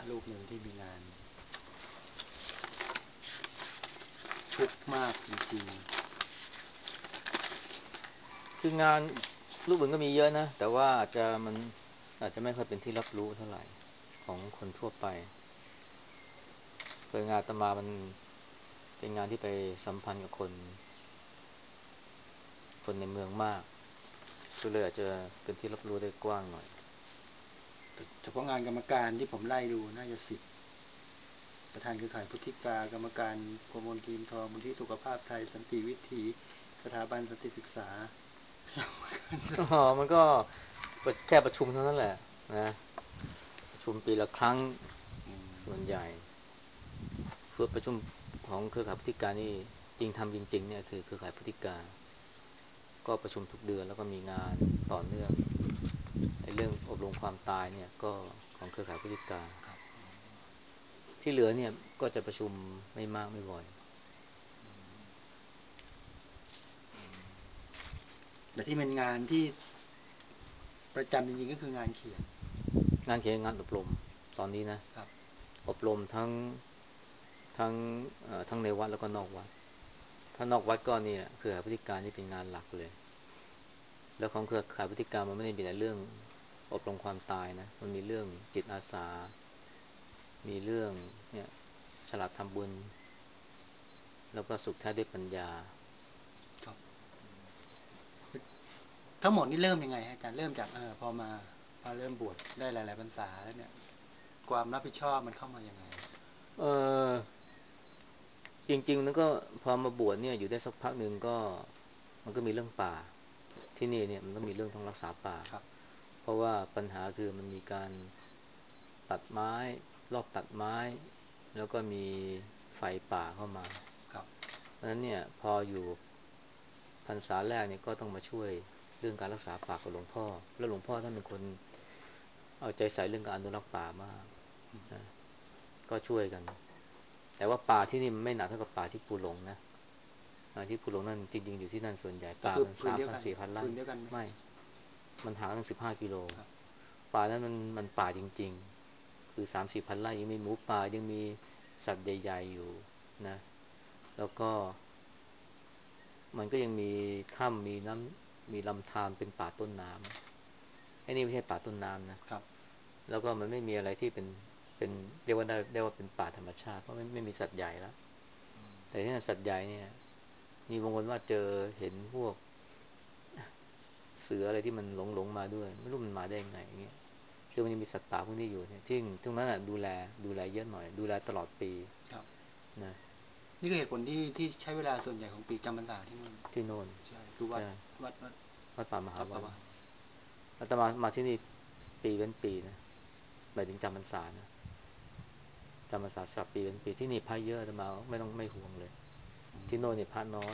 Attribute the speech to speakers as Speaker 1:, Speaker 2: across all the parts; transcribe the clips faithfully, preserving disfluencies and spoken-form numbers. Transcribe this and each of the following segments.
Speaker 1: ลูกหนึ่งที่มีงานชุกมากจริง
Speaker 2: คืองานรูปอื่นก็มีเยอะนะแต่ว่าอาจจะมันอาจจะไม่ค่อยเป็นที่รับรู้เท่าไหร่ของคนทั่วไปโดยงานอาตมามันเป็นงานที่ไปสัมพันธ์กับคนคนในเมืองมากก็เลยอาจจะเป็นที่รับรู้ได้กว้างหน่อย
Speaker 1: ๆเฉพาะงานกรรมการที่ผมไล่ดูน่าจะสิบประธานเครือข่ายพุทธิกากรรมการกรมลทีมทองมูลที่สุขภาพไทยสันติวิถีสถาบันสันติศึกษา
Speaker 2: อ๋อมันก็แค่ประชุมเท่านั้นแหละนะประชุมปีละครั้งส่วนใหญ่เพื่อประชุมของเครือข่ายพฤติการนี่จริงทำจริงๆเนี่ยคือเครือข่ายพฤติการก็ประชุมทุกเดือนแล้วก็มีงานต่อเนื่องในเรื่องอบรมความตายเนี่ยก็ของเครือข่ายพฤติการที่เหลือเนี่ยก็จะประชุมไม่มากไม่บ่อย
Speaker 1: แต่ที่เป็นงานที่ประจำจริงๆก็คืองานเขียน
Speaker 2: งานเขียนงานอบรมตอนนี้นะ
Speaker 1: ครับ
Speaker 2: อบรมทั้งทั้งทั้งในวัดแล้วก็นอกวัดถ้านอกวัดก็นี่แหละเครือข่ายพฤติการนี่เป็นงานหลักเลยแล้วของเครือข่ายพฤติการมันไม่ได้มีแต่เรื่องอบรมความตายนะมันมีเรื่องจิตอาสามีเรื่องเนี่ยฉลาดทำบุญแล้วก็สุขแท้ด้วยปัญญา
Speaker 1: ครับทั้งหมดนี่เริ่มยังไงอาจารย์เริ่มจากเออพอมาพอเริ่มบวชได้หลายๆพรรษาแล้วเนี่ยความรับผิดชอบมันเข้ามายังไง
Speaker 2: เออจริงๆแล้วก็พอมาบวชเนี่ยอยู่ได้สักพักหนึ่งก็มันก็มีเรื่องป่าที่นี่เนี่ยมันต้องมีเรื่องต้องรักษาป่า
Speaker 1: ครับ
Speaker 2: เพราะว่าปัญหาคือมันมีการตัดไม้รอบตัดไม้แล้วก็มีไฟป่าเข้ามา
Speaker 1: ครับ
Speaker 2: เพราะฉะนั้นเนี่ยพออยู่พรรษาแรกเนี่ยก็ต้องมาช่วยเรื่องการรักษาป่ากับหลวงพ่อแล้วหลวงพ่อท่านเป็นคนเอาใจใส่เรื่องการอนุรักษ์ป่ามากนะก็ช่วยกันแต่ว่าป่าที่นี่มันไม่หนักเท่ากับป่าที่ปูหลงนะที่ปูหลงนั่นจริงๆอยู่ที่นั่นส่วนใหญ่ป่า
Speaker 1: ก็คือ
Speaker 2: มันสามพัน
Speaker 1: พื้นเดียวกัน
Speaker 2: สี่พันไร่
Speaker 1: พื้นเดียวกันไหม
Speaker 2: ไม่มันห่างตั้งสิบห้ากิโล
Speaker 1: ครับ
Speaker 2: ป่านั้นมันมันป่าจริงๆคือสามสี่พันไร่ยังมีหมูป่ายังมีสัตว์ใหญ่ๆอยู่นะแล้วก็มันก็ยังมีถ้ำมีน้ำมีลำธารเป็นป่าต้นน้ำไอ้นี่ไม่ใช่ป่าต้นน้ำนะ
Speaker 1: ครับ
Speaker 2: แล้วก็มันไม่มีอะไรที่เป็นเป็นเรียกว่าได้ได้ว่าเป็นป่าธรรมชาติเพราะไม่ไม่มีสัตว์ใหญ่แล้วแต่ที่นั่นสัตว์ใหญ่เนี่ยมีบางคนว่าเจอเห็นพวกเสืออะไรที่มันหลงหลงมาด้วยไม่รู้มันมาได้ยังไงอย่างเงี้ยคือมันยังมีสัตว์ป่าพวกนี้อยู่เนี่ยที่ตรงนั้นอ่ะดูแลดูแลเยอะหน่อยดูแลตลอดปี
Speaker 1: ครับ
Speaker 2: นะ
Speaker 1: นี่คือเหตุผลที่ที่ใช้เวลาส่วนใหญ่ของปีจำพรรษาที่นู่น
Speaker 2: ที่โน่น
Speaker 1: ใช่คือวัด
Speaker 2: ใช่
Speaker 1: วัดวัด
Speaker 2: วัดป่ามหาวัน
Speaker 1: วัดป่าวะ
Speaker 2: อาตมามาที่นี่ปีเป็นปีนะหมายถึงจำพรรษานะจำพรรษาสับปีเป็นปีที่นี่พระเยอะอาตมาไม่ต้องไม่ห่วงเลยที่โน่นเนี่ยพระน้อย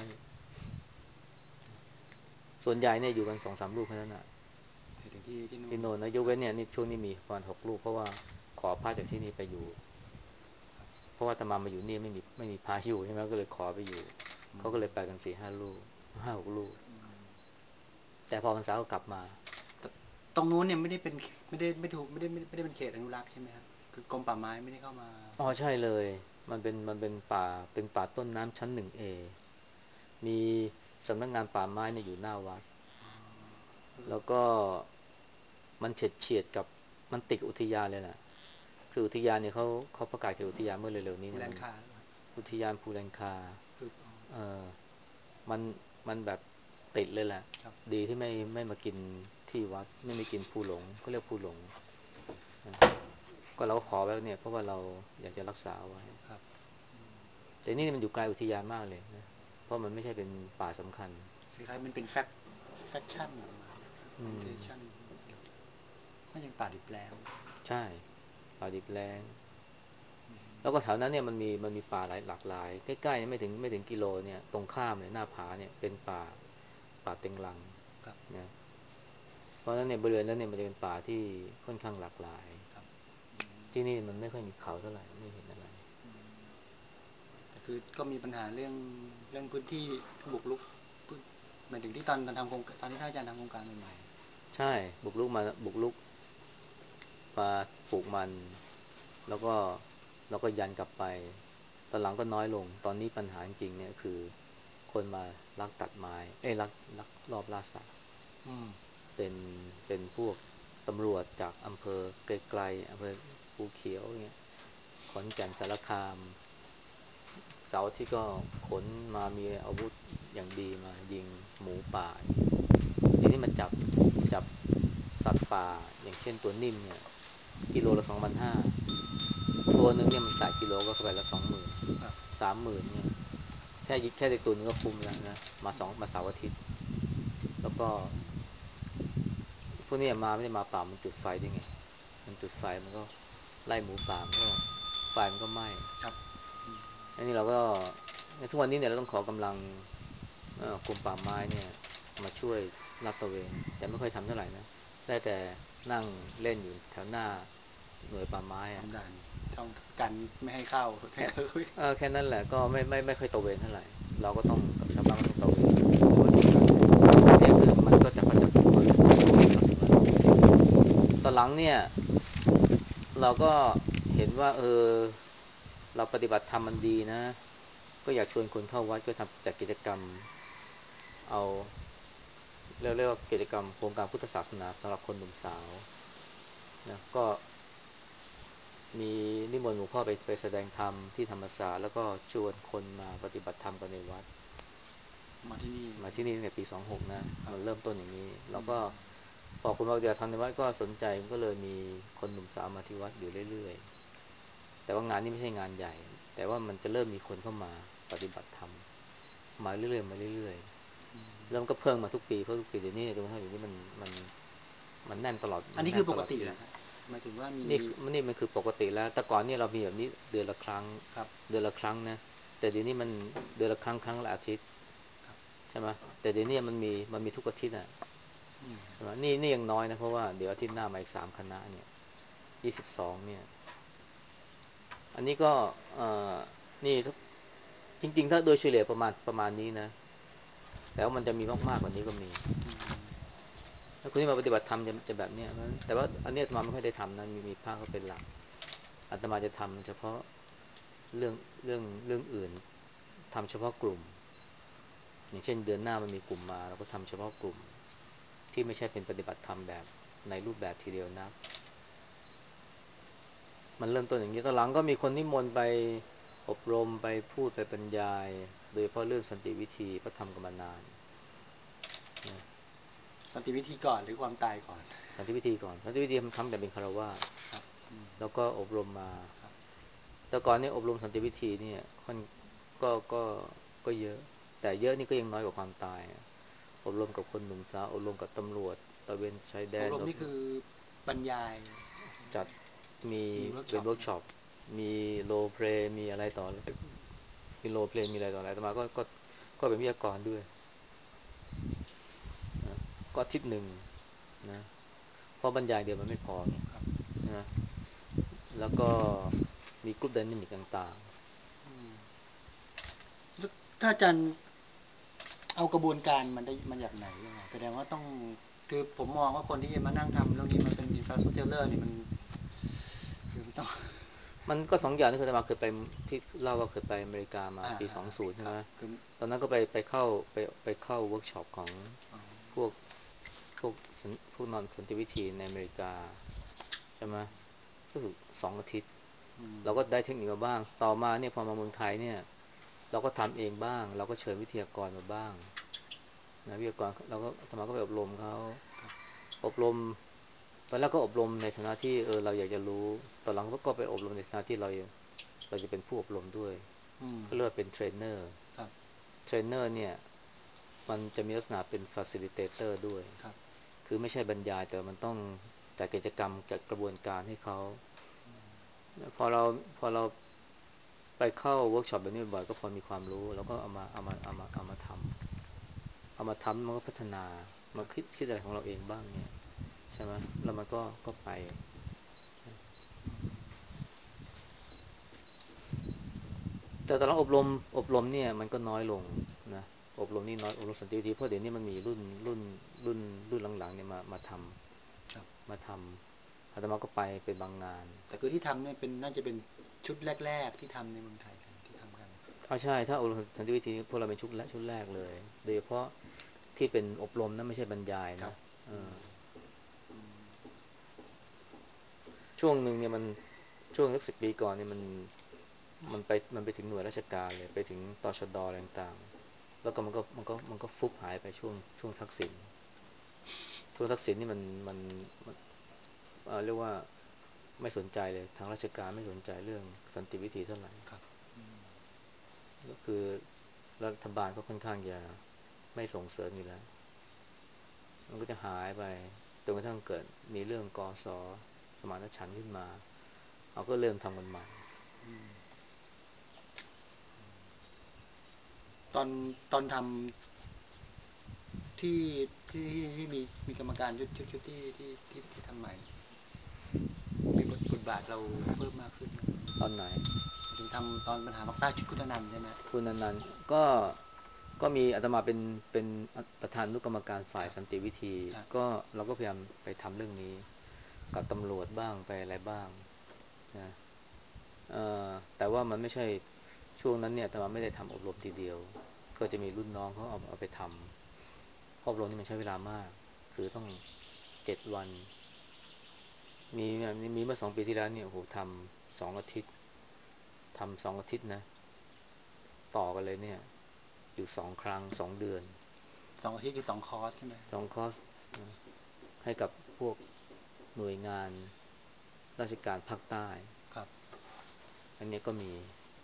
Speaker 2: ส่วนใหญ่เนี่ยอยู่กันสองสามรูปแค่นั้นอ่ะ
Speaker 1: เหตุที่ที่นู่น
Speaker 2: ที่โน่นนะยกเว้นเนี่ยนี่ช่วงนี้มีประมาณหกรูปเพราะว่าขอพระจากที่นี่ไปอยู่เพราะว่าอาตมามาอยู่นี่ไม่มีไม่มีพระอยู่ใช่ไหมก็เลยขอไปอยู่เขาก็เลยไปกันสี่ห้ารูปห้าหกรูปแต่พอพรรษาก็กลับมา
Speaker 1: แต่ตรงนู้นเนี่ยไม่ได้เป็นไม่ได้ไม่ถูกไม่ได้ไม่ได้ไม่ได้เป็นเขตอนุรักษ์ใช่ไหมครับคือกรมป่าไม้ไม่ได้เข้ามา
Speaker 2: อ๋อใช่เลยมันเป็นมันเป็นป่าเป็นป่าต้นน้ำชั้นหนึ่งเอมีสำนักงานป่าไม้เนี่ยอยู่หน้าวัดแล้วก็มันเฉียดเฉียดกับมันติดอุทยานเลยแหละคืออุทยานเนี่ยเขาเขาประกาศเขตอุทยานเมื่อเร็วๆนี้
Speaker 1: ผู้แล
Speaker 2: เนี่ยมัน
Speaker 1: นคาหรือเปล่า
Speaker 2: อุทยานภูแลนคา
Speaker 1: คือ
Speaker 2: เออมันมันแบบติดเลยแหละ
Speaker 1: ครับ
Speaker 2: ดีที่ไม่ไม่มากินที่วัดไม่มากินภูหลงก็เรียกภูหลงนะก็เราขอไว้เนี่ยเพราะว่าเราอยากจะรักษาไว้
Speaker 1: ครับ
Speaker 2: แต่นี่มันอยู่ไกลอุทยานมากเลยนะเพราะมันไม่ใช่เป็นป่าสำคัญ
Speaker 1: คล้ายๆมันเป็นแฟคแฟคชั่นออกมาแฟ
Speaker 2: อืม
Speaker 1: คเชั่นเดี๋ยวน่าจะป่าดิบแล้ง
Speaker 2: ใช่ป่าดิบแล้งแล้วก็แถวนั้นเนี่ยมันมีมันมีป่าหลายหลากหลายใกล้ๆไม่ถึงไม่ถึงกิโลเนี่ยตรงข้ามเลยหน้าผาเนี่ยเป็นป่าป่าเต็งรัง
Speaker 1: ครับ
Speaker 2: นะเพราะฉะนั้นเนี่ยบริเวณนั้นเนี่ยมันจะเป็นป่าที่ค่อนข้างหลากหลาย
Speaker 1: ครับ
Speaker 2: ที่นี่มันไม่ค่อยมีเขาเท่าไหร่ไม่เห็นอะไร
Speaker 1: แต่คือก็มีปัญหาเรื่องเรื่องพื้นที่บุกรุกพื้นหมายถึงที่ตอนตอนทำโครงตอนที่ท่านอาจารย์ทำโครงการใหม่
Speaker 2: ใช่บุกรุกมาบุกรุกมาปลูกมันแล้วก็เราก็ยันกลับไปตอนหลังก็น้อยลงตอนนี้ปัญหาจริงๆเนี่ยคือคนมาลักตัดไม้เอ้ยลักลักลอบล่าสัตว์
Speaker 1: อืม
Speaker 2: เป็นเป็นพวกตำรวจจากอำเภอไกลๆอำเภอภูเขียวเงี้ยขอนแก่นสารคามเสาร์ที่ก็ขนมามีอาวุธอย่างดีมายิงหมูป่าอย่างเงี้ยทีนี้มันจับจับสัตว์ป่าอย่างเช่นตัวนิ่มเนี่ยกิโลละสองพันห้าตัวหนึ่งเนี่ยมันแปดกิโลก็เข้าไปละสองหมื่น
Speaker 1: ครับ
Speaker 2: สามหมื่นเนี่ยแค่แค่ในตัวนึงก็คุ้มแล้วนะมาสองมาเสาร์อาทิตย์แล้วก็พวกนี้มาไม่ได้มาป่ามันจุดไฟได้ไงมันจุดไฟมันก็ไล่หมูป่ามันก็ไฟมันก็ไหม้
Speaker 1: ครับอืม
Speaker 2: อันนี้เราก็ทุกวันนี้เนี่ยเราต้องขอกำลังกรมป่าไม้เนี่ยมาช่วยลาดตระเวนแต่ไม่ค่อยทำเท่าไหร่นะได้แต่นั่งเล่นอยู่แถวหน้าหน่วยป่าไม้อะ
Speaker 1: ทำด่านช่องกันไม่ให้เข้าให้
Speaker 2: แค่
Speaker 1: เขา
Speaker 2: เออแค่นั้นแหละก็ไม่ไม่ไม่ค่อยตระเวนเท่าไหร่เราก็ต้องกับชาวบ้านก็ต้องตระเวนช่วยกันอันนี้คือมันก็จะเขาจะพูดในช่วงที่เราสิ่งแวดล้อมตอนหลังเนี่ยเราก็เห็นว่าเออเราปฏิบัติธรรมมันดีนะก็อยากชวนคนเข้าวัดก็ทำจัดกิจกรรมเอาเรียกเรียกว่ากิจกรรมโครงการพุทธศาสนาสำหรับคนหนุ่มสาวนะก็มีนิมนต์หลวงพ่อไปไปแสดงธรรมที่ธรรมศาสตร์แล้วก็ชวนคนมาปฏิบัติธรรมกันในวัด
Speaker 1: มาที่นี่
Speaker 2: มาที่นี่ตั้งแต่ปีสองหกนะ
Speaker 1: ครับ
Speaker 2: มันเริ่มต้นอย่างนี้เรา
Speaker 1: อื
Speaker 2: ก็
Speaker 1: ม
Speaker 2: พอคุณมาปฏิบัติธรรมในวัดก็สนใจมันก็เลยมีคนหนุ่มสาวมาที่วัดอยู่เรื่อยๆแต่ว่างานนี้ไม่ใช่งานใหญ่แต่ว่ามันจะเริ่มมีคนเข้ามาปฏิบัติธรรมมาเรื่อยๆมาเรื่อยๆแล้วมันก็เพิ่มมาทุกปีเพราะทุกปีเดี๋ยวนี้จนกระทั่งเดี๋ยวนี้มันมันมันแน่นตลอด
Speaker 1: อันนี้
Speaker 2: มันแน่น
Speaker 1: คือปกติ
Speaker 2: ตลอดปี
Speaker 1: แล้วฮะหมายถึงว่ามี
Speaker 2: นี่มันนี่มันคือปกติแล้วแต่ก่อนเนี่ยเรามีแบบนี้เดือนละครั้ง
Speaker 1: ครับ
Speaker 2: เดือนละครั้งนะแต่เดี๋ยวนี้มันเดือนละครั้งครั้งละอาทิตย์
Speaker 1: ครับ
Speaker 2: ใช่ไหมแต่เดี๋ยวนี้มันมีมันมีทุกอาทิตย์อ่ะ
Speaker 1: อืม
Speaker 2: ใช่ไหมนี่นี่ยังน้อยนะเพราะว่าเดี๋ยวอาทิตย์หน้ามาอีกสามคณะเนี่ยยี่สิบสองเนี่ยอันนี้ก็เอ่อนี่จริงๆถ้าโดยเฉลี่ยประมาณประมาณนี้นะแต่ว่ามันจะมีมากๆกว่านี้ก็มี
Speaker 1: อืม
Speaker 2: ถ้าคุณที่มาปฏิบัติธรรมจะจะแบบเนี้ยนั้นแต่ว่าอันนี้อาตมาไม่ค่อยได้ทำนะมีมีพระก็เป็นหลักอาตมาจะทำเฉพาะเรื่องเรื่องเรื่องอื่นทำเฉพาะกลุ่มอย่างเช่นเดือนหน้ามันมีกลุ่มมาเราก็ทำเฉพาะกลุ่มที่ไม่ใช่เป็นปฏิบัติธรรมแบบในรูปแบบทีเดียวนะมันเริ่มต้นอย่างนี้ตอนหลังก็มีคนนิมนต์ไปอบรมไปพูดไปบรรยายโดยเฉพาะเรื่องสันติวิธีพระธรรมกรรมนานนะ
Speaker 1: สันติวิธีก่อนหรือความตายก่อน
Speaker 2: สันติวิธีก่อนสันติวิธีทำแต่เป็นคารวาส
Speaker 1: ครับอืม
Speaker 2: แล้วก็อบรมมา
Speaker 1: ครับ
Speaker 2: แต่ก่อนเนี่ยอบรมสันติวิธีเนี่ยค่อนก็ก็ก็เยอะแต่เยอะนี่ก็ยังน้อยกว่าความตายอบรมกับคนหนุ่มสาวอบรมกับตำรวจตระเวนชายแด
Speaker 1: อบ
Speaker 2: นอบ
Speaker 1: รมนี่คือบรรยาย
Speaker 2: จัดมี
Speaker 1: มีเวิร์กช็
Speaker 2: เป็
Speaker 1: อปไหม
Speaker 2: นเวิร์กช็อปมีโรลเพลย์มีอะไรต่อมีโรลเพลย์มีอะไรต่ออะไรต่อมาก็ก็ก็เป็นวิทยากรด้วยนะก็อาทิตย์หนึ่งนะเพราะบรรยายเดียวมันไม่พอไง
Speaker 1: ครับ
Speaker 2: นะแล้วก็มีกรุ๊ปไดนามิกต่าง
Speaker 1: อืมแล้วถ้าอาจารย์เอากระบวนการมันได้มันจากไหนยังไงแสดงว่าต้องคือผมมองว่าคนที่จะมานั่งทำเรื่องนี้มันเป็นอินฟราสตรักเจอร์นี่มันคือมันต้อง
Speaker 2: ๆมันก็สองอย่างที่เคยมาเคยไปที่เล่าว่าเคยไปอเมริกามา
Speaker 1: อ่า
Speaker 2: ปีส
Speaker 1: อ่า
Speaker 2: องศูนย์ใช่ไหม
Speaker 1: ครับคือ
Speaker 2: ตอนนั้นก็ไปไปเข้าไปไปเข้าเวิร์กช็อปของ
Speaker 1: อ๋อ
Speaker 2: พวกพวกพวกนอนสันติวิธีในอเมริกาใช่ไหมก็คือสองอาทิตย์
Speaker 1: อืม
Speaker 2: เราก็ได้เทคนิคมาบ้างต่อมาเนี่ยพอมาเมืองไทยเนี่ยเราก็ทำเองบ้างเราก็เชิญวิทยากรมาบ้างนะวิทยากรเราก็ทำมาก็ไปอบรมเขาอบรมตอนแรกก็อบรมในฐานะที่เออเราอยากจะรู้ตอนหลังก็ไปอบรมในฐานะที่เราเราจะเป็นผู้อบรมด้วย
Speaker 1: อืม
Speaker 2: เขาเรียกว่าเป็นเทรนเนอร์
Speaker 1: ครับ
Speaker 2: เทรนเนอร์เนี่ยมันจะมีลักษณะเป็นฟ a ซิลิเตเตอร์ด้วย
Speaker 1: ครับ
Speaker 2: คือไม่ใช่บรรยายแต่มันต้องจัดกิจกรรมจัดกระบวนการให้เขาพอเราพอเราไปเข้าเวิร์กช็อปแบบนี้บ่อยก็พอมีความรู้แล้วก็เอามาเอามาเอามาเอามาทำเอามาทำมันก็พัฒนามาคิดคิดอะไรของเราเองบ้างเนี่ยใช่ไหมแล้วมันก็ก็ไปแต่ตอนเราอบรมอบรมเนี่ยมันก็น้อยลงนะอบรมนี่น้อยอบรมสันติวิธีเพราะเดี๋ยวนี้มันมีรุ่นรุ่นรุ่นรุ่นหลังๆเนี่ยมามาท
Speaker 1: ครับ
Speaker 2: ำมาทำอาตมาก็ไปเป็นบางงาน
Speaker 1: แต่คือที่ทำเนี่ยเป็นน่าจะเป็นชุดแรกๆที่ทำในเมืองไทยกันที่ทำกัน
Speaker 2: อ๋อใช่ถ้าอบรมสันติวิธีพวกเราเป็นชุดแรกชุดแรกเลยโดยเฉพาะที่เป็นอบรมนะไม่ใช่บรรยาย
Speaker 1: ครับ
Speaker 2: นะเออช่วงหนึ่งเนี่ยมันช่วงสักสิบปีก่อนเนี่ยมันมันไปมันไปถึงหน่วยราชการเลยไปถึงตชดอะไรต่างๆแล้วก็มันก็มันก็มันก็ฟุบหายไปช่วงช่วงทักษิณช่วงทักษิณนี่มันมันมันเอ่อเรียกว่าไม่สนใจเลยทางราชการไม่สนใจเรื่องสันติวิธีเท่าไหร่
Speaker 1: ครับ
Speaker 2: ก็คือรัฐบาลก็ค่อนข้างจะไม่ส่งเสริมอยู่แล้วมันก็จะหายไปจนกระทั่งเกิดมีเรื่องกสสมานฉันท์ขึ้นมาเราก็เริ่มทำกันใหม่
Speaker 1: ตอนตอนทำที่ที่ที่มีมีกรรมการชุดชุดชุดที่ที่ที่ที่ทำใหม่มีบทบทบาทเราเพิ่มมากขึ้นไหม
Speaker 2: ตอนไหน
Speaker 1: ถึงทำตอนปัญหาภาคใต้ชุดคุณอนันต์ใช่ไหม
Speaker 2: คุณอนันต์ก็ก็มีอาตมาเป็นเป็นประธานอนุกรรมการฝ่ายสัน
Speaker 1: ครับ
Speaker 2: ติวิธี
Speaker 1: ฮะ
Speaker 2: ก็เราก็พยายามไปทำเรื่องนี้กับตำรวจบ้างไปอะไรบ้างนะเอ่อแต่ว่ามันไม่ใช่ช่วงนั้นเนี่ยอาตมาไม่ได้ทำอบรมทีเดียวก็จะมีรุ่นน้องเขาเอาเอาไปทำอบรมนี่มันใช้เวลามากคือต้องเจ็ดวันมีมีเมื่อสองปีที่แล้วเนี่ยโอ้โหทำสองอาทิตย์ทำสองอาทิตย์นะต่อกันเลยเนี่ยอยู่สองครั้งสองเดือน
Speaker 1: สองอาทิตย์คือสองคอร์สใช่ไหม
Speaker 2: สองคอร์สนะให้กับพวกหน่วยงานราชการภาคใต้
Speaker 1: ครับ
Speaker 2: อันนี้ก็มี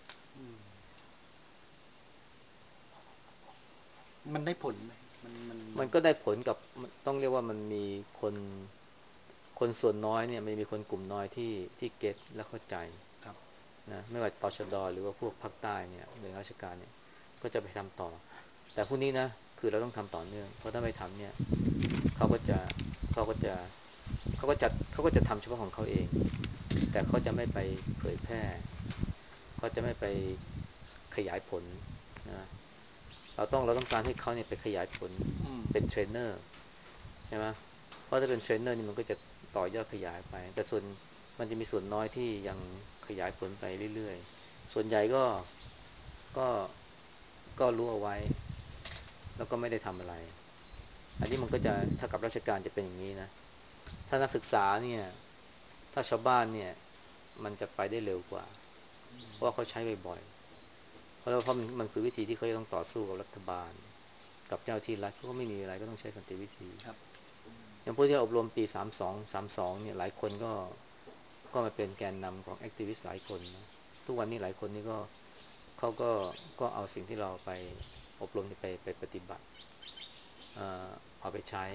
Speaker 1: มันได้ผลไหมมันมัน
Speaker 2: มันก็ได้ผลกับต้องเรียกว่ามันมีคนคนส่วนน้อยเนี่ยมันมีคนกลุ่มน้อยที่ที่เก็ตและเข้าใจ
Speaker 1: ครับ
Speaker 2: นะไม่ว่าตชดหรือว่าพวกภาคใต้เนี่ยหน่วยงานราชการเนี่ยก็จะไปทำต่อแต่พวกนี้นะคือเราต้องทำต่อเนื่องเพราะถ้าไม่ทำเนี่ยเขาก็จะเขาก็จะเขาก็จะเขาก็จะทำเฉพาะของเขาเองแต่เขาจะไม่ไปเผยแพร่เขาจะไม่ไปขยายผลนะเราต้องเราต้องการให้เขาเนี่ยไปขยายผล
Speaker 1: อืม
Speaker 2: เป็นเทรนเนอร์ใช่ไหมเพราะถ้าเป็นเทรนเนอร์นี่มันก็จะต่อยอดขยายไปแต่ส่วนมันจะมีส่วนน้อยที่ยังขยายผลไปเรื่อยๆส่วนใหญ่ก็ก็ก็รู้เอาไว้แล้วก็ไม่ได้ทำอะไรอันนี้มันก็จะถ้ากับราชการจะเป็นอย่างนี้นะถ้านักศึกษาเนี่ยถ้าชาวบ้านเนี่ยมันจะไปได้เร็วกว่าเพราะว่าเขาใช้บ่อยๆเพราะเพราะมันมันคือวิธีที่เขาจะต้องต่อสู้กับรัฐบาลกับเจ้าที่รัฐเขาก็ไม่มีอะไรก็ต้องใช้สันติวิธี
Speaker 1: ครับ
Speaker 2: อย่างพวกที่อบรมปีสามสองสามสองเนี่ยหลายคนก็ก็มาเป็นแกนนำของแอคทิวิสต์หลายคนนะทุกวันนี้หลายคนนี่ก็เขาก็ก็เอาสิ่งที่เราไปอบรมไปไปปฏิบัติเอ่อเอาไปใช้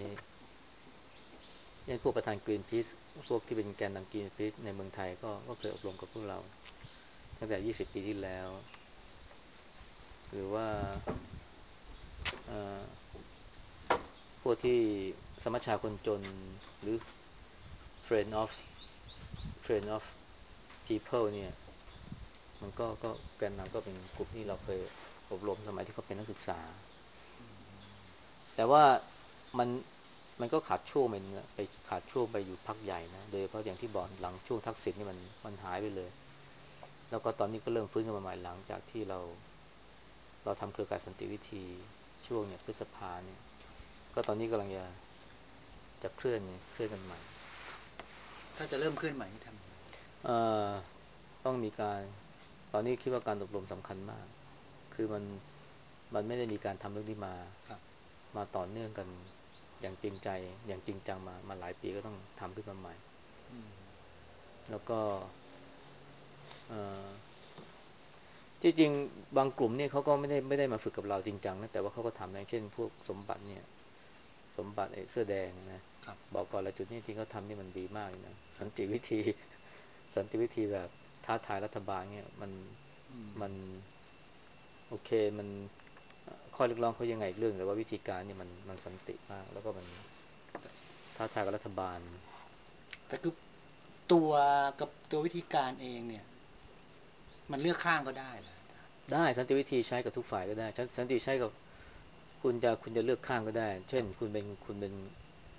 Speaker 2: อย่างพวกประธานกรีนพีซพวกที่เป็นแกนนำกรีนพีซในเมืองไทยก็ก็เคยอบรมกับพวกเราตั้งแต่ยี่สิบปีที่แล้วหรือว่าเอ่อพวกที่สมัชชาคนจนหรือ Friend of Friend of People เนี่ยมันก็ก็แกนนำก็เป็นกลุ่มที่เราเคยอบรมสมัยที่เขาเป็นนักศึกษาแต่ว่ามันมันก็ขาดช่วงไปนึงไปขาดช่วงไปอยู่พักใหญ่นะโดยเฉพาะอย่างที่บอกหลังช่วงทักษิณนี่มันมันหายไปเลยแล้วก็ตอนนี้ก็เริ่มฟื้นกันมาใหม่หลังจากที่เราเราทำเครือข่ายสันติวิธีช่วงเนี่ยพฤษภาเนี่ยก็ตอนนี้กำลังจะจะเคลื่อนเคลื่อนกันใหม่
Speaker 1: ถ้าจะเริ่มเคลื่อนใหม่ที่ทำยังไง
Speaker 2: เอ่อต้องมีการตอนนี้คิดว่าการอบรมสำคัญมากคือมันมันไม่ได้มีการทำเรื่องนี้มา
Speaker 1: ครับ
Speaker 2: มาต่อเนื่องกันอย่างจริงใจอย่างจริงจังมามาหลายปีก็ต้องทำขึ้นมาใหม่แล้วก็เอ่อที่จริงบางกลุ่มเนี่ยเขาก็ไม่ได้ไม่ได้มาฝึกกับเราจริงจังนะแต่ว่าเขาก็ทำอย่างเช่นพวกสมบัติเนี่ยสมบัติไอ้เสื้อแดงนะ
Speaker 1: ครับ
Speaker 2: บอกก่อนละจุดนี้จริงเขาทำนี่มันดีมากเลยนะสัน
Speaker 1: ครับ
Speaker 2: ติวิธีสันติวิธีแบบท้าทายรัฐบาลเนี่ยมัน
Speaker 1: อืม
Speaker 2: มันโอเคมันข้อเรียกร้องเขายังไงอีกเรื่องแต่ว่าวิธีการนี่มันมันสันติมากแล้วก็มันท้าทายกับรัฐบาล
Speaker 1: แต่คือตัวกับตัววิธีการเองเนี่ยมันเลือกข้างก็ได้เหรออาจารย์
Speaker 2: ได้สันติวิธีใช้กับทุกฝ่ายก็ได้สันติใช้กับคุณจะคุณจะเลือกข้างก็ได้เช่น
Speaker 1: ครับ
Speaker 2: คุณเป็นคุณเป็น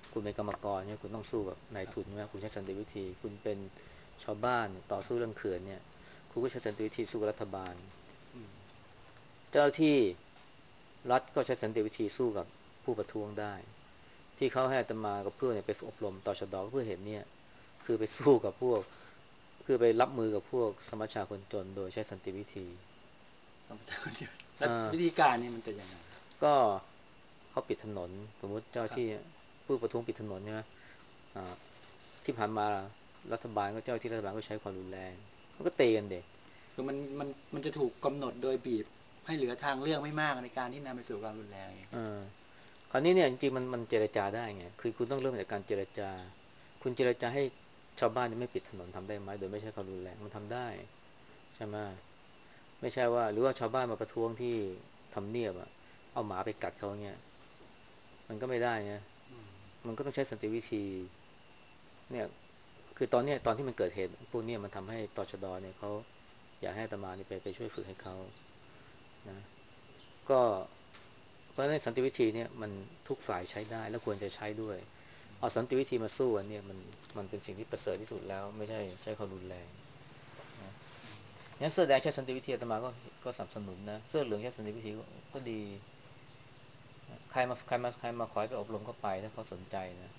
Speaker 2: คุณเป็นกรรมกรเนี่ยคุณต้องสู้กับนาย
Speaker 1: ครับ
Speaker 2: ทุนใช่ไหมคุณใช้สันติวิธีคุณเป็นชาวบ้านต่อสู้เรื่องเขื่อนเนี่ยคุณก็ใช้สันติวิธีสู้กับรัฐบาล
Speaker 1: อืม
Speaker 2: เจ้าที่รัฐก็ใช้สันติวิธีสู้กับผู้ประท้วงได้ที่เขาให้อาตมากับเพื่อนเนี่ยไปอบรมตชดเพื่อเห็นเนี่ยคือไปสู้กับพวกคือไปรับมือกับพวกสมัชชาคนจนโดยใช้สันติวิธี
Speaker 1: สมเด็จเดียวแล้ว
Speaker 2: อ่า
Speaker 1: วิธีการนี่มันจะยังไง
Speaker 2: ก็เขาปิดถนนสมมุติเจ้า
Speaker 1: ครับ
Speaker 2: ที่ผู้ประท้วงปิดถนนใช่ไหมอ่าที่ผ่านมารัฐบาลก็เจ้าที่รัฐบาลก็ใช้ความรุนแรงมันก็เตะกันเด็ก
Speaker 1: คือมันมันมันจะถูกกำหนดโดยบีบให้เหลือทางเลือกไม่มากในการที่นำไปสู่ความรุนแรงอย่างเงี้ย
Speaker 2: อ่าคราวนี้เนี่ยจริงๆมันมันเจรจาได้ไงคือคุณต้องเริ่มจากการเจรจาคุณเจรจาให้ชาวบ้านไม่ปิดถนนทำได้ไหมโดยไม่ใช้ความรุนแรงมันทำได้ใช่ไหมไม่ใช่ว่าหรือว่าชาวบ้านมาประท้วงที่ทำเนียบอะเอาหมาไปกัดเขาเนี่ยมันก็ไม่ได้นะมันก็ต้องใช้สันติวิธีเนี่ยคือตอนเนี้ยตอนที่มันเกิดเหตุพวกเนี้ยมันทำให้ตชดเนี่ยเขาอยากให้อาตมานี่ไปไปช่วยฝึกให้เขานะก็เพราะฉะนั้นสันติวิธีเนี่ยมันทุกฝ่ายใช้ได้และควรจะใช้ด้วยเอาสันติวิธีมาสู้กันเนี่ยมันมันเป็นสิ่งที่ประเสริฐที่สุดแล้วไม่ใช่ใช้ความรุนแรงนะงั้นเสื้อแดงใช้สันติวิธีอาตมาก็ก็สนับสนุนนะเสื้อเหลืองใช้สันติวิธีก็ก็ดีใครมาใครมาใครมาขอให้ไปอบรมก็ไปถ้าเขาสนใจนะ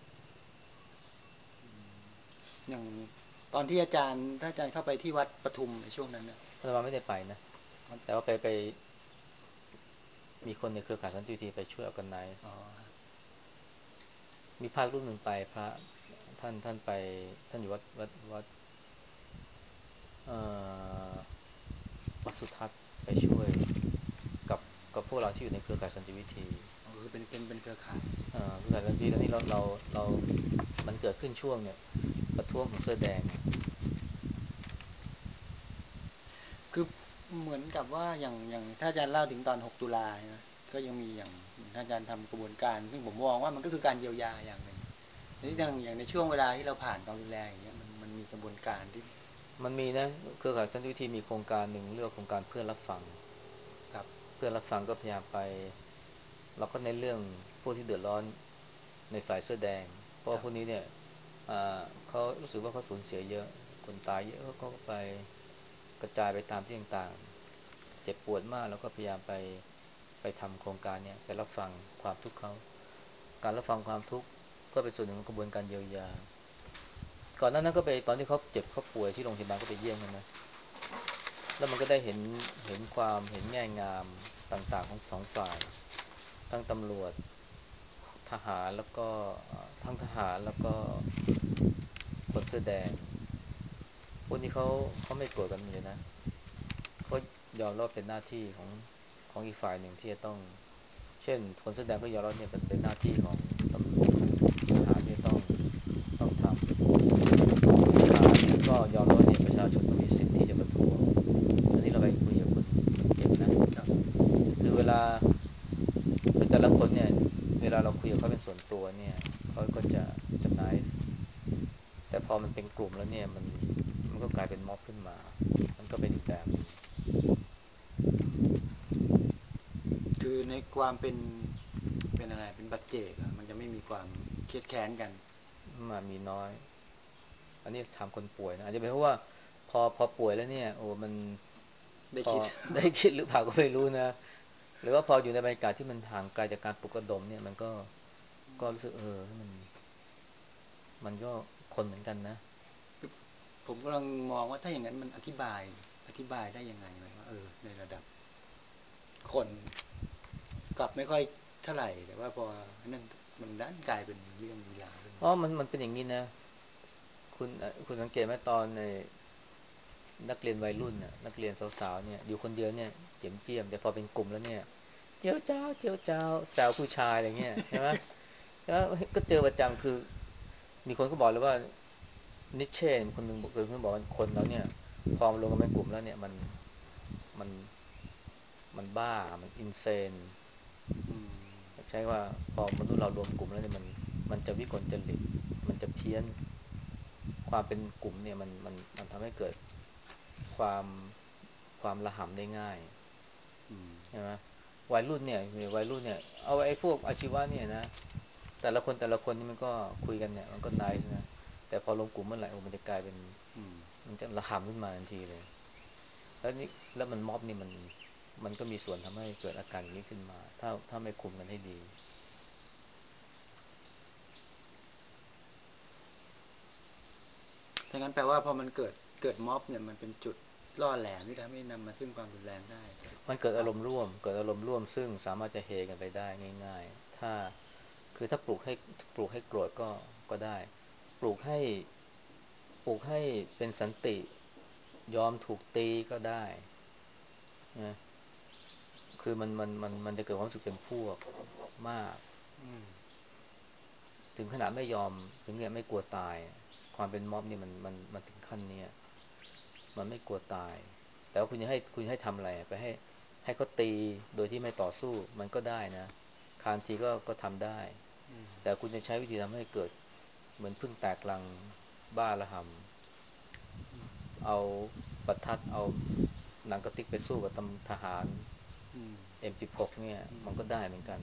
Speaker 1: อย่างตอนที่อาจารย์ถ้าอาจารย์เข้าไปที่วัดปทุมในช่วงนั้นเนี่ย
Speaker 2: อาตมาไม่ได้ไปนะแต่ว่าไปไป มีคนในเครือข่ายสันติวิธีไปช่วยออแกไนซ์
Speaker 1: อ๋อ
Speaker 2: มีภาครูปหนึ่งไปพระท่านท่านไปท่านอยู่วัดวัดวัดเอ่อวัดสุทัศน์ไปช่วยกับกับพวกเราที่อยู่ในเครือข่ายสันติวิธี
Speaker 1: อ๋อคือเป็นเป็นเป็นเครือข่าย
Speaker 2: เอ่อเครือข่ายสันติวิธีตอนนี้เราเราเรามันเกิดขึ้นช่วงเนี่ยประท้วงของเสื้อแดงเนี่ย
Speaker 1: คือเหมือนกับว่าอย่างอย่างถ้าอาจารย์เล่าถึงตอนหกตุลาใช่ไหมก็ยังมีอย่างถ้าอาจารย์ทำกระบวนการซึ่งผมมองว่ามันก็คือการเยียวยาอย่างหนึ่งนี่อย่างอย่างในช่วงเวลาที่เราผ่านความรุนแรงอย่างเงี้ยมันมันมีกระบวนการที่
Speaker 2: มันมีนะเครือข่ายสันติวิธีมีโครงการหนึ่งเรียกว่าโครงการเพื่อนรับฟัง
Speaker 1: ครับ
Speaker 2: เพื่อนรับฟังก็พยายามไปเราก็ในเรื่องพวกที่เดือดร้อนในฝ่ายเสื้อแดงเพราะ
Speaker 1: ครับ
Speaker 2: ว่าพวกนี้เนี่ยอ่าเขารู้สึกว่าเขาสูญเสียเยอะคนตายเยอะเขาก็ไปกระจายไปตามที่ต่างๆเจ็บปวดมากแล้วก็พยายามไปไปทำโครงการเนี่ยไปรับฟังความทุกข์เขาการรับฟังความทุกข์เพื่อเป็นส่วนหนึ่งของกระบวนการเยียวยาก่อนหน้านั้นก็ไปตอนที่เขาเจ็บเขาป่วยที่โรงพยาบาลก็ไปเยี่ยมกันนะแล้วมันก็ได้เห็นเห็นความเห็นแง่งามต่างๆของสองฝ่ายทั้งตำรวจทหารแล้วก็ทั้งทหารแล้วก็คนเสื้อแดงพวกนี้เขาเขาไม่โกรธกันเลยนะเขายอมรับเป็นหน้าที่ของของอีกฝ่ายหนึ่งที่จะต้องเช่นคนเสื้อแดงก็ยอมรับเนี่ยเป็นเป็นหน้าที่ของตำรวจของทหารที่จะต้องต้องทำทหารเนี่ยก็ยอมรับว่าเนี่ยประชาชนก็มีสิทธิ์ที่จะประท้วงอันนี้เราไปคุยกับคนคนเจ็บนะ
Speaker 1: ครับ
Speaker 2: คือเวลาคือแต่ละคนเนี่ยเวลาเราคุยกับเขาเป็นส่วนตัวเนี่ยเขาก็จะจะ nice แต่พอมันเป็นกลุ่มแล้วเนี่ยมันมันก็กลายเป็นม็อบขึ้นมามันก็เป็นอีกแบบหนึ่ง
Speaker 1: คือในความเป็นเป็นอะไรเป็นบัจเจกอะมันจะไม่มีความเครียดแค้นกัน
Speaker 2: มามีน้อยอันนี้ถามคนป่วยนะอาจจะเป็นเพราะว่าพอพอป่วยแล้วเนี่ยโอ้มันพอ
Speaker 1: ได้คิด
Speaker 2: ได้คิดหรือเปล่าก็ไม่รู้นะหรือว่าพออยู่ในบรรยากาศที่มันห่างไกลจากการปลุกระดมเนี่ยมันก็ก็รู้สึกเออมันมันก็คนเหมือนกันนะ
Speaker 1: ผมกำลังมองว่าถ้าอย่างนั้นมันอธิบายอธิบายได้ยังไงไหมว่าเออในระดับคนกลับไม่ค่อยเท่าไหร่แต่ว่าพอนั่นมันด้านกลายเป็นเรื่องมีราวขึ้นมา
Speaker 2: เพราะมันมันเป็นอย่างนี้นะคุณคุณสังเกตไหมตอนในนักเรียนวัยรุ่นน่ะนักเรียนสาวๆเนี่ยอยู่คนเดียวเนี่ยเจียมเจียมแต่พอเป็นกลุ่มแล้วเนี่ยเจียวเจ้าเจียวเจ้าแซวผู้ชายอะไรเงี้ยใช่ไหมแล้วก็เจอประจำคือมีคนก็บอกเลยว่านิเช่คนหนึ่งเคยคนบอกว่าคนเราเนี่ยพอมารวมกันเป็นกลุ่มแล้วเนี่ยมันมันมันบ้ามันอินเซน
Speaker 1: อืม
Speaker 2: ใช่ว่าพอมนุษย์เรารวมกลุ่มแล้วเนี่ยมันมันจะวิกลจริตมันจะเพี้ยนความเป็นกลุ่มเนี่ยมันมันมันทำให้เกิดความความระห่ำได้ง่าย
Speaker 1: อืม
Speaker 2: ใช่ไหมวัยรุ่นเนี่ยวัยรุ่นเนี่ยเอาไอ้พวกอาชีวะเนี่ยนะแต่ละคนแต่ละคนนี่มันก็คุยกันเนี่ยมันก็ไนซ์นะแต่พอลงกลุ่มเมื่อไหร่โอ้มันจะกลายเป็น
Speaker 1: อืม
Speaker 2: มันจะระคำขึ้นมาทันทีเลยแล้วนี่แล้วมันม็อบนี่มันมันก็มีส่วนทำให้เกิดอาการอย่างนี้ขึ้นมาถ้าถ้าไม่คุมกันให้ดี
Speaker 1: ดังนั้นแปลว่าพอมันเกิดเกิดม็อบเนี่ยมันเป็นจุดล่อแหลมที่ทำให้นำมาซึ่งความรุนแรงได้
Speaker 2: มันเกิด
Speaker 1: ครับ
Speaker 2: อารมณ์ร่วมเกิดอารมณ์ร่วมซึ่งสามารถจะเฮกันไปได้ง่ายๆถ้าคือถ้าปลูกให้ปลูกให้โกรธก็ก็ได้ปลูกให้ปลูกให้เป็นสันติยอมถูกตีก็ได้นะคือมันมันมันมันจะเกิดความรู้สึกเป็นพวกมาก
Speaker 1: อืม
Speaker 2: ถึงขนาดไม่ยอมถึงเนี่ยไม่กลัวตายความเป็นม็อบนี่มันมันมันถึงขั้นเนี้ยมันไม่กลัวตายแต่ว่าคุณจะให้คุณจะให้ทำอะไรไปให้ให้เขาตีโดยที่ไม่ต่อสู้มันก็ได้นะคานทีก็ก็ทำได้
Speaker 1: อืม
Speaker 2: แต่คุณจะใช้วิธีทำให้เกิดเหมือนพึ่งแตกรังบ้าระหำเอาประทัดเอาหนังกระติกไปสู้กับตำทหาร
Speaker 1: อืม
Speaker 2: เอ็ม สิบหก เนี่ย
Speaker 1: อืม
Speaker 2: มันก็ได้เหมือนกัน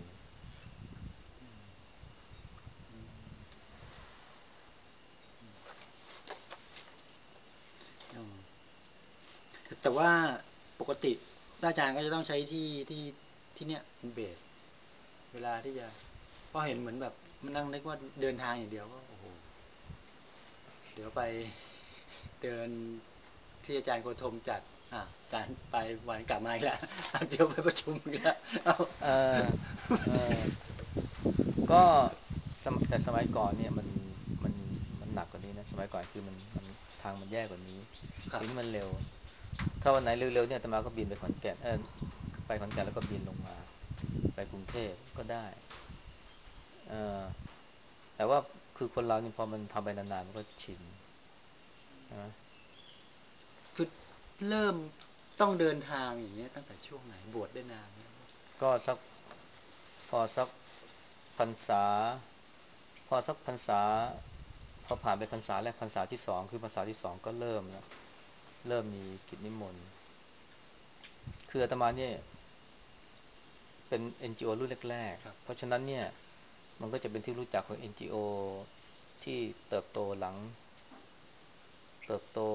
Speaker 1: อืมแต่ว่าปกติอาจารย์ก็จะต้องใช้ที่ที่ที่เนี้ยเป็นเบสเวลาที่จะเพราะเห็นเหมือนแบบมันนั่งนึกว่าเดินทางอย่างเดียวก็โอ้โหเดี๋ยวไปเดินที่อาจารย์โคธมจัดอ่ะอาจารย์ไปวันกลับมาอีกแล้วอ่ะเดี๋ยวไปประชุมอีกแล้วเอา
Speaker 2: เออเออ ก็สมแต่สมัยก่อนเนี่ยมันมันมันหนักกว่านี้นะสมัยก่อนคือมันมันทางมันแย่กว่านี้
Speaker 1: ครับ
Speaker 2: ทีนี้มันเร็วถ้าวันไหนเร็วๆเนี่ยอาตมาก็บินไปขอนแก่นเออไปขอนแก่นแล้วก็บินลงมาไปกรุงเทพก็ได้เออแต่ว่าคือคนเรานี่พอมันทำไปนานๆมันก็ชินใช่ไหม
Speaker 1: คือเริ่มต้องเดินทางอย่างเงี้ยตั้งแต่ช่วงไหนบวชได้นานไหม
Speaker 2: ก็สักพอสักพรรษาพอสักพรรษาพอผ่านไปพรรษาแรกพรรษาที่สองคือพรรษาที่สองก็เริ่มแล้วเริ่มมีกิจนิมนต์คืออาตมาเนี่ย เป็น เอ็น จี โอ รุ่นแรก
Speaker 1: ครับ
Speaker 2: ๆเพราะฉะนั้นเนี่ยมันก็จะเป็นที่รู้จักของ เอ็น จี โอ ที่เติบโตหลังเติบโต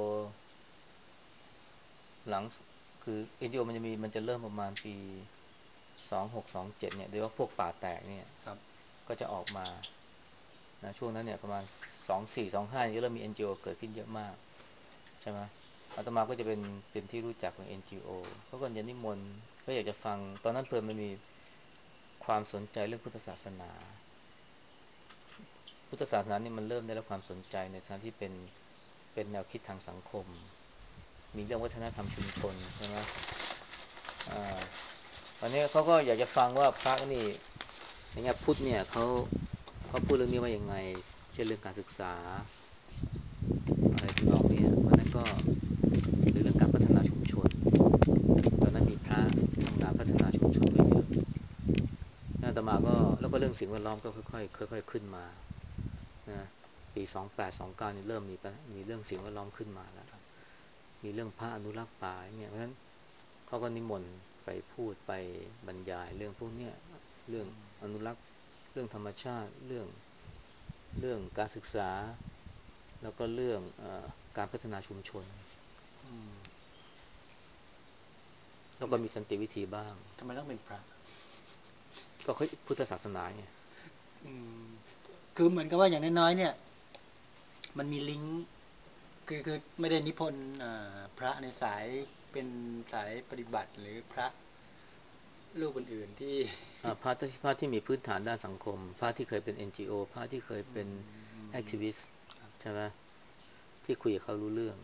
Speaker 2: หลังคือ เอ็น จี โอ มันจะมีมันจะเริ่มประมาณปีสองหก สองเจ็ดเนี่ยโดยว่าพวกป่าแตกเนี่ย
Speaker 1: ครับ
Speaker 2: ก็จะออกมานะช่วงนั้นเนี่ยประมาณสองสี่ สองห้าเนี่ยเริ่มมี เอ็น จี โอ เกิดขึ้นเยอะมากใช่ไหมอาตมาก็จะเป็นเป็นที่รู้จักของ เอ็น จี โอ เขาก็จะนิมนต์ก็อยากจะฟังตอนนั้นเพิ่มมันมีความสนใจเรื่องพุทธศาสนา พุทธศาสนานี่มันเริ่มได้รับความสนใจในทางที่เป็นเป็นแนวคิดทางสังคมมีเรื่องวัฒนธรรมชุมชนใช่ไหมอ่าตอนนี้เขาก็อยากจะฟังว่าพระนี่อย่างเงี้ยพุทธเนี่ยเขาเขาพูดเรื่องนี้ว่ายังไงเช่นเรื่องการศึกษาอะไรทำนองนี้วันนั้นก็หรือเรื่องการพัฒนาชุมชนตอนนั้นมีพระทำงานพัฒนาชุมชนไว้เยอะอาตมาก็แล้วก็เรื่องสิ่งแวดล้อมก็ค่อยๆค่อยๆขึ้นมานะปีสองแปดสองเก้านี่เริ่มมีมีเรื่องสิ่งแวดล้อมขึ้นมาแล้วมีเรื่องพระอนุรักษ์ป่าเนี่ยเพราะฉะนั้นเขาก็นิมนต์ไปพูดไปบรรยายเรื่องพวกเนี้ยเรื่องอนุรักษ์เรื่องธรรมชาติเรื่องเรื่องการศึกษาแล้วก็เรื่องเออการพัฒนาชุมชน
Speaker 1: อืม
Speaker 2: แล้ว
Speaker 1: ทำไม
Speaker 2: ก็มีสันติวิธีบ้าง
Speaker 1: ทำไมต้องเป็นพระ
Speaker 2: ก็เขาพุทธศาสนาไง
Speaker 1: อืมคือเหมือนกับว่าอย่างน้อยๆเนี่ยมันมีลิงก์คือคือไม่ได้นิพนธ์พระในสายเป็นสายปฏิบัติหรือพระรูปอื่นๆที่
Speaker 2: พระที่พระที่มีพื้นฐานด้านสังคมพระที่เคยเป็น เอ็น จี โอ พระที่เคยเป็นแอคทิวิสต์ใช่ไหมที่คุยกับเขารู้เรื่อง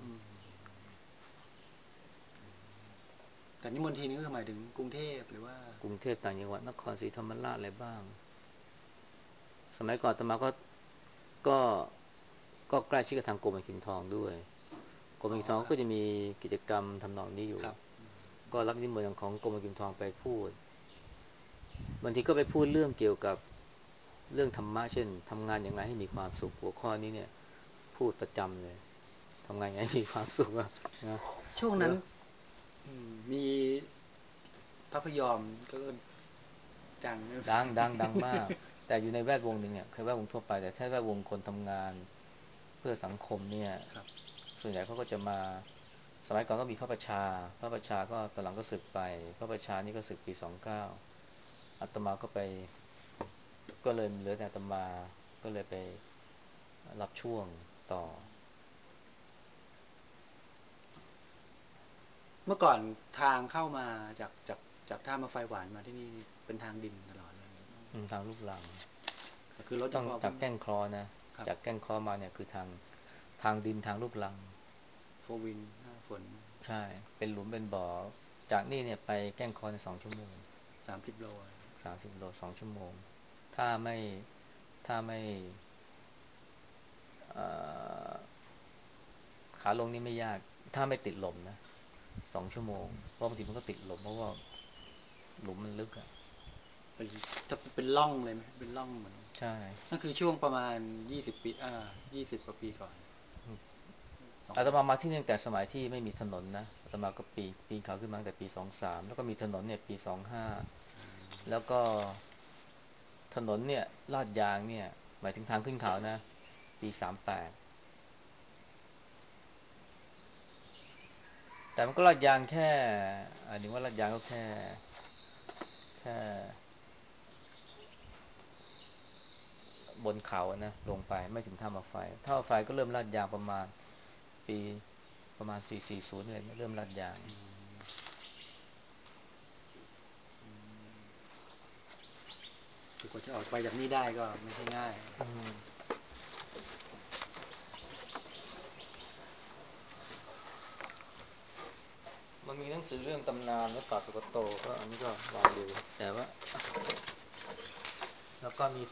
Speaker 1: แต่นิมนต์ทีนึงก็หมายถึงกรุงเทพหรือว่าก
Speaker 2: รุงเทพต่างจังหวัดนครศรีธรรมราชอะไรบ้างสมัยก่อนอาตมาก็ก็ก็ใกล้ชิดกับทางกรมการปกครองด้วยกรม
Speaker 1: อ๋อ
Speaker 2: การปกครอง
Speaker 1: ครับ
Speaker 2: ก็จะมีกิจกรรมทำนองนี้อยู่
Speaker 1: ครับ
Speaker 2: ก็รับนิมนต์ของกรมการปกครองไปพูดบางทีก็ไปพูดเรื่องเกี่ยวกับเรื่องธรรมะเช่นทำงานอย่างไรให้มีความสุขหัวข้อนี้เนี่ยพูดประจำเลยทำงานอย่างไรให้มีความสุขอะนะ
Speaker 1: ช่วงนั้น
Speaker 2: แล้ว
Speaker 1: มีพระพยอมก็ดัง
Speaker 2: ดังดังดังมากแต่อยู่ในแวดวงหนึ่งเนี่ยคือแวดวงทั่วไปแต่ถ้าแวดวงคนทำงานเพื่อสังคมเนี่ย
Speaker 1: ครับ
Speaker 2: ส่วนใหญ่เขาก็จะมาสมัยก่อนก็มีพระประชาพระประชาก็ตอนหลังก็สึกไปพระประชานี่ก็สึกปีสองเก้าอาตมาก็ไปก็เลยเหลือแต่อาตมาก็เลยไปรับช่วงต่อ
Speaker 1: เมื่อก่อนทางเข้ามาจากจากจากท่ามาไฟหวานมาที่นี่เป็นทางดินตลอดเลย
Speaker 2: ทางลูกหลัง
Speaker 1: ก็คือรถยั
Speaker 2: ต้อง
Speaker 1: งพอวิ่งได้
Speaker 2: จากแก้งคลอนะ
Speaker 1: ครับ
Speaker 2: จากแก้งคลอมาเนี่ยคือทางทางดินทางลูกหลัง
Speaker 1: โฟวินหน้าฝน
Speaker 2: ใช่เป็นหลุมเป็นบ่อจากนี่เนี่ยไปแก้งคลอในสองชั่วโมง
Speaker 1: สามสิบโล
Speaker 2: สามสิบโลสองชั่วโมงถ้าไม่ถ้าไม่เอ่อขาลงนี่ไม่ยากถ้าไม่ติดลมนะสองชั่วโมงเพราะบางทีมันก็ติดลมเพราะว่าหลุมมันลึกอะ
Speaker 1: เป็นจะเป็นร่องเลยไหมเป็นร่องเหมือน
Speaker 2: ใช่
Speaker 1: นั่นคือช่วงประมาณยี่สิบปีอ่ายี่สิบกว่าปีก่อนสอง
Speaker 2: อาตมามาที่นี่ตั้งแต่สมัยที่ไม่มีถนนนะอาตมาก็ปีนปีนเขาขึ้นมาตั้งแต่ปีสองสามแล้วก็มีถนนเนี่ยปีสองห้าแล้วก็ถนนเนี่ยลาดยางเนี่ยหมายถึงทางขึ้นเขานะปีสามแปดแต่มันก็ลาดยางแค่อันนี้ว่าลาดยางก็แค่แค่บนเขาอะนะลงไปไม่ถึงท่ามาไฟท่ามาไฟก็เริ่มลาดยางประมาณปีประมาณสี่สี่ศูนย์เลยเริ่มลาดยาง
Speaker 1: คือกว่าจะออกไปจากนี่ได้ก็ไม่ใช่ง่าย
Speaker 2: มันมีหนังสือเรื่องตำนานและป่าสุกโตก็อันนี้ก็ลองดูแต่ว่าแล้วก็มี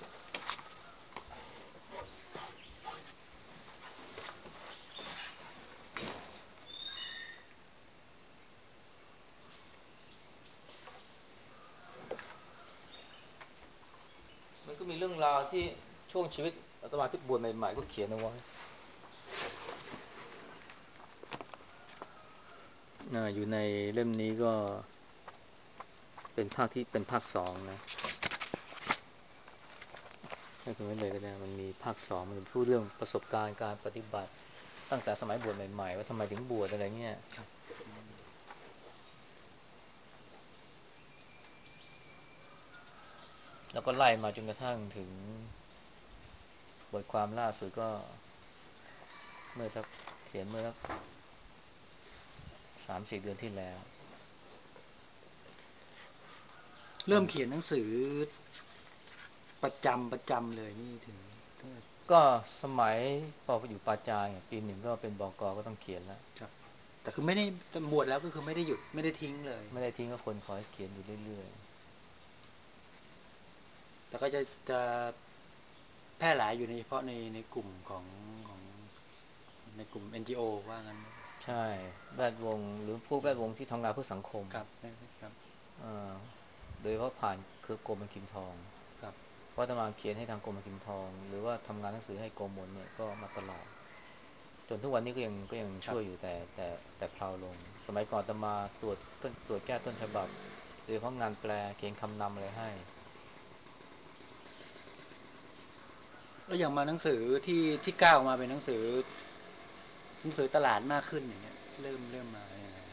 Speaker 2: มันก็มีเรื่องราวที่ช่วงชีวิตอาตมาที่บวชใหม่ๆก็เขียนเอาไว้อยู่ในเล่มนี้ก็เป็นภาคที่เป็นภาคสองนะให้คุณไว้เลยก็ได้มันมีภาคสองมันพูดเรื่องประสบการณ์การปฏิบัติตั้งแต่สมัยบวชใหม่ๆว่าทำไมถึงบวชอะไรเงี้ย
Speaker 1: ครับ
Speaker 2: แล้วก็ไล่มาจนกระทั่งถึงบทความล่าสุดก็เมื่อสักเขียนเมื่อสักสามสี่เดือนที่แล้วมัน
Speaker 1: เริ่มเขียนหนังสือประจำประจำเลยนี่ถึงตั้งแต่
Speaker 2: ก็สมัยพออยู่ปาจายปีหนึ่งก็เป็นบกก็ต้องเขียนแล้ว
Speaker 1: ครับแต่คือไม่ได้บวชแล้วก็คือไม่ได้หยุดไม่ได้ทิ้งเลย
Speaker 2: ไม่ได้ทิ้งก็คนขอให้เขียนอยู่เรื่อย
Speaker 1: แต่ก็จะจะแพร่หลายอยู่ในเฉพาะในในกลุ่มของของในกลุ่ม เอ็น จี โอ ว่างั้น
Speaker 2: ๆใช่แวดวงหรือผู้แวดวงที่ทำงานเพื่อสังคม
Speaker 1: ครับครับ
Speaker 2: โดยเฉพาะผ่านคือกรมกิมทอง
Speaker 1: ครับ
Speaker 2: เพราะทำงานเขียนให้ทางกรมกิมทองหรือว่าทำงานหนังสือให้กรมมลเนี่ยก็มาตลอดจนทุกวันนี้ก็ยังก็ยัง
Speaker 1: ครับ
Speaker 2: ช่วยอยู่แต่แต่แต่เพลาลงสมัยก่อนจะมาตรวจต้นตรวจแก้ต้นฉบับโดยเฉพาะงานแปลเขียนคำนำอะไรให้
Speaker 1: แล้วอย่างมาหนังสือที่ที่ก้าวมาเป็นหนังสือหนังสือตลาดมากขึ้นอย่างเงี้ยเริ่มเริ่มมาอย่างไง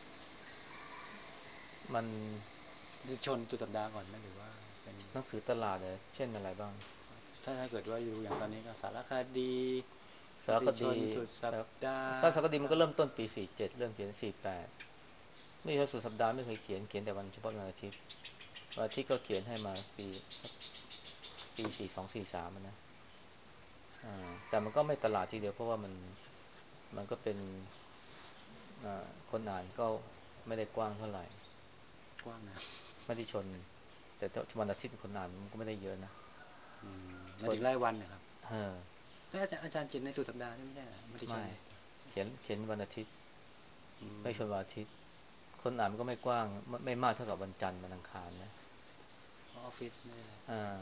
Speaker 2: มัน
Speaker 1: ชนตุดสัปดาห์ก่อนไหมหรือว่าเป็น
Speaker 2: หนังสือตลาดเลยเช่นอะไรบ้าง
Speaker 1: ถ้าถ้าเกิดว่าอยู่อย่างตอนนี้ก็สารคดีม
Speaker 2: สารคดี
Speaker 1: ติชนสุดสัป
Speaker 2: สาร
Speaker 1: ดาห์
Speaker 2: ถ้าสารคดีมันก็เริ่มต้นปีสี่เจ็ดเริ่มเขียนสี่แปดไม่ใช่สุดสัปดาห์ไม่เคยเขียนเขียนแต่วันเฉพาะวันอาทิตย์วันอาทิตย์ก็เขียนให้มาปีสักปีสี่สองสี่สามนะอ่าแต่มันก็ไม่ตลาดทีเดียวเพราะว่ามันมันก็เป็นอ่าคนอ่านก็ไม่ได้กว้างเท่าไหร่
Speaker 1: กว้างนะ
Speaker 2: ไม่ได้ชนแต่วันอาทิตย์คนอ่านมันก็ไม่ได้เยอะนะ
Speaker 1: มา
Speaker 2: คน
Speaker 1: ถึงรายวันนะครับ
Speaker 2: เออ
Speaker 1: แล้วอาจารย์อาจารย์เขียนในสุดสัปดาห์ไม่ใช่มติช
Speaker 2: ไม่
Speaker 1: น
Speaker 2: เขียนเขียนวันอาทิตย์
Speaker 1: อื
Speaker 2: ไม่
Speaker 1: ม
Speaker 2: ชนวันอาทิตย์คนอ่านมันก็ไม่กว้างไม่ไม่มากเท่ากับวันจันทร์วันอังคารนะ
Speaker 1: ออฟฟิศไม่ได้
Speaker 2: อ่า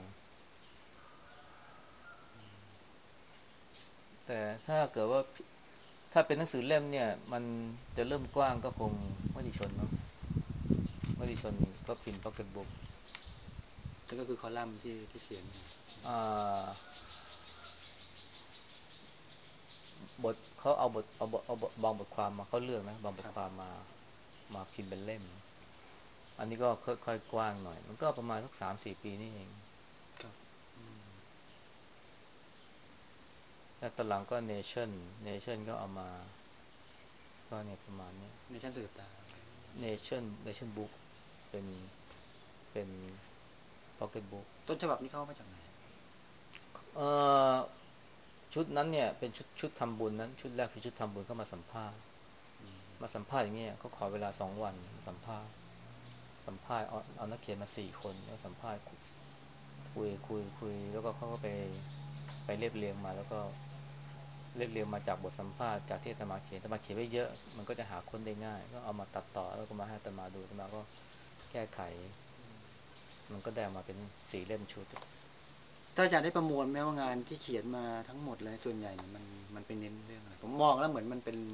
Speaker 2: แต่ถ้าเกิดว่าถ้าเป็นหนังสือเล่มเนี่ยมันจะเริ่มกว้างก็คงมติชนมั้งมติชนก็พิมพ์พ็อกเก็ตบุ๊ก
Speaker 1: แล้วก็คือคอลัมน์ที่ที่เขียนอยู่
Speaker 2: อ่าบทเขาเอาบทเอาบทเอาบทบางบทความมาเขาเลือกนะบางบ
Speaker 1: ครับ
Speaker 2: ทความมามาพิมพ์เป็นเล่มอันนี้ก็ค่อยๆกว้างหน่อยมันก็ประมาณสักสามสี่ปีนี่เอง
Speaker 1: ครับอืม
Speaker 2: แล้วตอนหลังก็ Nation Nation ก็เอามาก็เนี่ยประมาณเนี้ย
Speaker 1: ในชั้นสืบตา
Speaker 2: Nation Nation Book เป็นเป็น Pocket Book
Speaker 1: ต้นฉบับนี้เข้ามาจากไหน
Speaker 2: เอ่อชุดนั้นเนี่ยเป็นชุดชุดทำบุญนั้นชุดแรกคือชุดทำบุญเข้ามาสัมภาษณ์
Speaker 1: อืม
Speaker 2: มาสัมภาษณ์อย่างเงี้ยเขาขอเวลาสองวันสัมภาษณ์สัมภาษณ์เอาเอานักเขียนมาสี่คนแล้วสัมภาษณ์คุยคุยคุยแล้วก็เขาก็ไปไปเรียบเรียงมาแล้วก็เรียบเรียงมาจากบทสัมภาษณ์จากที่อาตมาเขียนอาตมาเขียนไว้เยอะมันก็จะหาคนได้ง่ายก็เอามาตัดต่อแล้วก็มาให้อาตมาดูอาตมาก็แก้ไขมันก็ได้มาเป็นสี่เล่มชุด
Speaker 1: ถ้าอาจารย์ได้ประมวลไหมว่างานที่เขียนมาทั้งหมดเลยส่วนใหญ่เนี่ยมันมันเป็นเน้นเรื่องอะไรผมมองแล้วเหมือนมันเป็น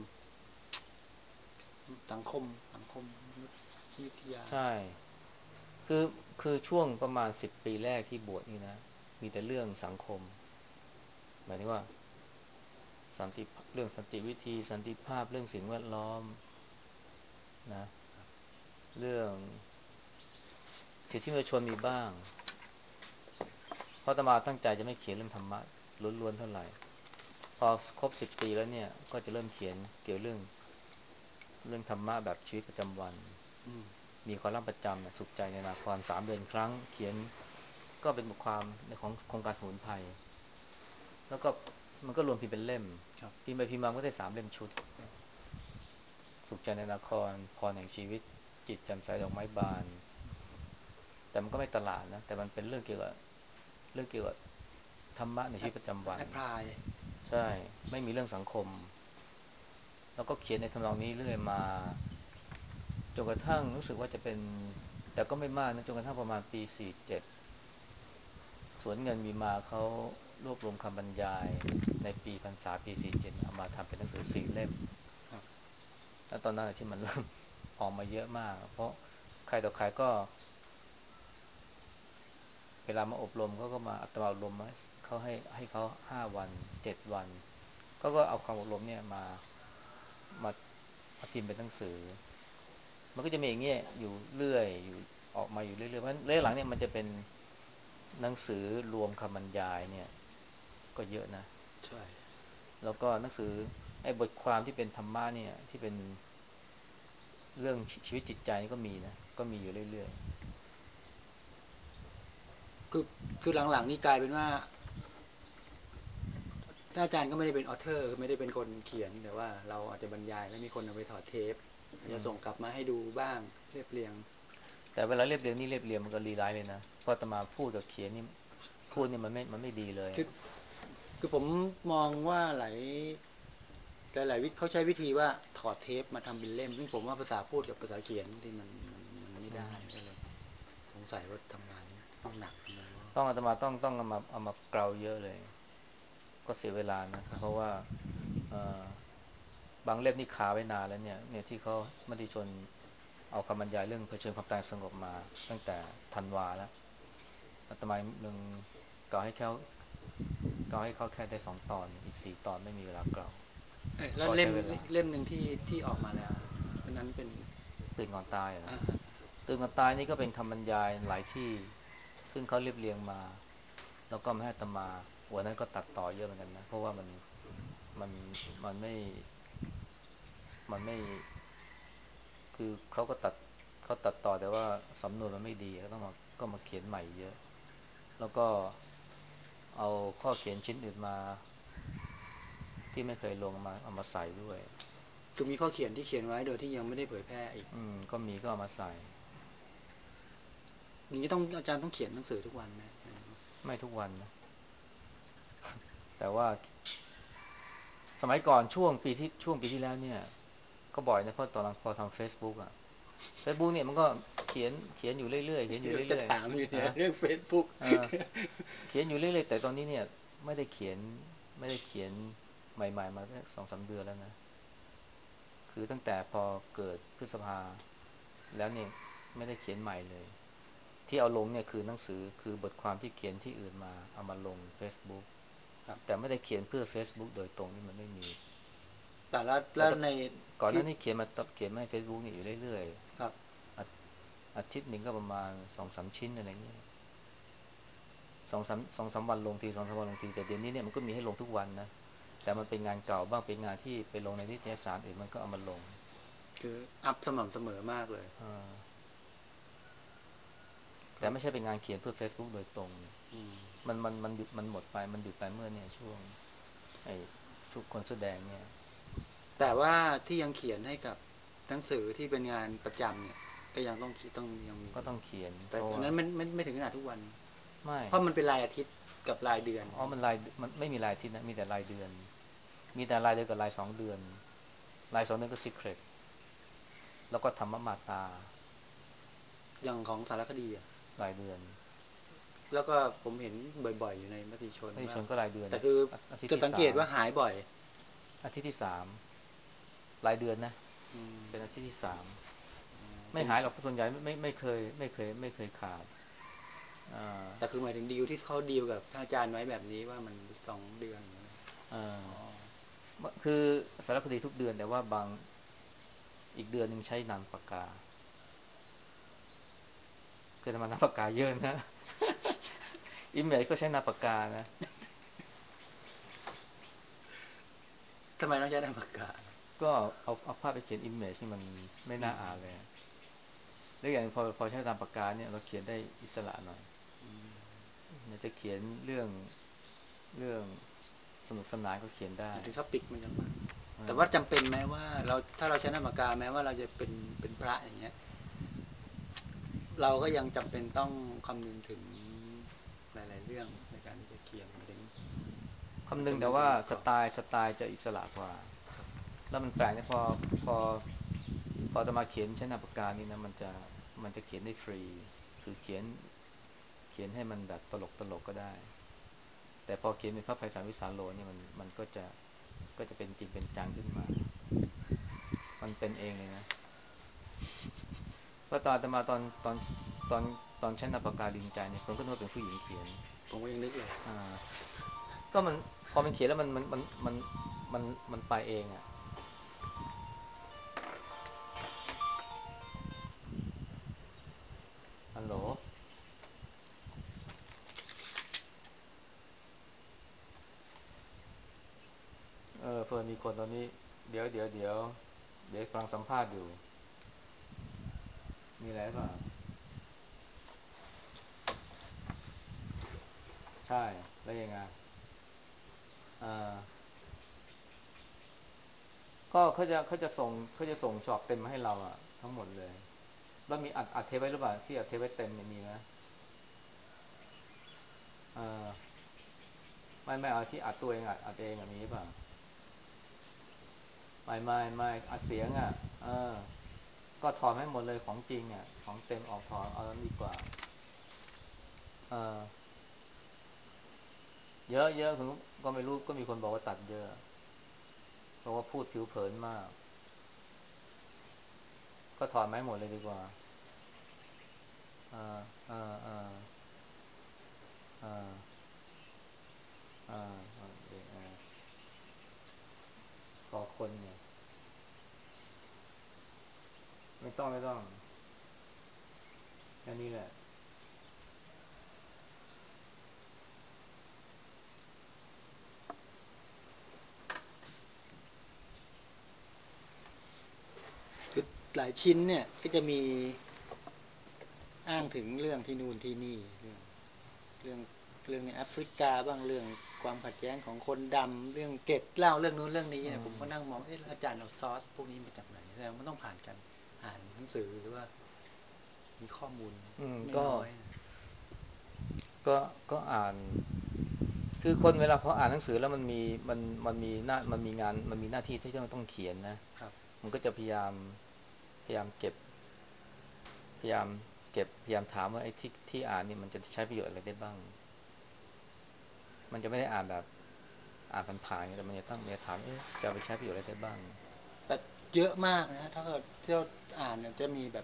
Speaker 1: สังคมสังคมมนุษยวิทยา
Speaker 2: ใช่คือคือช่วงประมาณสิบปีแรกที่บวชนี่นะมีแต่เรื่องสังคมหมายถึงว่าสันติเรื่องสันติวิธีสันติภาพเรื่องสิ่งแวดล้อมนะเรื่องสิทธิมนุษยชนมีบ้างเพราะอาตมาตั้งใจจะไม่เขียนเรื่องธรรมะล้วนๆเท่าไหร่พอครบสิบปีแล้วเนี่ยก็จะเริ่มเขียนเกี่ยวเรื่องเรื่องธรรมะแบบชีวิตประจำวัน
Speaker 1: อืม
Speaker 2: มีคอลัมน์ประจำนะสุขใจในนาครสามเดือนครั้งเขียนก็เป็นบทความในของโครงการสมุนไพรแล้วก็มันก็รวมพิมพ์เป็นเล่ม
Speaker 1: ครับ
Speaker 2: พิมพ์ไปพิมพ์มาก็ได้สามเล่มชุดสุขใจในนครพรแห่งชีวิตจิตแจ่มใสดอกไม้บานแต่มันก็ไม่ตลาดนะแต่มันเป็นเรื่องเกี่ยวกับเรื่องเกี่ยวกับธรรมะใน
Speaker 1: แอป
Speaker 2: ชีวิตประจำวัน
Speaker 1: แอปพลาย
Speaker 2: ใช่ไม่มีเรื่องสังคมแล้วก็เขียนในทำนองนี้เรื่อยมาจนกระทั่งรู้สึกว่าจะเป็นแต่ก็ไม่มากนะจนกระทั่งประมาณปีสี่เจ็ดสวนเงินมีมาเขารวบรวมคำบรรยายในปีพรรษาปีสี่เจ็ดเอามาทำเป็นหนังสือสี่เล่ม
Speaker 1: ครับ
Speaker 2: แล้วตอนนั้นที่มันเริ่มออกมาเยอะมากเพราะใครต่อใครก็เวลามาอบรมเขาก็มาอัตราอบรมมาเขาให้ให้เขาห้าวันเจ็ดวันเขาก็เอาความอบรมเนี่ยมามามาพิมพ์เป็นหนังสือมันก็จะมีอย่างเงี้ยอยู่เรื่อยอยู่ออกมาอยู่เรื่อยๆเพราะเรื่องหลังเนี่ยมันจะเป็นหนังสือรวมคำบรรยายเนี่ยก็เยอะนะ
Speaker 1: ใช่
Speaker 2: แล้วก็หนังสือไอ้บทความที่เป็นธรรมะเนี่ยที่เป็นเรื่องชีวิตจิตใจนี่ก็มีนะก็มีอยู่เรื่อย
Speaker 1: คือคือหลังๆนี่กลายเป็นว่าถ้าอาจารย์ก็ไม่ได้เป็นออเทอร์ไม่ได้เป็นคนเขียนแต่ว่าเราอาจจะบรรยายแล้วมีคนเอาไปถอดเทปอาจ
Speaker 2: ๆอืม
Speaker 1: จะส่งกลับมาให้ดูบ้างเรียบเรียง
Speaker 2: แต่เวลาเรียบเรียงนี่เรียบเรียงมันก็รีไลท์เลยนะเพราะอาตมาพูดกับเขียนนี่พูดนี่มันไม่มันไม่ดีเลย
Speaker 1: คือ
Speaker 2: อะ
Speaker 1: คือผมมองว่าหลายหลายๆวิเขาใช้วิธีว่าถอดเทปมาทำเป็นเล่มซึ่งผมว่าภาษาพูดกับภาษาเขียนที่มันมันมันไม่ได้
Speaker 2: อืม
Speaker 1: ก็เลยสงสัยว่าทำงานนี้ต้องหนักทำไมว่า
Speaker 2: ต้องอาตมาต้องต้องเอามาเอามาเกลาเยอะเลยก็เสียเวลานะ
Speaker 1: ครับ
Speaker 2: เพราะว่าเอ่อบางเล่มนี่คาไว้นานแล้วเนี่ยเนี่ยที่เขามติชนเอาคำบรรยายเรื่องเผชิญความตายสงบมาตั้งแต่ธันวาแล้วอาตมายังเกาให้เขาเกาให้เขาแค่ได้สองตอนอีกสี่ตอนไม่มีเวลาเกลา
Speaker 1: เอ้ยแล้ว
Speaker 2: ก็
Speaker 1: เล่ม
Speaker 2: ใช้เวลา
Speaker 1: เล่มหนึ่งที่ที่ออกมาแล้วอันนั้นเป็น
Speaker 2: ตื่นก่อนตายเหรอ
Speaker 1: อ่า
Speaker 2: ตื่นก่อนตายนี่ก็เป็นคำบรรยายหลายที่ซึ่งเขาเรียบเรียงมาแล้วก็มาให้อาตมาวันนั้นก็ตัดต่อเยอะเหมือนกันนะเพราะว่ามันมันมันไม่มันไม่ คือเขาก็ตัดเขาตัดต่อแต่ว่าสำนวนมันไม่ดีก็ต้องมาก็มาเขียนใหม่เยอะแล้วก็เอาข้อเขียนชิ้นอื่นมาที่ไม่เคยลงมาเอามาใส่ด้วย
Speaker 1: คือมีข้อเขียนที่เขียนไว้โดยที่ยังไม่ได้เผยแพร่อีก
Speaker 2: อืมก็มีก็เอามาใส่
Speaker 1: อย่างนี้ต้องอาจารย์ต้องเขียนหนังสือทุกวันไหม
Speaker 2: ไม่ทุกวันนะแต่ว่าสมัยก่อนช่วงปีที่ช่วงปีที่แล้วเนี่ยก็บ่อยนะเพราะตอนหลังพอทำ Facebook อ่ะ Facebook เนี่ยมันก็เขียนเขียนอยู่เรื่อยๆเขียนอยู่
Speaker 1: จะ
Speaker 2: เรื่อย
Speaker 1: ถามอยู่
Speaker 2: ๆนะ
Speaker 1: เนี่ยเรื่องเฟซบุ๊ก
Speaker 2: เออเขียนอยู่เรื่อยๆแต่ตอนนี้เนี่ยไม่ได้เขียนไม่ได้เขียนใหม่ๆมาสักสองสามเดือนแล้วนะ คือตั้งแต่พอเกิดพฤษภาแล้วเนี่ยไม่ได้เขียนใหม่เลยที่เอาลงเนี่ยคือหนังสือคือบทความที่เขียนที่อื่นมาเอามาลง Facebook
Speaker 1: ครับ
Speaker 2: แต่ไม่ได้เขียนเพื่อ Facebook โดยตรงนี่มันไม่มี
Speaker 1: แต่ละ
Speaker 2: แต่ก็
Speaker 1: แล้วในที่
Speaker 2: ก่อนหน้านี้เขียนมาเขียนมาให้ Facebook นี่อยู่เรื่อย
Speaker 1: ครับ
Speaker 2: ๆอาอาทิตย์หนึ่งก็ประมาณสองสามชิ้นอะไรเงี้ยสองสามสองสามวันลงทีสองสามวันลงทีแต่เดี๋ยวนี้เนี่ยมันก็มีให้ลงทุกวันนะแต่มันเป็นงานเก่าบ้างเป็นงานที่ไปลงในนิตยสารอื่นมันก็เอามาลง
Speaker 1: คืออัพสม่ำเสมอมากเลย
Speaker 2: อ่า
Speaker 1: ค
Speaker 2: แต่
Speaker 1: รับ
Speaker 2: ไม่ใช่เป็นงานเขียนเพื่อ Facebook โดยตรง
Speaker 1: อืม
Speaker 2: มันมันมันหยุดมันหมดไปมันหยุดไปเมื่อเนี่ยช่วงไอ้ชุกคนแสอแดงเนี่ย
Speaker 1: แต่ว่าที่ยังเขียนให้กับหนังสือที่เป็นงานประจำเนี่ยก็ยังต้องต้องยังมี
Speaker 2: ก็ต้องเขียนเพ
Speaker 1: แต่
Speaker 2: ราะว่า
Speaker 1: อันนั้นไม่ไม่ไม่ถึงขนาดทุกวัน
Speaker 2: ไม่
Speaker 1: เพราะมันเป็นรายอาทิตย์กับรายเดือน
Speaker 2: อ๋อมันรายมันไม่มีรายอาทิตย์นะมีแต่รายเดือนมีแต่รายเดือนกับรายสองเดือนรายสองเดือนก็ Secret แล้วก็ธรรมมาตรา
Speaker 1: อย่างของสารคดีอะ
Speaker 2: รายเดือน
Speaker 1: แล้วก็ผมเห็นบ่อยๆอยู่ในมติชนว่า
Speaker 2: มติชนก็รายเดือน
Speaker 1: แต่คือ
Speaker 2: อาทิต
Speaker 1: จะ
Speaker 2: ย์ที่สาม
Speaker 1: สังเกตว่าหายบ่อย
Speaker 2: อาทิตย์ที่สามรายเดือนนะ
Speaker 1: อืม
Speaker 2: เป็นอาทิตย์ที่สามไม่
Speaker 1: เป็น
Speaker 2: หายหรอกส่วนใหญ่ไม่ไม่ไม่เคยไม่เคยไม่เคยขาดอ่า
Speaker 1: แต่คือหมายถึงดีลที่เขาดีลกับท่านอาจารย์ไว้แบบนี้ว่ามันสองเดือนอย่างเงี้ย
Speaker 2: อ่
Speaker 1: อ๋อ
Speaker 2: าคือสารคดีทุกเดือนแต่ว่าบางอีกเดือนหนึ่งใช้นามปากกาคือทำมานามปากกาเยอะนะอีเมลก็ใช้นามปากกานะ
Speaker 1: ทำไมต้องใช้นามปากกา
Speaker 2: ก็เอาเอาภาพไปเขียน image ที่มันไม่
Speaker 1: อืม
Speaker 2: น่าอ่านเลยแล้วอย่างพอพอใช้ตามปากกาเนี่ยเราเขียนได้อิสระหน่อย
Speaker 1: อืม
Speaker 2: เนี่ยจะเขียนเรื่องเรื่องสนุกสนานก็เขียนได้
Speaker 1: ถึงท็อปิกมันยังมาแต่ว่า
Speaker 2: อ่า
Speaker 1: จำเป็นไหมว่าเราถ้าเราใช้นามปากกาแม้ว่าเราจะเป็นเป็นพระอย่างเงี้ยเราก็ยังจำเป็นต้องคำนึงถึงหลายๆเรื่องในการที่จะเขียนหมายถึง
Speaker 2: คำ
Speaker 1: จำเป็น
Speaker 2: นึงแต่ว่า
Speaker 1: ต้องมีกรอบ
Speaker 2: สไตล์สไตล์จะอิสระกว่าแล้วมันแปลกเนี่ยพอพอพอจะมาเขียนใช้นามปากกานี่นะมันจะมันจะเขียนได้ฟรีคือเขียนเขียนให้มันแบบตลกตลกก็ได้แต่พอเขียนเป็นพระไพศาลวิสาโลนี่มันมันก็จะก็จะเป็นจริงเป็นจังขึ้นมามันเป็นเองเลยนะ เพราะตอนอาตมาตอนตอนตอนตอนใช้นามปากกาลินใจเนี่ยคนก็นึกว่าเป็นผู้หญิงเขียน
Speaker 1: ผมก็ยังนึกเลย
Speaker 2: อ่าก็มันพอมันเขียนแล้วมันมันมันมันมันมันไปเองอ่ะฮัลโหลเออเพื่อนมีคนตอนนี้เดี๋ยวเดี๋ยวเดี๋ยวเดี๋ยวฟังสัมภาษณ์อยู่มีอะไรเปล่าใช่แล้วยังไงอ่าก็เขาจะเขาจะส่งเขาจะส่งจอบเต็มมาให้เราอ่ะทั้งหมดเลยแล้วมีอัดอัดเทปไว้หรือเปล่าที่อัดเทปไว้เต็มเนี่ยมีไหมเออไม่ไม่เอาที่อัดตัวเองอัดอัดเองอะมีหรือเปล่า ไม่ไม่ไม่อัดเสียงอ่ะเออก็ถอดให้หมดเลยของจริงอ่ะของเต็มออกถอดเอานั้นดีกว่าเออเยอะเยอะผมก็ไม่รู้ก็มีคนบอกว่าตัดเยอะเพราะว่าพูดผิวเผินมากก็ถอดไม้หมดเลยดีกว่าอ่าอ่าอ่าอ่าอ่าโอเคอ่าขอคนเนี่ยไม่ต้องไม่ต้องแค่นี้แหละ
Speaker 1: คือหลายชิ้นเนี่ยก็จะมีอ้างถึงเรื่องที่นู่นที่นี่เรื่องเรื่องเรื่องในแอฟริกาบ้างเรื่องความขัดแย้งของคนดำเรื่องเก็บเหล้าเรื่องนู้นเรื่องนี้
Speaker 2: อื
Speaker 1: เนี่ยผมก็นั่ง
Speaker 2: ม
Speaker 1: มองเอ๊ะอาจารย์เอาซอสพวกนี้มาจากไหนแสดงมันต้องผ่านกันอ่านหนังสือหรือว่ามีข้อมูล
Speaker 2: อืม
Speaker 1: ไม่
Speaker 2: ก็
Speaker 1: น้อยนะ
Speaker 2: ก็ก็อ่านคือคนเวลาพออ่านหนังสือแล้วมันมีมันมันมีหน้ามันมีงานมันมีหน้าที่ที่จะต้องเขียนนะ
Speaker 1: ครับ
Speaker 2: มันก็จะพยายามพยายามเก็บ พยายามเก็บพยายามถามว่าไอ้ที่ที่อ่านนี่มันจะใช้ประโยชน์อะไรได้บ้างมันจะไม่ได้อ่านแบบอ่านผ่านๆแต่มันจะต้องมันจะถามเอ๊ะจะเอาไปใช้ประโยชน์อะไรได้บ้าง
Speaker 1: แต่เยอะมากนะถ้าเกิดที่เราอ่านเนี่ยจะมีแบบเป็น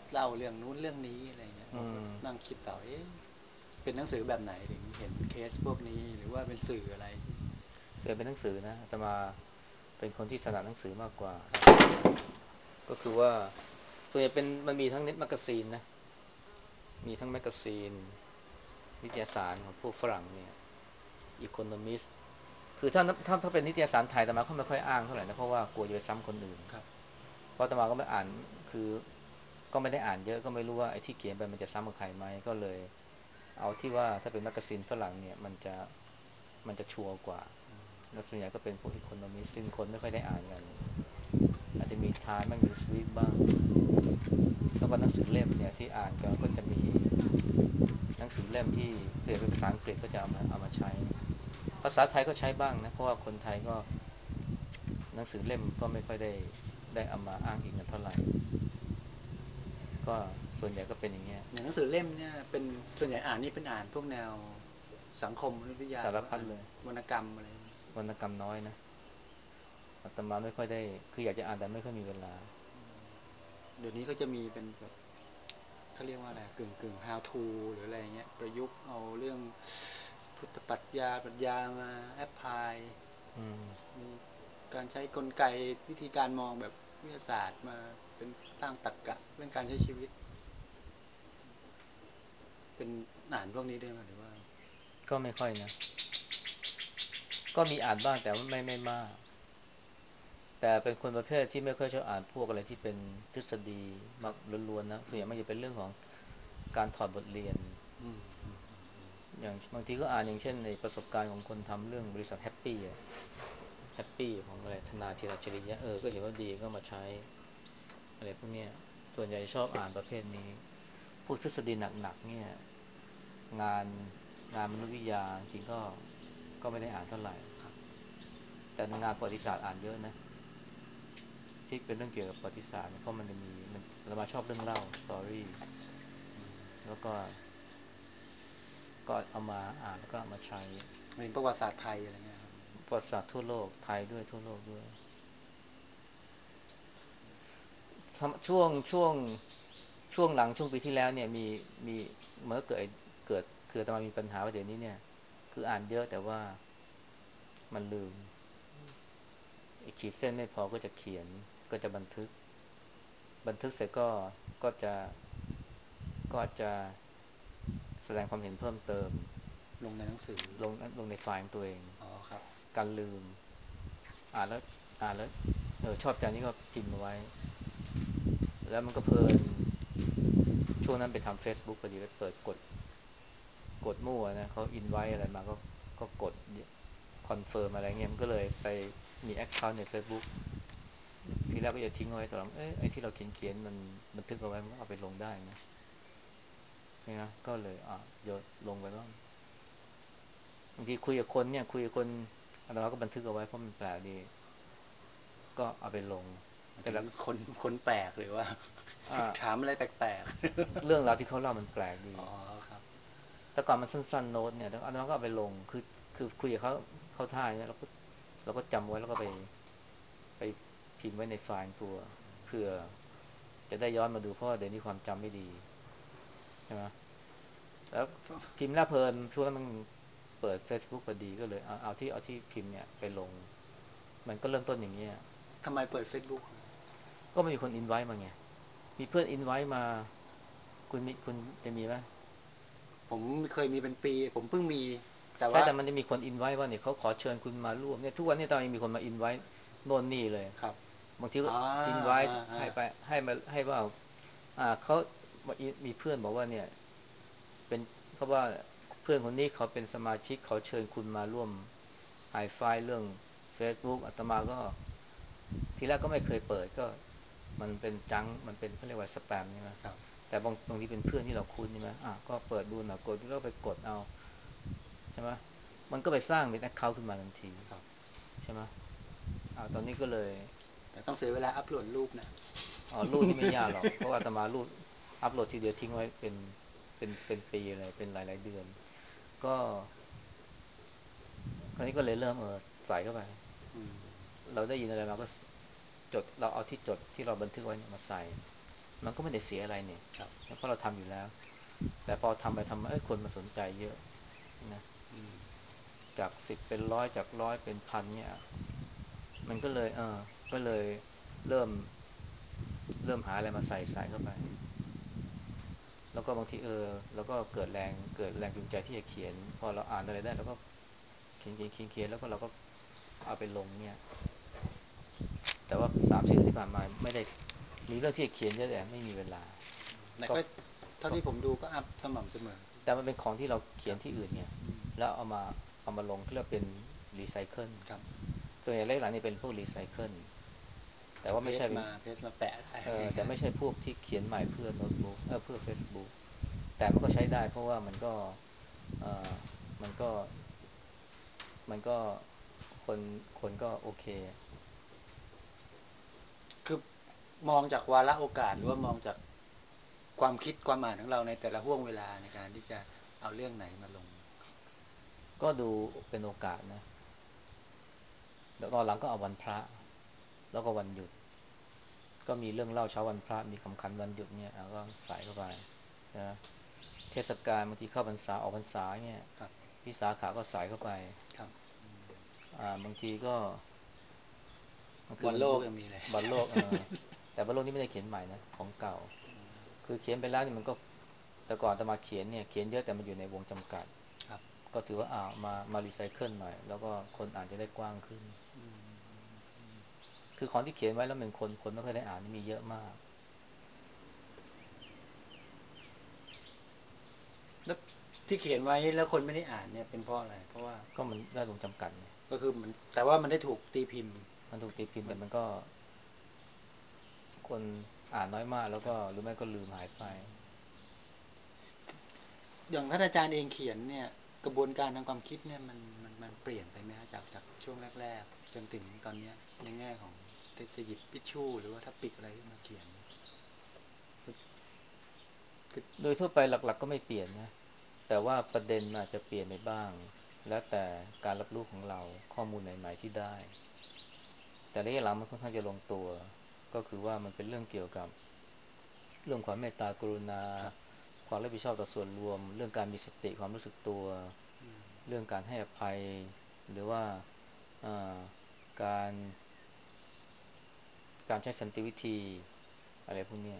Speaker 1: เล่าเรื่องนู้นเรื่องนี้อะไรเงี้ย
Speaker 2: อื
Speaker 1: ผมก็
Speaker 2: ม
Speaker 1: นั่งคิดต่อเอ๊ะเป็นหนังสือแบบไหนถึงเห็นเคสพวกนี้หรือว่าเป็นสื่ออะไรที่
Speaker 2: เตือนเป็นหนังสือนะอาตมาเป็นคนที่ถนัดหนังสือมากกว่าก็คือว่าส่วนใหญ่เป็นมันมีทั้งเน็ตแมกกาซีนนะมีทั้งแมกกาซีนนิตยสารของพวกฝรั่งเนี่ยอีโคโนมิสคือถ้าถ้าถ้าเป็นนิตยสารไทยอาตมาก็ไม่ค่อยอ้างเท่าไหร่นะเพราะว่ากลัวจะไปซ้ำคนอื่น
Speaker 1: ครับ
Speaker 2: เพราะอาตมาก็ไม่อ่านคือก็ไม่ได้อ่านเยอะก็ไม่รู้ว่าไอ้ที่เขียนไปมันจะซ้ำกับใครไหมก็เลยเอาที่ว่าถ้าเป็นแมกกาซีนฝรั่งเนี่ยมันจะมันจะชัวร์กว่าแล้วส่วนใหญ่ก็เป็นพวกอีโคโนมิสซึ่งคนไม่ค่อยได้อ่านกันอาจจะมีทายบ้างนิวสวีคบ้างแล้วก็หนังสือเล่มเนี่ยที่อ่านกันก็จะมีหนังสือเล่มที่เปลี่ยนเป็นภาษาอังกฤษก็จะเอามาเอามาใช้ภาษาไทยก็ใช้บ้างนะเพราะว่าคนไทยก็หนังสือเล่มก็ไม่ค่อยได้ได้เอามาอ้างอิงกันเท่าไหร่ก็ส่วนใหญ่ก็เป็นอย่างเงี้ย
Speaker 1: อย่างหนังสือเล่มเนี่ยเป็นส่วนใหญ่อ่านนี่เป็นอ่านพวกแนวสังคมมนุษยวิทยา
Speaker 2: สา
Speaker 1: หรือว่าอ่าน
Speaker 2: รพัดเลยว
Speaker 1: วรรณกรรมอะไร
Speaker 2: วรรณกรรมน้อยนะอาตมาไม่ค่อยได้คืออยากจะอ่านแต่ไม่ค่อยมีเวลา
Speaker 1: เดี๋ยวนี้ก็จะมีเป็นแบบเขาเรียกว่าอะไรกึ่งกึ่ง how to หรืออะไรเงี้ยประยุกต์เอาเรื่องพุทธปรัชญาปรัชญามาแอพพลาย
Speaker 2: อืม
Speaker 1: มีการใช้กลไกวิธีการมองแบบวิทยาศาสตร์มาเป็นตั้งตรรกะเรื่องการใช้ชีวิตเป็นอ่านพวกนี้ได้ไหมหรือว่า
Speaker 2: ก็ไม่ค่อยนะก็มีอ่านบ้างแต่ว่าไม่ไม่มากแต่เป็นคนประเภทที่ไม่ค่อยชอบอ่านพวกอะไรที่เป็นทฤษฎีมาก
Speaker 1: ครับ
Speaker 2: ล้วนๆนะส่วน
Speaker 1: อืม
Speaker 2: ใหญ่มันจะเป็นเรื่องของการถอดบทเรียน
Speaker 1: อืมอืม
Speaker 2: อย่างบางทีก็อ่านอย่างเช่นในประสบการณ์ของคนทำเรื่องบริษัทแฮปปี้อะแฮปปี้ของอะไรธนาธีรจริยะเออก็เห็นว่าดีก็มาใช้อะไรพวกเนี้ยส่วนใหญ่ชอบอ่านประเภทนี้พวกทฤษฎีหนักๆเนี่ยงานงานมนุษยวิทยาจริงก็ก็ไม่ได้อ่านเท่าไหร่
Speaker 1: ครับ
Speaker 2: แต่งานประวัติศาสตร์อ่านเยอะนะที่เป็นเรื่องเกี่ยวกับประวัติศาสตร์เนี่ยเพราะมันจะมีมันเรามาชอบเรื่องเล่าสตอรี่แล้วก็ก็เอามาอ่านแล้วก็เอามาใช้
Speaker 1: เป็นประวัติศาสตร์ไทยอะไรเงี้ยครับ
Speaker 2: ประวัติศาสตร์ทั่วโลกไทยด้วยทั่วโลกด้วยช่วงช่วงช่วงหลังช่วงปีที่แล้วเนี่ยมีมีเมื่อเกิดเกิดคือตอนมีปัญหาว่าเดี๋ยวนี้เนี่ยคืออ่านเยอะแต่ว่ามันลืมขีดเส้นไม่พอก็จะเขียนก็จะบันทึกบันทึกเสร็จก็ก็จะก็จะแสดงความเห็นเพิ่มเติม
Speaker 1: ลงในหนังสือ
Speaker 2: ลงลงในไฟล์ของตัวเอง
Speaker 1: อ๋อครับ
Speaker 2: การลืมอ่านแล้วอ่านแล้วเออชอบใจนี่ก็พิมพ์เอาไว้แล้วมันก็เพลินช่วงนั้นไปทำ Facebook พอดีไปเปิดกดกดมั่วนะเขาอินไว้อะไรมาก็ก็กดคอนเฟิร์มอะไรเงี้ยมันก็เลยไปมีแอคเคาท์ใน Facebook ทีแรกก็จะทิ้งเอาไว้ตลอดเอ้ยไอ้ที่เราเขียนเขียนมันบันทึกเอาไว้มันก็เอาไปลงได้นะใช่ไหมก็เลยอ่ะโยนลงไปบ้างบางทีคุยกับคนเนี่ยคุยกับคนเราก็บันทึกเอาไว้เพราะมันแปลกดีก็เอาไปลงแต่
Speaker 1: ถึง
Speaker 2: ละ
Speaker 1: คนคนแปลกหรือว่า
Speaker 2: อ่า
Speaker 1: ถามอะไรแปลก
Speaker 2: เรื่องราวที่เขาเล่ามันแปลกดี
Speaker 1: ๆอ๋อครับ
Speaker 2: แต่ก่อนมันสั้นๆโน้ตเนี่ยแต่อันนั้นก็เอาไปลงคือคือคุยกับเขาเขาท่าเนี่ยเราก็เราก็จำไว้แล้วก็ไปไปพิมพ์ไว้ในไฟล์ตัวเพื่อจะได้ย้อนมาดูเพราะว่าเดี๋ยวนี้ความจำไม่ดีใช่ไหมแล้วพิมพ์หน้าเพลินช่วงนั้นมันเปิด Facebook พอดีก็เลยเอาเอาที่เอาที่พิมพ์เนี่ยไปลงมันก็เริ่มต้นอย่างเงี้ย
Speaker 1: ทำไมเปิด Facebook
Speaker 2: ก็ไม่มีคนอินไว้มาไงมีเพื่อนอินไว้มาคุณมีคุณจะมีไหม
Speaker 1: ผมเคยมีเป็นปีผมเพิ่งมีแต่
Speaker 2: ใช่
Speaker 1: ว่า
Speaker 2: แต่มันจะมีคนอินไว้ว่าเนี่ยเขาขอเชิญคุณมาร่วมเนี่ยทุกวันนี้ตอนนี้มีคนมาอินไว้โน่นนี่เลย
Speaker 1: ครับ
Speaker 2: บางทีก็
Speaker 1: อ่า
Speaker 2: อินไว้
Speaker 1: อ่าอ่า
Speaker 2: ให้ไปให้มาให้ว่าอ่าเขามีเพื่อนบอกว่าเนี่ยเป็นเขาว่าเพื่อนคนนี้เขาเป็นสมาชิกเขาเชิญคุณมาร่วมไฮไฟเรื่อง Facebook อาตมาก็ทีแรกก็ไม่เคยเปิดก็มันเป็นจังมันเป็นเขาเรียกว่าสแปมใช่ไหม
Speaker 1: ครับ
Speaker 2: แต่บางบางทีเป็นเพื่อนที่เราคุ้นใช่ไหมอ่ะก็เปิดดูหน่อยกดแล้วไปกดเอาใช่ไหมมันก็ไปสร้างเป็นแอคเคาท์ขึ้นมาทันที
Speaker 1: ครับ
Speaker 2: ใช่ไหมอ่าตอนนี้ก็เลย
Speaker 1: แต่ต้องเสียเวลาอัปโหลดรูปนะ
Speaker 2: อ๋อรูปนี่ไม่ยากหรอกเพราะว่าอาตมารูปอัปโหลดทีเดียวทิ้งไว้เป็นเป็นเป็นปีเลยเป็นหลายๆเดือนก็คราวนี้ก็เลยเริ่มเออใส่เข้าไป
Speaker 1: อืม
Speaker 2: เราได้ยินอะไรมาก็จดเราเอาที่จดที่เราบันทึกไว้เนี่ยมาใส่มันก็ไม่ได้เสียอะไรเนี่ย
Speaker 1: ครับ
Speaker 2: เพราะเราทำอยู่แล้วแต่พอทำไปทำมาเอ้ยคนมาสนใจเยอะนะ
Speaker 1: อืม
Speaker 2: จากสิบเป็นร้อยจากร้อยเป็นพันเนี่ยมันก็เลยเออก็เลยเริ่มเริ่มหาอะไรมาใส่ใส่เข้าไปแล้วก็บางทีเออแล้วก็เกิดแรงเกิดแรงจูงใจที่จะเขียนพอเราอ่านอะไรได้แล้วก็เขียนเขียนเขียนเขียนแล้วก็เราก็เอาไปลงเนี่ยแต่ว่าสามสี่เดือนที่ผ่านมาไม่ได้มีเรื่องที่จะเขียนเยอะแต่ไม่มีเวลาก็
Speaker 1: แต่ก็เท่า
Speaker 2: ก็
Speaker 1: ที่ผมดูก็อัพสม่ำเสมอ
Speaker 2: แต่มันเป็นของที่เราเขี
Speaker 1: ครับ
Speaker 2: ยนที่อื่นไง
Speaker 1: อืม
Speaker 2: แล้วเอามาเอามาลงเรียกเป็นรีไซเคิล
Speaker 1: ครับ
Speaker 2: ส่วนใหญ่เลขหลังนี่เป็นพวกรีไซเคิลแต่ว่า
Speaker 1: เพ
Speaker 2: ไม่ใช่เป็น
Speaker 1: สมาเพสมาแปะได้
Speaker 2: เออแต่
Speaker 1: ง่าย
Speaker 2: ไม่ใช่พวกที่เขียนใหม่เพื่อโน้ตบุ๊กเออเพื่อ Facebook แต่มันก็ใช้ได้เพราะว่ามันก็เออมันก็มันก็คนคนก็โอเค
Speaker 1: ๆคือมองจากวาระโอกาสหรือว่ามองจากความคิดความอ่านของเราในแต่ละห่วงเวลาในการที่จะเอาเรื่องไหนมาลง
Speaker 2: ก็ดูเป็นโอกาสนะแล้วตอนหลังก็เอาวันพระแล้วก็วันหยุดก็มีเรื่องเล่าเช้าวันพระมีคำขันวันหยุดเนี่ยก็ใส่เข้าไปนะเทศกาลบางทีเข้าพรรษาออกพรรษาเนี่ย
Speaker 1: ครับ
Speaker 2: วิสาขะก็ใส่เข้าไป
Speaker 1: ครับ
Speaker 2: อ่าบางทีก็มัน
Speaker 1: บอลโล
Speaker 2: คือมันยุค
Speaker 1: กยังมีเลย
Speaker 2: บอลโลกเออแต่บอลโลกนี่ไม่ได้เขียนใหม่นะของเก่าคือเขียนไปแล้วนี่มันก็แต่ก่อนจะมาเขียนเนี่ยเขียนเยอะแต่มันอยู่ในวงจำกัด
Speaker 1: ครับ
Speaker 2: ก็ถือว่าอ่ามามารีไซเคิลหน่อยแล้วก็คนอ่านจะได้กว้างขึ้นคือของที่เขียนไว้แล้วมันคนคนไม่ค่อยได้อ่านนี่มีเยอะมาก
Speaker 1: แล้วที่เขียนไว้แล้วคนไม่ได้อ่านเนี่ยเป็นเพราะอะไรเพราะว่า
Speaker 2: ก็มันได้วงจำกัดไง
Speaker 1: ก็คือมันแต่ว่ามันได้ถูกตีพิมพ์
Speaker 2: มันถูกตีพิมพ์
Speaker 1: มัน
Speaker 2: แต่มันก็คนอ่านน้อยมากแล้วก็
Speaker 1: ครับ
Speaker 2: หรือไม่ก็ลืมหายไป
Speaker 1: อย่างท่านอาจารย์เองเขียนเนี่ยกระบวนการทางความคิดเนี่ยมันมันมันเปลี่ยนไปไหมฮะจากจากช่วงแรกๆจนถึงตอนเนี้ยในแง่ของจะจะหยิบพิชชูหรือว่าถ้าปิกอะไรขึ้นมาเขียนคือ
Speaker 2: โดยทั่วไปหลักๆก็ไม่เปลี่ยนนะแต่ว่าประเด็นมันอาจจะเปลี่ยนไปบ้างแล้วแต่การรับรู้ของเราข้อมูลใหม่ๆที่ได้แต่ระยะหลังมันค่อนข้างจะลงตัวก็คือว่ามันเป็นเรื่องเกี่ยวกับเรื่องความเมตตากรุณา
Speaker 1: ครับ
Speaker 2: ความรับผิดชอบต่อส่วนรวมเรื่องการมีสติความรู้สึกตัวเรื่องการให้อภัยหรือว่าการการใช้สันติวิธีอะไรพวกนี้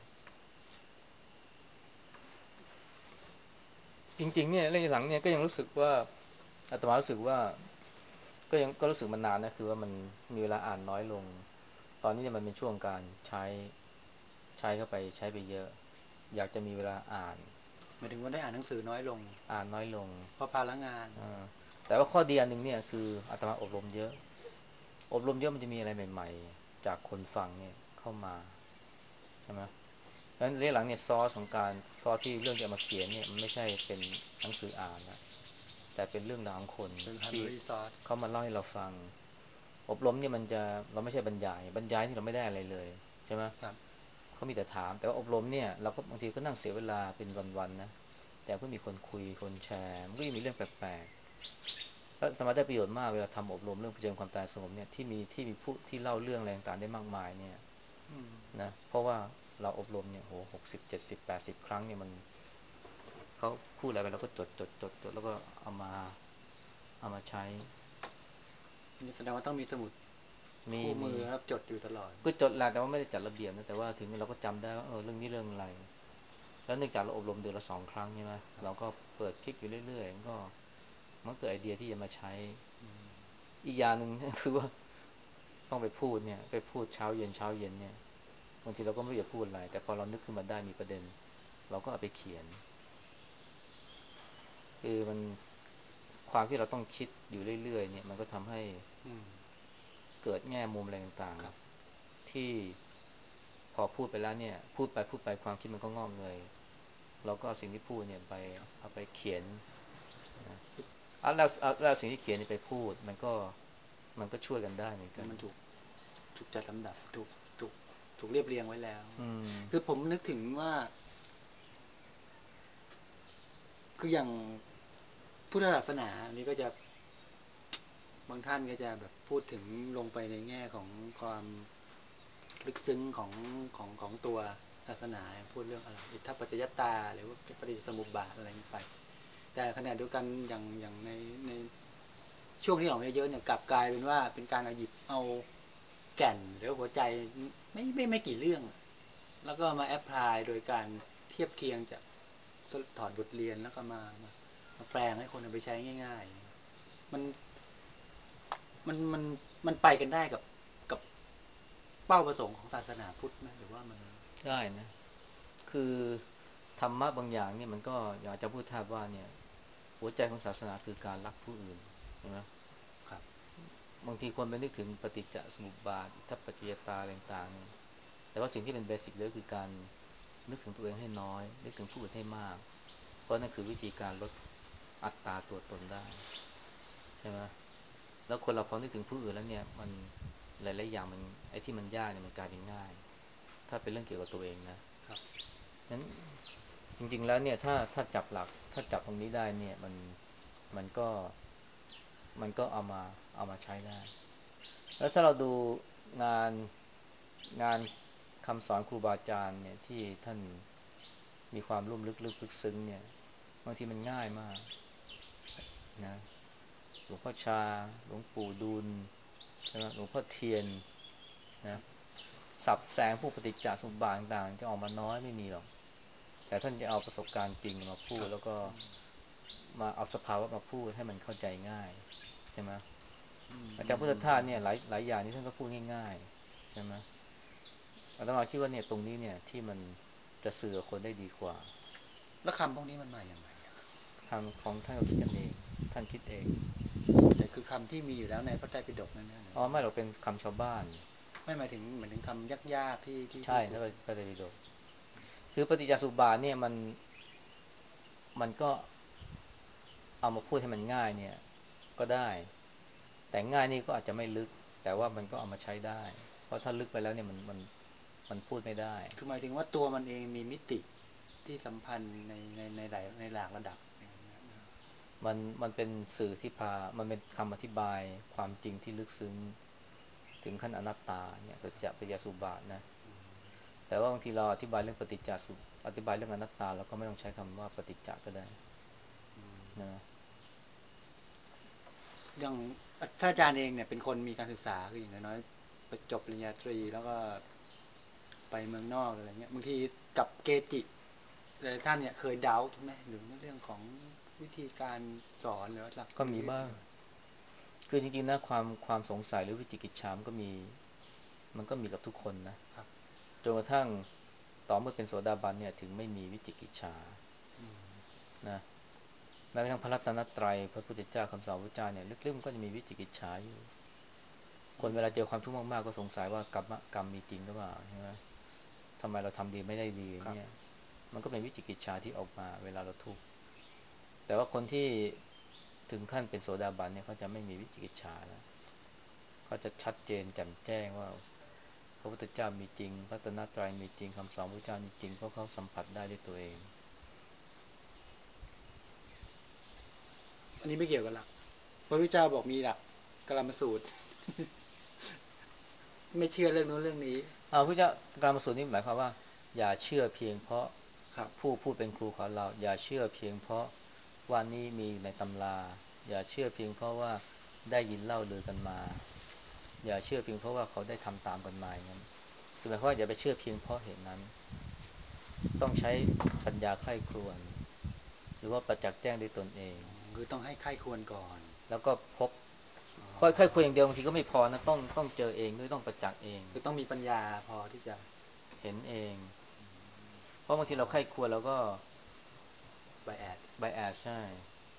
Speaker 2: จริงๆเนี่ยระยะหลังเนี่ยก็ยังรู้สึกว่าอาตมารู้สึกว่าก็ยังก็รู้สึกมานานนะคือว่ามันมีเวลาอ่านน้อยลงตอนนี้เนี่ยมันเป็นช่วงการใช้ใช้เข้าไปใช้ไปเยอะอยากจะมีเวลาอ่าน
Speaker 1: หมายถึงว่าได้อ่านหนังสือน้อยลง
Speaker 2: อ่านน้อยลง
Speaker 1: เพราะภาระงาน
Speaker 2: อ่าแต่ว่าข้อดีอันหนึ่งเนี่ยคืออาตมาอบรมเยอะอบรมเยอะมันจะมีอะไรใหม่ๆจากคนฟังเนี่ยเข้ามาใช่ไหมเพราะฉะนั้นเรื่องหลังเนี่ยซอสของการซอสที่เรื่องจะมาเขียนเนี่ยมันไม่ใช่เป็นหนังสืออ่านนะแต่เป็นเรื่องราวของคน
Speaker 1: เป็น
Speaker 2: ที่
Speaker 1: primary source
Speaker 2: เขามาเล่าให้เราฟังอบรมเนี่ยมันจะเราไม่ใช่บรรยายบรรยายที่เราไม่ได้อะไรเลยใช่ไหม
Speaker 1: ครับ
Speaker 2: เขามีแต่ถามแต่ว่าอบรมเนี่ยเราก็บางทีก็นั่งเสียเวลาเป็นวันๆนะแต่ก็มีคนคุยคนแชร์มันก็ยังมีเรื่องแปลกๆแล้วธรรมะได้ประโยชน์มากเวลาทำอบรมเรื่องเผชิญความตายสงบเนี่ยที่มีที่มีผู้ที่เล่าเรื่องอะไรต่างๆได้มากมายเนี่ย
Speaker 1: อืม
Speaker 2: นะเพราะว่าเราอบรมเนี่ยโหหกสิบเจ็ดสิบแปดสิบครั้งเนี่ยมันเขาพูดอะไรไปเราก็จดจดจดจดแล้วก็เอามาเอามาใช้
Speaker 1: นี่แสดงว่าต้องมีสมุด
Speaker 2: มี
Speaker 1: คู่มื
Speaker 2: มี
Speaker 1: อครับจดอยู่ตลอด
Speaker 2: ก็จดแหละแต่ว่าไม่ได้จัดระเบียบนะแต่ว่าถึงเราก็จำได้ว่าเออเรื่องนี้เรื่องอะไร แล้วเนื่องจากเราอบรมเดือนละสองครั้งใช่ไหม
Speaker 1: ครับ
Speaker 2: เราก็เปิดคลิกอยู่เรื่อยๆก็มันเกิดไอเดียที่จะมาใช้อีกอย่างหนึ่งคือว่าต้องไปพูดเนี่ยไปพูดเช้าเย็นเช้าเย็นเนี่ยบางทีเราก็ไม่รู้จะพูดอะไรแต่พอเรานึกขึ้นมาได้มีประเด็นเราก็เอาไปเขียนคือมันความที่เราต้องคิดอยู่เรื่อยๆเนี่ยมันก็ทำให้
Speaker 1: อืม
Speaker 2: เกิดแง่มุมอะไรต่าง
Speaker 1: ครับ
Speaker 2: ๆที่พอพูดไปแล้วเนี่ยพูดไปพูดไปความคิดมันก็งอกเงยเราก็เอาสิ่งที่พูดเนี่ยไป
Speaker 1: ครับ
Speaker 2: เอาไปเขียน นะอ่ะแล้วแล้วสิ่งที่เขียนนี่ไปพูดมันก็มันก็ช่วยกันได้เหมือนกัน
Speaker 1: มันถูกถูกจัดลำดับถูกถูกถูกเรียบเรียงไว้แล้ว
Speaker 2: อืม
Speaker 1: คือผมนึกถึงว่าคืออย่างพุทธศาสนาอันนี้ก็จะบางท่านก็จะแบบพูดถึงลงไปในแง่ของความลึกซึ้งของของของตัวศาสนาพูดเรื่องอะไรอิทธปัจจยตาหรือว่าปฏิจจสมุปบาทอะไรนี้ไปแต่ขณะเดียวกันอย่างอย่างในในช่วงที่ออกมาเยอะเนี่ยกลับกลายเป็นว่าเป็นการเอาหยิบเอาแก่นหรือหัวใจไม่ไม่ไม่กี่เรื่องแล้วก็มาแอพพลายโดยการเทียบเคียงจากถอดบทเรียนแล้วก็มามามาแปลงให้คนเอาไปใช้ง่ายๆมันมันมันมันไปกันได้กับกับเป้าประสงค์ของศาสนาพุทธไหมหรือว่ามัน
Speaker 2: ได้นะคือธรรมะบางอย่างเนี่ยมันก็อยากจะพูดทาบว่าเนี่ยหัวใจของศาสนาคือการรักผู้อื่นใช่ไหม
Speaker 1: ครับ
Speaker 2: บางทีคนไปนึกถึงปฏิจจสมุปบาทอิทัปปัจจยตาอะไรต่างๆเนี่ยแต่ว่าสิ่งที่เป็นเบสิกเลยคือการนึกถึงตัวเองให้น้อยนึกถึงผู้อื่นให้มากเพราะนั่นคือวิธีการลดอัตราตัวตนได้ใช่ไหมแล้วคนเราพอนึกถึงผู้อื่นแล้วเนี่ยมันหลายๆอย่างมันไอ้ที่มันยากเนี่ยมันกลายเป็นง่ายถ้าเป็นเรื่องเกี่ยวกับตัวเองนะครับนั้นจริงๆแล้วเนี่ยถ้าถ้าจับหลักถ้าจับตรงนี้ได้เนี่ยมันมันก็มันก็เอามาเอามาใช้ได้แล้วถ้าเราดูงานงานคำสอนครูบาอาจารย์เนี่ยที่ท่านมีความลุ่มลึกลึกลึกซึ้งเนี่ยบางทีมันง่ายมากนะหลวงพ่อชาหลวงปู่ดูลใช่ไหมหลวงพ่อเทียนนะสับแสงผู้ปฏิจจสมุปบาทต่างๆจะออกมาน้อยไม่มีหรอกแต่ท่านจะเอาประสบการณ์จริงมาพูดแล้วก็มาเอาสภาวะมาพูดให้มันเข้าใจง่ายใช่ไหมอาจารย์พุทธทาสเนี่ยหลายหลายอย่างนี้ท่านก็พูดง่ายๆใช่ไหมอาตมาคิดว่าเนี่ยตรงนี้เนี่ยที่มันจะสื่อกับคนได้ดีกว่า
Speaker 1: แล้วคำพวกนี้มันมาอย่างไร
Speaker 2: ทางของท่านก็คิดกันเองท่านคิดเอง
Speaker 1: แต่คือคำที่มีอยู่แล้วในพระไตรปิฎกนั่นนะหรือ
Speaker 2: อ๋อ
Speaker 1: ว่า
Speaker 2: ไม่เราเป็นคำชาวบ้าน
Speaker 1: ไม่หมายถึงหมายถึงคำยากๆที่ที่ที่
Speaker 2: ใช่
Speaker 1: พูด
Speaker 2: ถ้าไปพระไตรปิฎกคือปฏิจจสมุปบาทเนี่ยมันมันก็เอามาพูดให้มันง่ายเนี่ยก็ได้แต่ง่ายนี่ก็อาจจะไม่ลึกแต่ว่ามันก็เอามาใช้ได้เพราะถ้าลึกไปแล้วเนี่ยมันมันมันพูดไม่ได้
Speaker 1: คือหมายถึงว่าตัวมันเองมีมิติที่สัมพันธ์ในในในหลายในหลากระดับ
Speaker 2: มันมันเป็นสื่อที่พามันเป็นคำอธิบายความจริงที่ลึกซึ้งถึงขั้นอนัตตาเนี่ยปฏิจจปฏิจจสมุปบาทนะแต่ว่าบางทีเราอธิบายเรื่องปฏิจจสุอธิบายเรื่องอนัตตาเราก็ไม่ต้องใช้คำว่าปฏิจจก็ได้นะ
Speaker 1: อย่างถ้าอาจารย์เองเนี่ยเป็นคนมีการศึกษาคืออย่างน้อยๆไปจบปริญญาตรีแล้วก็ไปเมืองนอกอะไรเงี้ยบางทีกับเกจิหลายท่านเนี่ยเคยเดาใช่ไหมหรือเรื่องของวิธีการสอนหรือหลัก
Speaker 2: ก็
Speaker 1: ธรรมเทศ
Speaker 2: มีบ้างคือจริงๆนะความความสงสัยหรือวิจิกิจฉามก็มีมันก็มีกับทุกคนนะครับจนกระทั่งต่อเมื่อเป็นโสดาบันเนี่ยถึงไม่มีวิจิกิจฉานะแม้กระทั่งพระรัตนตรัยพระพุทธเจ้าคำสอนพระเจ้าเนี่ยลึกๆมันก็จะมีวิจิกิจฉาอยู่คนเวลาเจอความทุกข์มากๆก็สงสัยว่ากรรมกรรมมีจริงหรือเปล่าใช่ไหมทำไมเราทำดีไม่ได้ดี
Speaker 1: ครับ
Speaker 2: เนี่ยมันก็เป็นวิจิกิจฉาที่ออกมาเวลาเราทุกข์แต่ว่าคนที่ถึงขั้นเป็นโสดาบันเนี่ยเขาจะไม่มีวิจิกิจฉาแล้วเขาจะชัดเจนแจ่มแจ้งว่าพระพุทธเจ้ามีจริงพระตนตรัยมีจริงคำสอนพระเจ้ามีจริงเพราะเขาสัมผัสได้ด้วยตัวเอง
Speaker 1: อันนี้ไม่เกี่ยวกับหลักพระพุทธเจ้าบอกมีหลักกลามสูตรไม่เชื่อเรื่องนู้นเรื่องนี้
Speaker 2: อ่าพระเจ้าการมาสูตรนี้หมายความว่าอย่าเชื่อเพียงเพราะ
Speaker 1: ครับ
Speaker 2: ผู้พูดเป็นครูของเราอย่าเชื่อเพียงเพราะว่านี่มีในตำราอย่าเชื่อเพียงเพราะว่าได้ยินเล่าลือกันมาอย่าเชื่อเพียงเพราะว่าเขาได้ทำตามกันมาอย่างนั้นคือหมายความว่าอย่าไปเชื่อเพียงเพราะเหตุนั้นต้องใช้ปัญญาใคร่ครวญหรือว่าประจักษ์แจ้งด้วยตนเอง
Speaker 1: คือต้องให้ไข้ควรก่อน
Speaker 2: แล้วก็พบค่อยๆคุยอย่างเดียวบางทีก็ไม่พอนะต้องต้องเจอเองด้วยต้องประจักษ์เอง
Speaker 1: คือต้องมีปัญญาพอที่จะ
Speaker 2: เห็นเองเพราะบางทีเราใคร่ครวญเราก็
Speaker 1: ไบแอด
Speaker 2: ไบแอสใช่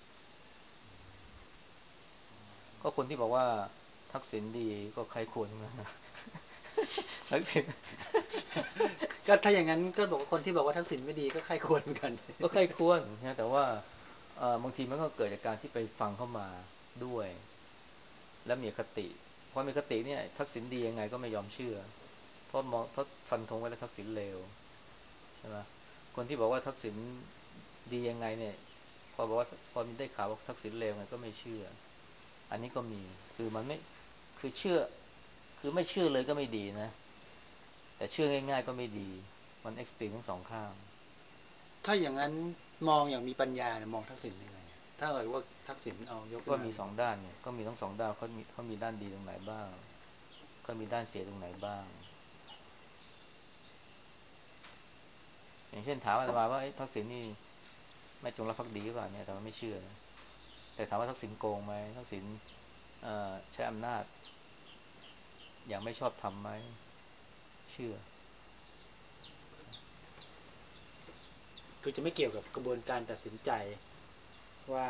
Speaker 2: ก็คนที่บอกว่าทักษิณดีก็ใคร่ครวญนะทักษิณ
Speaker 1: ก็ถ้าอย่างนั้นก็บอกว่าคนที่บอกว่าทักษิณไม่ดีก็ไข้ควรเหมือนกัน
Speaker 2: ก็ใคร่ครวญนะแต่ว่าบางทีมันก็เกิดจากการที่ไปฟังเข้ามาด้วยแล้วมีคติพอมีคติเนี่ยทักษิณดียังไงก็ไม่ยอมเชื่อเพราะมองเพราะฟันธงไว้แล้วทักษิณเลวใช่ไหมคนที่บอกว่าทักษิณดียังไงเนี่ยพอบอกว่าพอมีได้ข่าวว่าทักษิณเลวไงก็ไม่เชื่ออันนี้ก็มีคือมันไม่คือเชื่อคือไม่เชื่อเลยก็ไม่ดีนะแต่เชื่อง่ายๆก็ไม่ดีมันเอ็กซ์ตรีมทั้งสองข้าง
Speaker 1: ถ้าอย่างนั้นมองอย่างมีปัญญาเนี่ยมองทักษิณยังไงถ้าเกิดว่าทักษิณเอายกขึ้นมา
Speaker 2: ก็มีสองด้านเนี่ยก็มีทั้งสองด้านเขามีเขามีด้านดีตรงไหนบ้างก็มีด้านเสียตรงไหนบ้างอย่างเช่นถามอาตมาว่าทักษิณนี่ไม่จงรักภักดีหรือเปล่าเนี่ยแต่ว่าไม่เชื่อนะแต่ถามว่าทักษิณโกงไหมทักษิณใช้อำนาจอย่างไม่ชอบทำไหมเชื่อ
Speaker 1: คือจะไม่เกี่ยวกับกระบวนการตัดสินใจว่า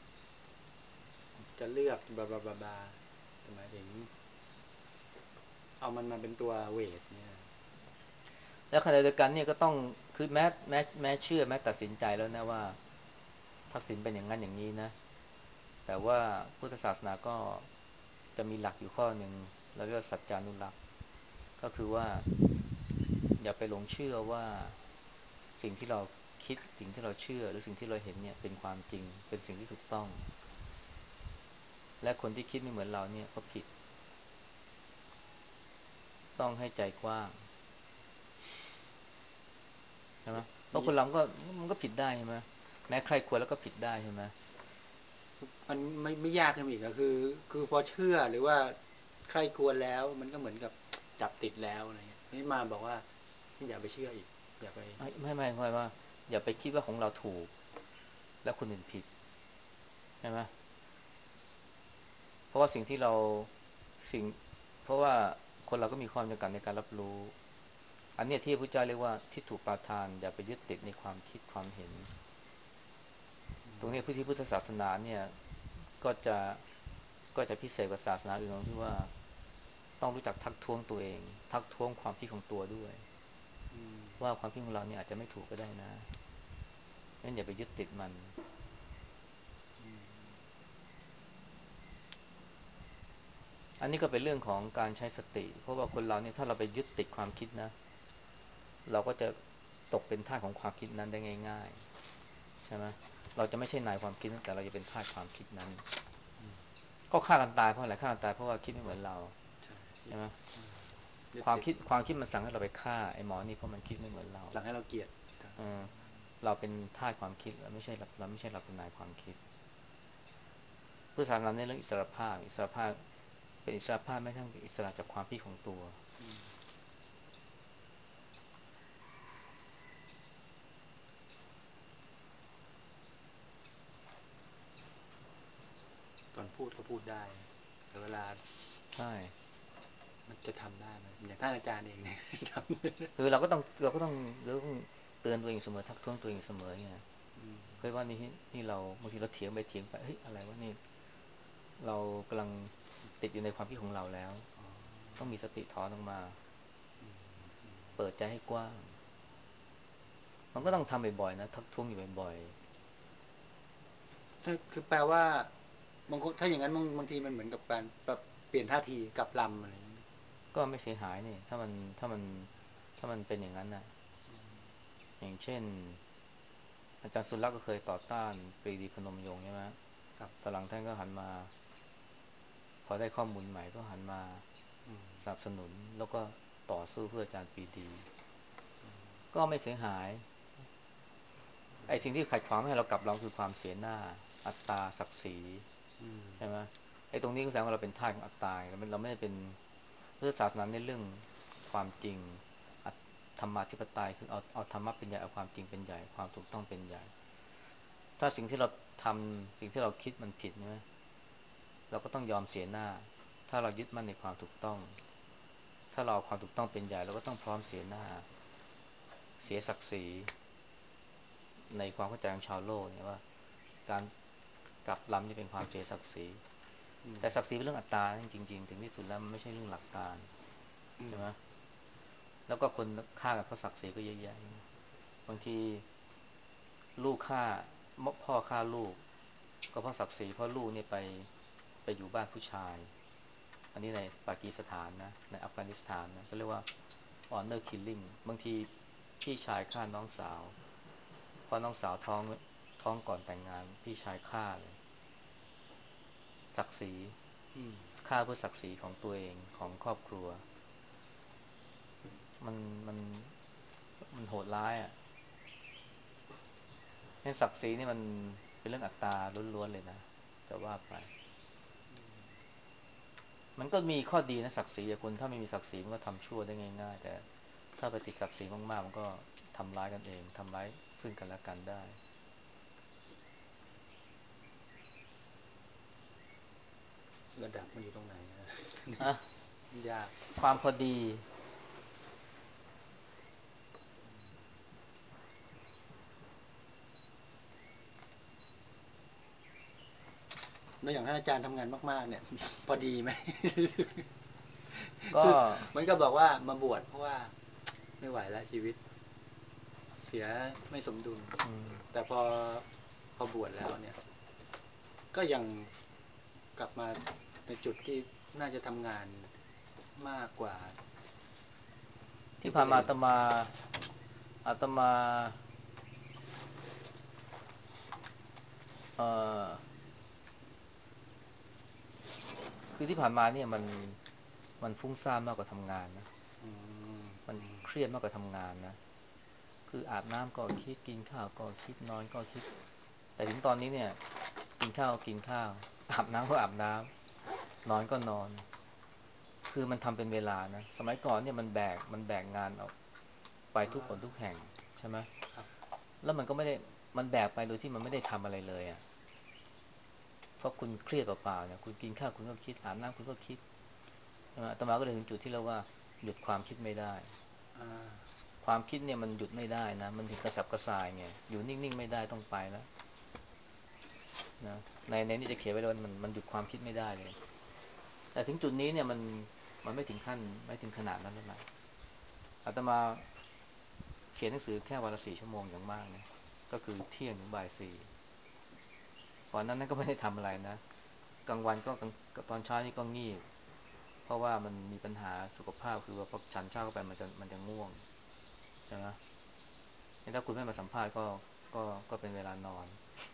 Speaker 1: จะเลือกบลาบลาบลาบลาหมายถึงเอามันมาเป็นตัวเวทเนี่ย
Speaker 2: แล้วขณะเดียวกันเนี่ยก็ต้องคือแม้แม้แม้เชื่อแม้ตัดสินใจแล้วนะว่าทักษิณเป็นอย่างนั้นอย่างนี้นะแต่ว่าพุทธศาสนาก็จะมีหลักอยู่ข้อหนึ่งเราเรียกว่าสัจจานุรักษ์ก็คือว่าอย่าไปหลงเชื่อว่าสิ่งที่เราคิดสิ่งที่เราเชื่อหรือสิ่งที่เราเห็นเนี่ยเป็นความจริงเป็นสิ่งที่ถูกต้องและคนที่คิดไม่เหมือนเราเนี่ยเขาผิดต้องให้ใจกว้างใช่ไหมเพราะคนเราก็มันก็ผิดได้ใช่ไหมแม้ใครควรแล้วก็ผิดได้ใช่ไหม
Speaker 1: มันไม่ไม่ยากขึ้นอีกก็คือคือพอเชื่อหรือว่าใครควรแล้วมันก็เหมือนกับจับติดแล้วอะไรเงี้ยนี่มาบอกว่าอย่าไปเชื่ออีกอย่าไป
Speaker 2: ไม่ไม่ไม่ไม่ว่าอย่าไปคิดว่าของเราถูกแล้วคนอื่นผิดใช่ไหมเพราะว่าสิ่งที่เราสิ่งเพราะว่าคนเราก็มีความจำกัดในการรับรู้อันนี้ที่พระพุทธเจ้าเรียกว่าทิฏฐุปาทานอย่าไปยึดติดในความคิดความเห็นตรงนี้พุทธิพุทธศาสนาเนี่ยก็จะก็จะพิเศษกว่าศาสนาอื่นตรงที่ว่าต้องรู้จักทักท้วงตัวเองทักท้วงความคิดของตัวด้วยว่าความคิดของเราเนี่ยอาจจะไม่ถูกก็ได้นะงั้นอย่าไปยึดติดมันอันนี้ก็เป็นเรื่องของการใช้สติเพราะว่าคนเราเนี่ยถ้าเราไปยึดติดความคิดนะเราก็จะตกเป็นทาสของความคิดนั้นได้ง่ายๆใช่ไหมเราจะไม่ใช่นายความคิดแต่เราจะเป็นทาสความคิดนั้นก็ฆ่ากันตายเพราะอะไรฆ่ากันตายเพราะว่าคิดไม่เหมือนเราใช่ไหมความคิดความคิดมันสั่งให้เราไปฆ่าไอ้หมอนี่เพราะมันคิดไม่เหมือนเรา
Speaker 1: สั่งให้เราเกลียด
Speaker 2: เออเราเป็นทาสความคิดเราไม่ใช่เราไม่ใช่เราเป็นนายความคิดพุทธศาสนาในเรื่องอิสรภาพอิสรภาพเป็นอิสรภาพไม่ทั้งอิสระจากความคิดของตัว
Speaker 1: ตอนพูดก็พูดได้แต่เวลา
Speaker 2: ใช่
Speaker 1: มันจะทำได้ไหมอย่างท่านอาจารย์เองเนี่ยท
Speaker 2: คือเราก็ต้องเราก็ต้องเราต้องเตือนตัวเองเสมอทักท้วงตัวเองเสมอไงเพื่อว่านี่นี่เราบางทีเราเถียงไปเถียงไปเฮ้ยอะไรวะนี่เรากำลังติดอยู่ในความคิดของเราแล้วต้องมีสติถอนออกมาเปิดใจให้กว้างมันก็ต้องทำบ่อยๆนะทักท้วงอยู่บ่อย
Speaker 1: ำคือแปลว่าบางคนถ้าอย่างนั้นบางบางทีมันเหมือนกับการแบบเปลี่ยนท่าทีกับลำอะไรอย่างนี้
Speaker 2: ๆก็ไม่เสียหายนี่ถ้ามันถ้ามันถ้ามันเป็นอย่างนั้นนะอย่างเช่นอาจารย์สุรักษ์ก็เคยต่อต้านปรีดีพนมยงค์ใช่ไหม
Speaker 1: ครับ
Speaker 2: ตอนหลังท่านก็หันมาพอได้ข้อมูลใหม่ก็หันมาสนับสนุนแล้วก็ต่อสู้เพื่ออาจารย์ปรีดีก็ไม่เสียหายไอ้สิ่งที่ขัดขวางไม่ให้เรากลับเราคือความเสียหน้าอัตตาศักดิ์ศรีใช่ไหมไอ้ตรงนี้ก็แสดงว่าเราเป็นทาสของอัตตาเราไม่เราไม่ได้เป็นพุทธศาสนาในเรื่องความจริงธรรมาธิปไตยคือเอาเอาธรรมะเป็นใหญ่เอาความจริงเป็นใหญ่ความถูกต้องเป็นใหญ่ถ้าสิ่งที่เราทำสิ่งที่เราคิดมันผิดใช่ไหมเราก็ต้องยอมเสียหน้าถ้าเรายึดมั่นในความถูกต้องถ้าเราเอาความถูกต้องเป็นใหญ่เราก็ต้องพร้อมเสียหน้าเสียศักดิ์ศรีในความเข้าใจของชาวโลกเนี่ยว่าการกลับลำนี่เป็นความเสียศักดิ์ศรีแต่ศักดิ์ศรีเป็นเรื่องอัตตาจริงๆถึงที่สุดแล้วมันไม่ใช่เรื่องหลักการใช่ไหมแล้วก็คนฆ่ากันเพราะศักดิ์ศรีก็เยอะแยะบางทีลูกฆ่าพ่อฆ่าลูกก็เพราะศักดิ์ศรีเพราะลูกเนี่ยไปไปอยู่บ้านผู้ชายอันนี้ในปากีสถานนะในอัฟกานิสถานนะก็เรียกว่า honor killing บางทีพี่ชายฆ่าน้องสาวเพราะน้องสาวท้องท้องก่อนแต่งงานพี่ชายฆ่าเลยศักดิ์ศรีฆ่าเพื่อศักดิ์ศรีของตัวเองของครอบครัวมันมันมันโหดร้ายอ่ะในศักดิ์ศรีนี่มันเป็นเรื่องอัตตาล้วนๆเลยนะจะว่าไปมันก็มีข้อดีนะศักดิ์ศรีคนถ้าไม่มีศักดิ์ศรีมันก็ทำชั่วได้ง่ายๆแต่ถ้าไปติดศักดิ์ศรีมากๆมันก็ทำร้ายกันเองทำร้ายซึ่งกันและกันได้
Speaker 1: ระดับมันอยู่ตรงไหนนะ
Speaker 2: อะ
Speaker 1: ยาก
Speaker 2: ความพอดี
Speaker 1: แล้วอย่างถ้าอาจารย์ทำงานมากๆเนี่ยพอดีไหม
Speaker 2: ก็
Speaker 1: คือมันก็บอกว่ามาบวชเพราะว่าไม่ไหวแล้วชีวิตเสียไม่สมดุล
Speaker 2: อืม
Speaker 1: แต่พอพอบวชแล้วเนี่ยก็ยังกลับมาในจุดที่น่าจะทำงานมากกว่า
Speaker 2: ที่ผ่านมา
Speaker 1: ก็เลย
Speaker 2: อาตมาอาตมาเอ่อคือที่ผ่านมาเนี่ยมันมันฟุ้งซ่านมากกว่าทำงานนะ
Speaker 1: อืม
Speaker 2: มัน
Speaker 1: อืม
Speaker 2: เครียดมากกว่าทำงานนะคืออาบน้ำก็คิดกินข้าวก็คิดนอนก็คิดแต่ถึงตอนนี้เนี่ยกินข้าวก็กินข้าวอาบน้ำก็อาบน้ำนอนก็นอนคือมันทำเป็นเวลานะสมัยก่อนเนี่ยมันแบกมันแบกงานเอาไปทุกคนทุกแห่งใช่ไหม
Speaker 1: ครับ
Speaker 2: แล้วมันก็ไม่ได้มันแบกไปโดยที่มันไม่ได้ทำอะไรเลยอ่ะเพราะคุณเครียดเปล่าๆเนี่ยคุณกินข้าวคุณก็คิดอาบน้ำคุณก็คิดใช่ไหมอาตมาก็เลยถึงจุดที่เราว่าหยุดความคิดไม่ได้
Speaker 1: อ่า
Speaker 2: ความคิดเนี่ยมันหยุดไม่ได้นะมันถึงกระสับกระส่ายไงอยู่นิ่งๆไม่ได้ต้องไปแล้วนะในในนี้จะเขียนไว้เลยว่ามันมันหยุดความคิดไม่ได้เลยแต่ถึงจุดนี้เนี่ยมันมันไม่ถึงขั้นไม่ถึงขนาดนั้นเท่าไหร่อาตมาเขียนหนังสือแค่วันละสี่ชั่วโมงอย่างมากนะก็คือเที่ยงถึงบ่ายสี่ก่อนนั้นนั้นก็ไม่ได้ทำอะไรนะกลางวันก็กลางตอนเช้านี่ก็งีบเพราะว่ามันมีปัญหาสุขภาพคือว่าพอฉันเช้าเข้าไปมันจะมันจะง่วงใช่ไหมถ้าคุณไม่มาสัมภาษณ์ก็ก็ก็เป็นเวลานอน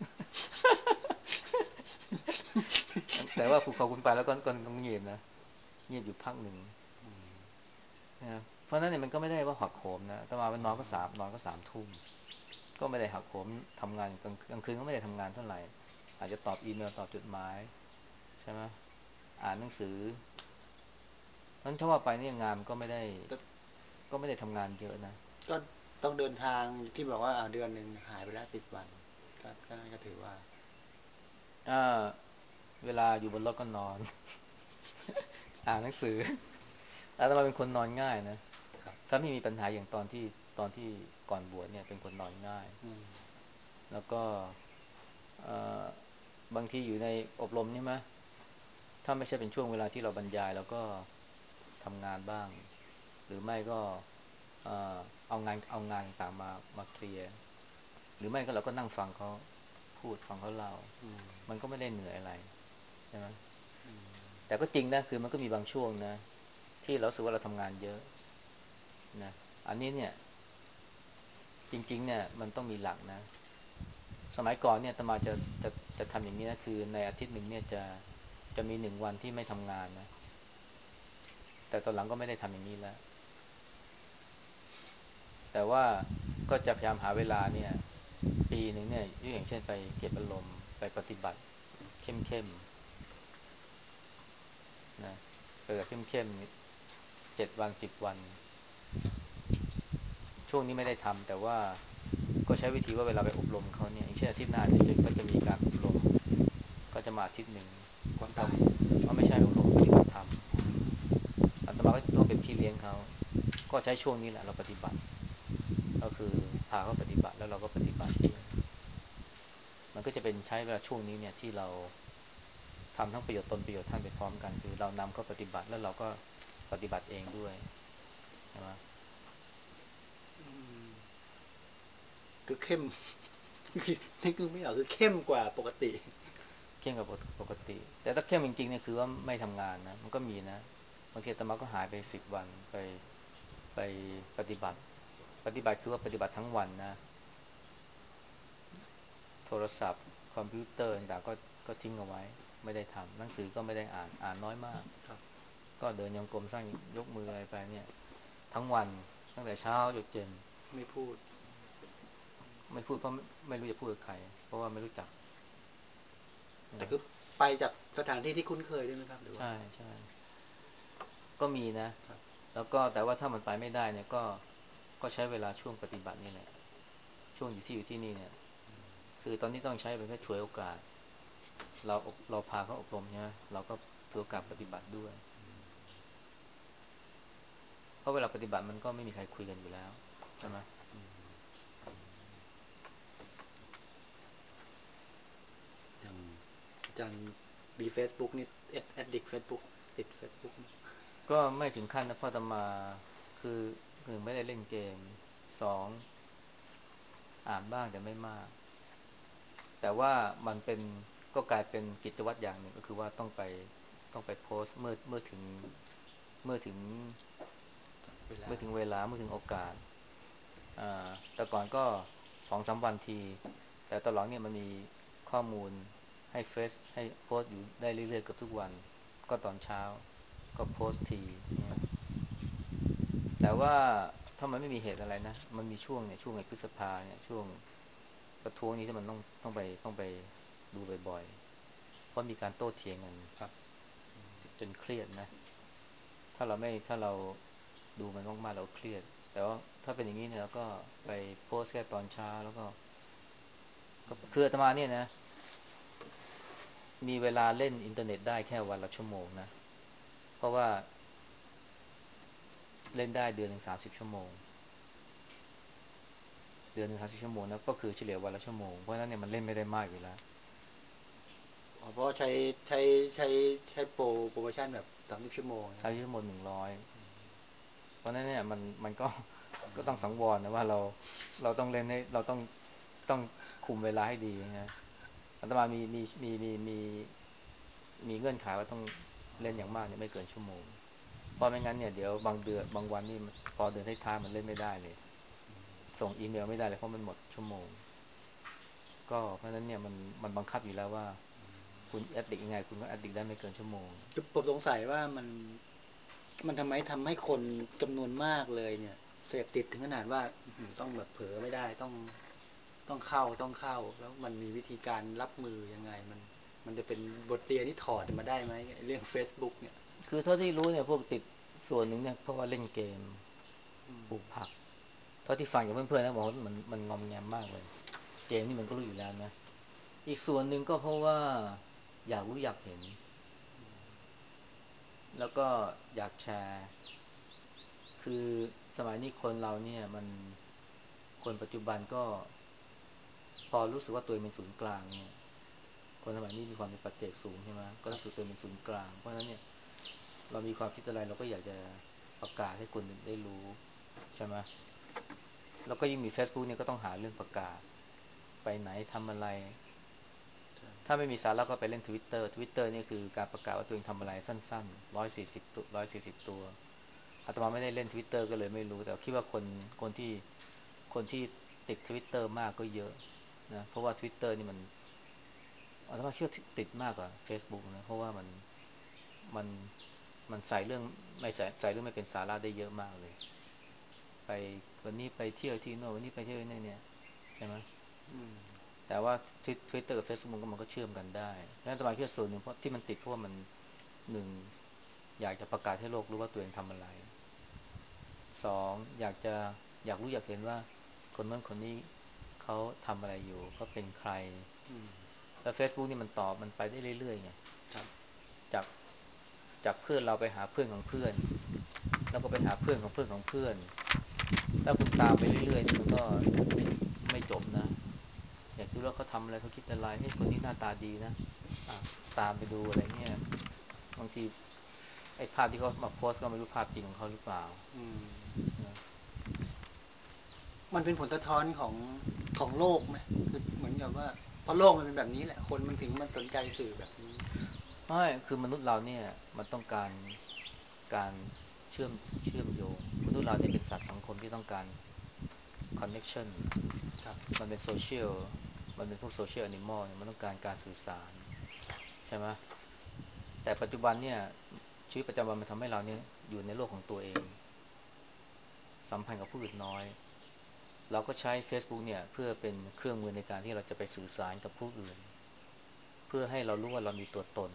Speaker 2: แต่ว่าคุณขอคุณไปแล้วก็ก็เงียบนะเงียบอยู่พักหนึ่งนะเพราะนั้นเนี่ยมันก็ไม่ได้ว่าหักโหมนะแต่มาวันนอนก็สามนอนก็สามทุ่มก็ไม่ได้หักโหมทำงานกลางกลางคืนก็ไม่ได้ทำงานเท่าไหร่อาจจะตอบอีเมลตอบจดหมายใช่ไหมอ่านหนังสือนั้นถ้าว่าไปเนี่ยงานก็ไม่ได้
Speaker 1: ก็
Speaker 2: ก็ไม่ได้ทำงานเยอะนะ
Speaker 1: ก็ต้องเดินทางที่บอกว่าเดือนหนึ่งหายไปแล้วสิบวันก็ก็นั่นก็ถือว่า
Speaker 2: อ่าเวลาอยู่บนรถก็นอนอ่านหนังสืออาตมาเป็นคนนอนง่ายนะ
Speaker 1: ครับ
Speaker 2: ถ้าไม่มีปัญหาอย่างตอนที่ตอนที่ก่อนบวชเนี่ยเป็นคนนอนง่าย
Speaker 1: อืม
Speaker 2: แล้วก็เอ่อบางทีอยู่ในอบรมใช่ไหมถ้าไม่ใช่เป็นช่วงเวลาที่เราบรรยายแล้วก็ทำงานบ้างหรือไม่ก็เอ่อเอางานเอางานต่างๆมามาเคลียร์หรือไม่ก็เราก็นั่งฟังเขาพูดฟังเขาเล่า
Speaker 1: อืม
Speaker 2: มันก็ไม่ได้เหนื่อยอะไรใช่ไหม
Speaker 1: อืม
Speaker 2: แต่ก็จริงนะคือมันก็มีบางช่วงนะที่เราสึกว่าเราทำงานเยอะนะอันนี้เนี่ยจริงๆเนี่ยมันต้องมีหลักนะสมัยก่อนเนี่ยอาตมาจะจะจะทำอย่างนี้นะคือในอาทิตย์หนึ่งเนี่ยจะจะมีหนึ่งวันที่ไม่ทำงานนะแต่ตอนหลังก็ไม่ได้ทำอย่างนี้แล้วแต่ว่าก็จะพยายามหาเวลาเนี่ยปีหนึ่งเนี่ยอย่างเช่นไปเก็บอารมณ์ไปปฏิบัติเข้มๆนะไปแบบเข้มๆเจ็ดวันสิบวัน ช่วงนี้ไม่ได้ทำแต่ว่าก็ใช้วิธีว่าเวลาไปอบรมเขาเนี่ยอย่างเช่นอาทิตย์หน้าเนี่ยจะก็จะมีการอบรมก็จะมาอาทิตย์หนึ่งเรา
Speaker 1: คนตาย
Speaker 2: เอาไม่ใช่อบรมปฏิบัติธรรมอาตมาก็ต้องเป็นพี่เลี้ยงเขาก็ใช้ช่วงนี้แหละเราปฏิบัติก็คือพาเขาปฏิบัติแล้วเราก็ปฏิบัติด้วยมันก็จะเป็นใช้เวลาช่วงนี้เนี่ยที่เราทำทั้งประโยชน์ตนประโยชน์ท่านไปพร้อมกันคือเรานำเขาปฏิบัติแล้วเราก็ปฏิบัติเองด้วยใช่ไหม
Speaker 1: อืมคือเข้มนี่คือไม่ออกคือเข้มกว่าปกติ
Speaker 2: เข้มกับปกติแต่ถ้าเข้มจริงๆเนี่ยคือว่าไม่ทำงานนะมันก็มีนะบางทีอาตมาก็หายไปสิบวันไปไปปฏิบัติปฏิบัติคือว่าปฏิบัติทั้งวันนะโทรศัพท์คอมพิวเตอร์ต่างๆก็ก็ทิ้งเอาไว้ไม่ได้ทำหนังสือก็ไม่ได้อ่านอ่านน้อยมาก
Speaker 1: ครับ
Speaker 2: ก็เดินโยงกรมสร้างยกมืออะไรไปเนี่ยทั้งวันตั้งแต่เช้าจนเย็น
Speaker 1: ไม่พูด
Speaker 2: ไม่พูดเพราะไม่ไม่รู้จะพูดกับใครเพราะว่าไม่รู้จัก
Speaker 1: แต่คือไปจากสถานที่ที่คุ้นเคยด้วยไหมครับหรือว่า
Speaker 2: ใช่ใช่ก็มีนะ
Speaker 1: ครับ
Speaker 2: แล้วก็แต่ว่าถ้ามันไปไม่ได้เนี่ยก็ก็ใช้เวลาช่วงปฏิบัตินี่แหละช่วงอยู่ที่อยู่ที่นี่เนี่ยคือตอนนี้ต้องใช้เป็นแค่ช่วยโอกาสเราเราพาเขาอบรมใช่ไหมเราก็ถือโอกาสปฏิบัติด้วยเพราะเวลาปฏิบัติมันก็ไม่มีใครคุยกันอยู่แล้ว
Speaker 1: ครับ
Speaker 2: ใช่ไหม
Speaker 1: อย่างอาจารย์มีเฟซบุ๊กนี่แอดแอดดิกเฟซบุ๊กติดเฟซบุ๊ก
Speaker 2: ก็ไม่ถึงขั้นนะเพราะอาตมาคือหนึ่งไม่ได้เล่นเกมสองอ่านบ้างแต่ไม่มาก แต่ว่ามันเป็นก็กลายเป็นกิจวัตรอย่างหนึ่งก็คือว่าต้องไปต้องไปโพสต์เมื่อเมื่อถึงเมื่อถึง
Speaker 1: เวลา
Speaker 2: เมื่อถึงเวลาเมื่อถึงโอกาสอ่าแต่ก่อนก็สองสามวันทีแต่ตอนหลังเนี่ยมันมีข้อมูลให้เฟซให้โพสต์อยู่ได้เรื่อยๆเกับทุกวันก็ตอนเช้าก็โพสต์ทีเนี่ยแต่ว่าถ้ามันไม่มีเหตุอะไรนะมันมีช่วงเนี่ยช่วงไอ้พฤษภาเนี่ยช่วงประท้วงนี้ที่มันต้องต้องไปต้องไปดูบ่อยๆ เพราะมีการโต้เถียงกัน
Speaker 1: ครับ
Speaker 2: จนเครียดนะถ้าเราไม่ถ้าเราดูมันมากๆเราเครียดแต่ว่าถ้าเป็นอย่างนี้เนี่ยเราก็ไปโพสต์แค่ตอนเช้าแล้วก็ก็คืออาตมาเนี่ยนะมีเวลาเล่นอินเทอร์เน็ตได้แค่วันละชั่วโมงนะเพราะว่าเล่นได้เดือนหนึ่งสามสิบชั่วโมงเดือนหนึ่งสามสิบชั่วโมงนะก็คือเฉลี่ยวันละชั่วโมงเพราะฉะนั้นเนี่ยมันเล่นไม่ได้มากอยู่แล้ว
Speaker 1: อ๋อเพราะใช้ใช้ใช้ใช้โปรโปรโมชั่นแบบสามสิบชั่วโมงใช่ไหม
Speaker 2: ใช้ชั่วโมงหนึ่งร้อยเพราะฉะนั้นเนี่ยมันมันก็ก็ต้องสังวรนะว่าเราเราต้องเล่นให้เราต้องต้องคุมเวลาให้ดีนะ อาตมามีมีมีมีมีมีเงื่อนไขว่าต้องเล่นอย่างมากเนี่ยไม่เกินชั่วโมงเพราะไม่งั้นเนี่ยเดี๋ยวบางเดือนบางวันนี่พอเดือนท้ายๆมันเล่นไม่ได้เลยส่งอีเมลไม่ได้เลยเพราะมันหมดชั่วโมงก็เพราะฉะนั้นเนี่ยมันมันบังคับอยู่แล้วว่าคุณแอดดิกยังไงคุณก็แอดดิกได้ไม่เกินชั่วโมง
Speaker 1: จุดผมสงสัยว่ามันมันทำไมทำให้คนจำนวนมากเลยเนี่ยเสพติดถึงขนาดว่าต้องแบบเผลอไม่ได้ต้องต้องเข้าต้องเข้าแล้วมันมีวิธีการรับมือยังไงมันมันจะเป็นบทเรียนที่ถอดมาได้ไหมเรื่อง Facebook เนี่ย
Speaker 2: คือเท่าที่รู้เนี่ยพวกติดส่วนหนึ่งเนี่ยเพราะว่าเล่นเกมปลูกผักเท่าที่ฟังจากเพื่อนๆนะบอกว่ามันมันงอมแงมมากเลยเกมนี่มันก็รู้อยู่แล้วนะอีกส่วนหนึ่งก็เพราะว่าอยากรู้อยากเห็น แล้วก็อยากแชร์คือสมัยนี้คนเราเนี่ยมันคนปัจจุบันก็พอรู้สึกว่าตัวเองเป็นศูนย์กลางเนี่ยคนสมัยนี้มีความเป็นปัจเจกสูงใช่ไหมก็
Speaker 1: ครับ
Speaker 2: รู้สึกตัวเองเป็นศูนย์กลางเพราะฉะนั้นเนี่ยเรามีความคิดอะไรเราก็อยากจะประกาศให้คนอื่นได้รู้ใช่ไหมแล้วก็ยิ่งมี เฟซบุ๊ก เนี่ยก็ต้องหาเรื่องประกาศไปไหนทำอะไรถ้าไม่มีสาระก็ไปเล่น ทวิตเตอร์ ทวิตเตอร์ นี่คือการประกาศว่าตัวเองทำอะไรสั้นๆร้อยสี่สิบตัวร้อยสี่สิบตัว อาตมาไม่ได้เล่น ทวิตเตอร์ ก็เลยไม่รู้แต่คิดว่าคนคนที่คนที่ติด ทวิตเตอร์ มากก็เยอะนะเพราะว่า ทวิตเตอร์ นี่มันอาตมาเชื่อติดมากกว่า เฟซบุ๊ก นะเพราะว่ามันมันมันใส่เรื่องไม่ใส่ใส่เรื่องไม่เป็นสาระได้เยอะมากเลยไปวันนี้ไปเที่ยวที่โน่นวันนี้ไปเที่ยวที่นี่เนี่ยใช่ไหม
Speaker 1: อืม
Speaker 2: แต่ว่าทวิตเตอร์กับ เฟซบุ๊ก มันก็เชื่อมกันได้เพราะฉะนั้นอาตมาคิดว่าส่วนหนึ่งเพราะที่มันติดเพราะว่ามันหนึ่งอยากจะประกาศให้โลกรู้ว่าตัวเองทำอะไร สองอยากจะอยากรู้อยากเห็นว่าคนนั้นคนนี้เขาทำอะไรอยู่เขาเป็นใคร
Speaker 1: อืม
Speaker 2: แล้ว เฟซบุ๊ก นี่มันตอบมันไปได้เรื่อยๆไง
Speaker 1: ครับ
Speaker 2: จากจากเพื่อนเราไปหาเพื่อนของเพื่อนแล้วก็ไปหาเพื่อนของเพื่อนของเพื่อนถ้าคุณตามไปเรื่อยๆนี่มันก็ไม่จบนะอยากรู้ว่าเขาทำอะไรเขาคิดอะไรเฮ้ยคนนี้หน้าตาดีนะอ่ะตามไปดูอะไรเงี้ยบางทีไอ้ภาพที่เขามาโพสต์ก็ไม่รู้ภาพจริงของเขาหรือเปล่า
Speaker 1: อืม
Speaker 2: นะ
Speaker 1: มันเป็นผลสะท้อนของของโลกไหมคือเหมือนกับว่าเพราะโลกมันเป็นแบบนี้แหละคนมันถึงมันสนใจสื่อแบบนี้
Speaker 2: ไม่คือมนุษย์เราเนี่ยมันต้องการ การเชื่อมเชื่อมโยงมนุษย์เราเนี่ยเป็นสัตว์สังคมที่ต้องการ connection
Speaker 1: ครับ
Speaker 2: มันเป็นโซเชียลมันเป็นพวกโซเชียลแอนิมอลเนี่ยมันต้องการการสื่อสารใช่ไหมแต่ปัจจุบันเนี่ยชีวิตประจำวันมันทำให้เราเนี่ยอยู่ในโลกของตัวเองสัมพันธ์กับผู้อื่นน้อยเราก็ใช้ Facebook เนี่ยเพื่อเป็นเครื่องมือในการที่เราจะไปสื่อสารกับผู้อื่นเพื่อให้เรารู้ว่าเรามีตัวตน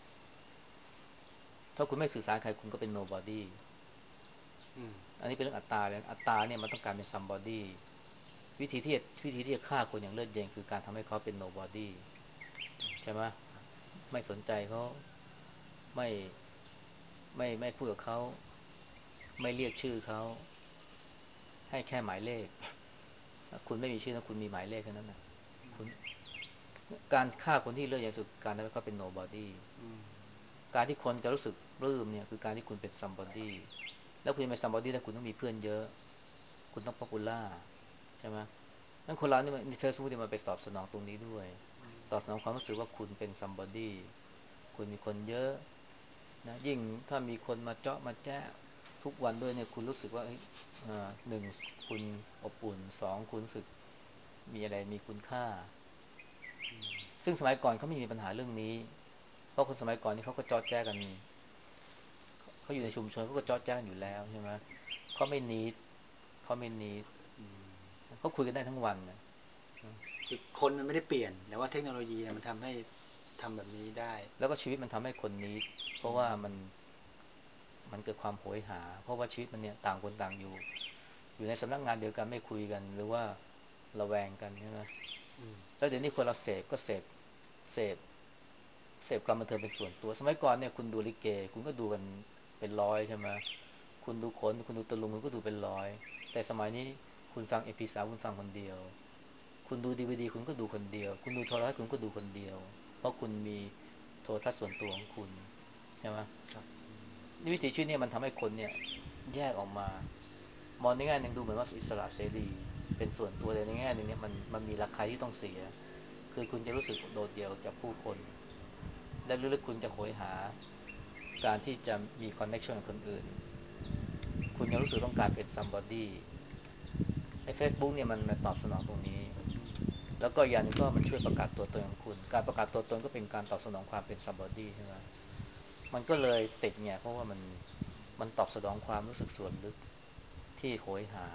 Speaker 2: ถ้าคุณไม่สื่อสารใครคุณก็เป็น nobody
Speaker 1: อืม
Speaker 2: อันนี้เป็นเรื่องอัตตาเลยอัตตาเนี่ยมันต้องการเป็น somebody วิธีที่จะวิธีที่จะฆ่าคนอย่างเลือดเย็นคือการทำให้เขาเป็น nobody ใช่ไหมไม่สนใจเขาไม่ไม่ไม่พูดกับเขาไม่เรียกชื่อเขาให้แค่หมายเลขคุณไม่มีชื่อนะคุณมีหมายเลขแค่นั้นนะคุณการฆ่าคนที่เลือดเย็นสุดการทำให้เขาเป็น nobody
Speaker 1: อืม
Speaker 2: การที่คนจะรู้สึกปลื้มเนี่ยคือการที่คุณเป็น somebody แล้วคุณจะเป็น somebody แล้วคุณต้องมีเพื่อนเยอะคุณต้อง popular ใช่ไหมนั่นคนเราเนี่ยใน Facebook เนี่ยมันไปตอบสนองตรงนี้ด้วยตอบสนองความรู้สึกว่าคุณเป็น somebody คุณมีคนเยอะนะยิ่งถ้ามีคนมาเจาะมาแจ้ทุกวันด้วยเนี่ยคุณรู้สึกว่าหนึ่งคุณอบอุ่นสองคุณรู้สึกมีอะไรมีคุณค่าซึ่งสมัยก่อนเขาไม่มีปัญหาเรื่องนี้เพราะคนสมัยก่อนนี่เขาก็เจาะแจ้กันเขาอยู่ในชุมชนเขาก็เจาะแจ้กันอยู่แล้วใช่ไหมเขาไม่นิดเขาไม่นิด
Speaker 1: อืม
Speaker 2: เขาคุยกันได้ทั้งวันนะ
Speaker 1: คือคนมันไม่ได้เปลี่ยนแต่ว่าเทคโนโลยีมันทำให้ทำแบบนี้ได้
Speaker 2: แล้วก็ชีวิตมันทำให้คนนิดเพ
Speaker 1: อื
Speaker 2: ราะว่า
Speaker 1: ม
Speaker 2: มันมันเกิดความโหยหาเพราะว่าชีวิตมันเนี่ยต่างคนต่างอยู่อยู่ในสำนักงานเดียวกันไม่คุยกันหรือว่าระแวงกันใช่ไหม
Speaker 1: อืม
Speaker 2: แล้วเดี๋ยวนี้คนเราเสพก็เสพเสพเสพความบันเทิงเป็นส่วนตัวสมัยก่อนเนี่ยคุณดูลิเกคุณก็ดูกันเป็นร้อยใช่ไหมคุณดูโขนคุณดูตะลุงคุณก็ดูเป็นร้อยแต่สมัยนี้คุณฟัง เอ็ม พี ทรี คุณฟังคนเดียวคุณดู ดี วี ดี คุณก็ดูคนเดียวคุณดูโทรทัศน์คุณก็ดูคนเดียวเพราะคุณมีโทรทัศน์ส่วนตัวของคุณใช่ไหม
Speaker 1: ครับ
Speaker 2: นี่วิถีชีวิตเนี่ยมันทำให้คนเนี่ยแยกออกมามองในแง่หนึ่งดูเหมือนว่าอิสระเสรีเป็นส่วนตัวแต่ในแง่หนึ่งเนี่ยมันมันมีราคาที่ต้องเสียคือคุณจะรู้สึกโดดเดี่ยวจากผู้คนและลึกๆคุณจะโหยหาการที่จะมีคอนเนคชั่นกับคนอื่นคุณยังรู้สึกต้องการเป็น somebody ไอ้ Facebook เนี่ยมันมาตอบสนองตรงนี้
Speaker 1: อืม
Speaker 2: แล้วก็อย่างนึงก็มันช่วยประกาศตัวตนของคุณการประกาศตัวตนก็เป็นการตอบสนองความเป็น somebody ใช่ไหมมันก็เลยติดไงเพราะว่ามันมันตอบสนองความรู้สึกส่วนลึกที่โหยหา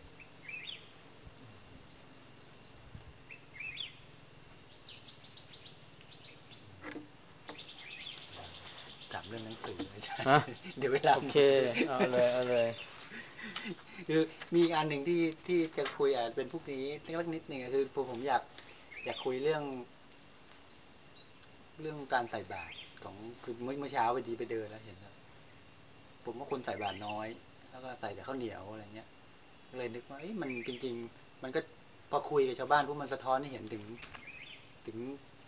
Speaker 1: ถามเรื่องหนังสืออาจารย์
Speaker 2: นะ
Speaker 1: เดี๋ยวเวลา
Speaker 2: โอเค
Speaker 1: หมด
Speaker 2: เอาเลยเอาเลย
Speaker 1: คือมีอีกอันหนึ่งที่ที่จะคุยอาจเป็นพวกนี้เล็กๆนิดหนึ่งคือผมผมอยากอยากคุยเรื่องเรื่องการใส่บาตรของคือเมื่อเมื่อเช้าไปดีไปเดินแล้วเห็นแล้วผมว่าคนใส่บาตรน้อยแล้วก็ใส่แต่ข้าวเหนียวอะไรเงี้ยเลยนึกว่ามันจริงๆมันก็พอคุยกับชาวบ้านพวกมันสะท้อนให้เห็นถึงถึง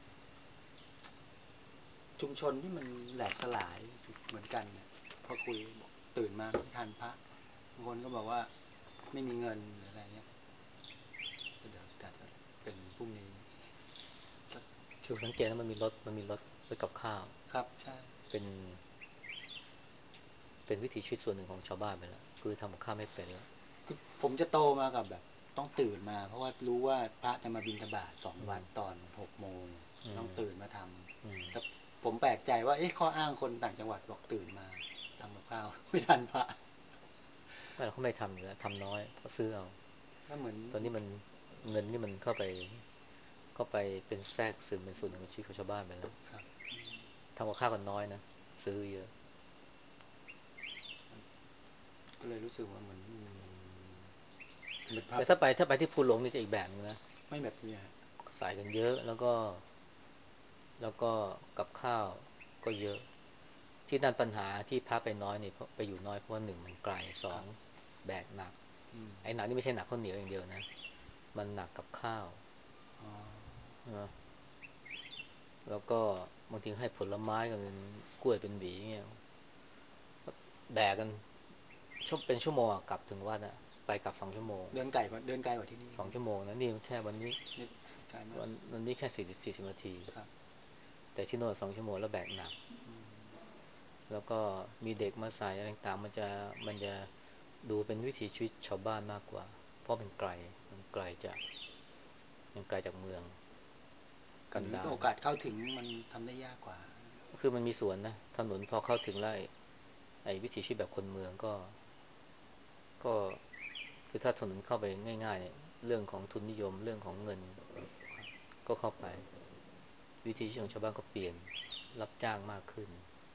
Speaker 1: ชุมชนที่มันแหลกสลายเหมือนกันเนี่ยพอคุยบอกตื่นมาไม่ทันพระบางคนก็บอกว่าไม่มีเงินหรืออะไรเงี้ยเดี๋ยวแต่จะเป็นพรุ่งนี้
Speaker 2: คือสังเกตนะมันมีรถมันมีรถรถกับข้าว
Speaker 1: ครับใช่
Speaker 2: เป็นเป็นวิถีชีวิตส่วนหนึ่งของชาวบ้านไปแล้วคือทำกับข้าวไม่เป็นแล้ว
Speaker 1: คือผมจะโตมากับแบบต้องตื่นมาเพราะว่ารู้ว่าพระจะมาบิณฑบาตสอง
Speaker 2: อืม
Speaker 1: วัดตอนหกโมง
Speaker 2: อืม
Speaker 1: ต้องตื่นมาท
Speaker 2: อืม
Speaker 1: ำแต่ผมแปลกใจว่าเอ๊ะข้ออ้างคนต่างจังหวัดบอกตื่นมาทำกับข้าวไม่ทันพระ
Speaker 2: ไม่เราเขาไม่ทำอยู่แล้วทำน้อยเพราะซื้อเอา
Speaker 1: ก็เหมือน
Speaker 2: ตอนนี้มันเงินนี่มันเข้าไปเข้าไปเป็นแทรกซึมเป็นส่วนหนึ่งของชีวิตของชาวบ้านไปแล้ว
Speaker 1: ครับ
Speaker 2: ทำกับข้าวกันน้อยนะซื้อเยอะ
Speaker 1: ก็เลยรู้สึกว่าเหมือนมันเหมือนพระ
Speaker 2: แต่ถ้าไปถ้าไปที่ภูหลวงนี่จะอีกแบบนึงนะ
Speaker 1: ไม่แบบนี้ฮะ
Speaker 2: ใส่กันเยอะแล้วก็แล้วก็กับข้าวก็เยอะที่นั่นปัญหาที่พาไปน้อยนี่เพราะไปอยู่น้อยเพราะว่าหนึ่งมันไกลสอง
Speaker 1: ครับ
Speaker 2: แบกหนัก
Speaker 1: อืม
Speaker 2: ไอ้หนักนี่ไม่ใช่หนักข้าวเหนียวอย่างเดียวนะมันหนักกับข้าว
Speaker 1: อ๋อ
Speaker 2: นะแล้วก็บางทีให้ผลไม้กันเป็นกล้วยเป็นหวีเงี้ยแบกกันชั่วเป็นชั่วโมงอะกลับถึงวัดอะไปกลับสองชั่วโมง
Speaker 1: เดินไก่กว่าเดินไกลกว่าที่นี่
Speaker 2: สองชั่วโมงนะนี่แค่วันนี้
Speaker 1: นี่ไกลมาก
Speaker 2: วันวันนี้แค่สี่สิบสี่สิบนาที
Speaker 1: ครับ
Speaker 2: แต่ที่โน่นสองชั่วโมงแล้วแบกหนัก
Speaker 1: อืม
Speaker 2: แล้วก็มีเด็กมาใส่อะไรต่างๆมันจะมันจะดูเป็นวิถีชีวิตชาวบ้านมากกว่าเพราะมันไกลมันไกลจากมันไกลจากเมืองกัน
Speaker 1: หรือ
Speaker 2: ดาร
Speaker 1: โอกาสเข้าถึงมันทำได้ยากกว่า
Speaker 2: คือมันมีสวนนะถนนพอเข้าถึงแล้วไอ้ไอ้วิถีชีวิตแบบคนเมืองก็ก็คือถ้าถนนเข้าไปง่ายๆเนี่ยเรื่องของทุนนิยมเรื่องของเงินก็เข้าไปวิธีชีวิตของชาวบ้านก็เปลี่ยนรับจ้างมากขึ้น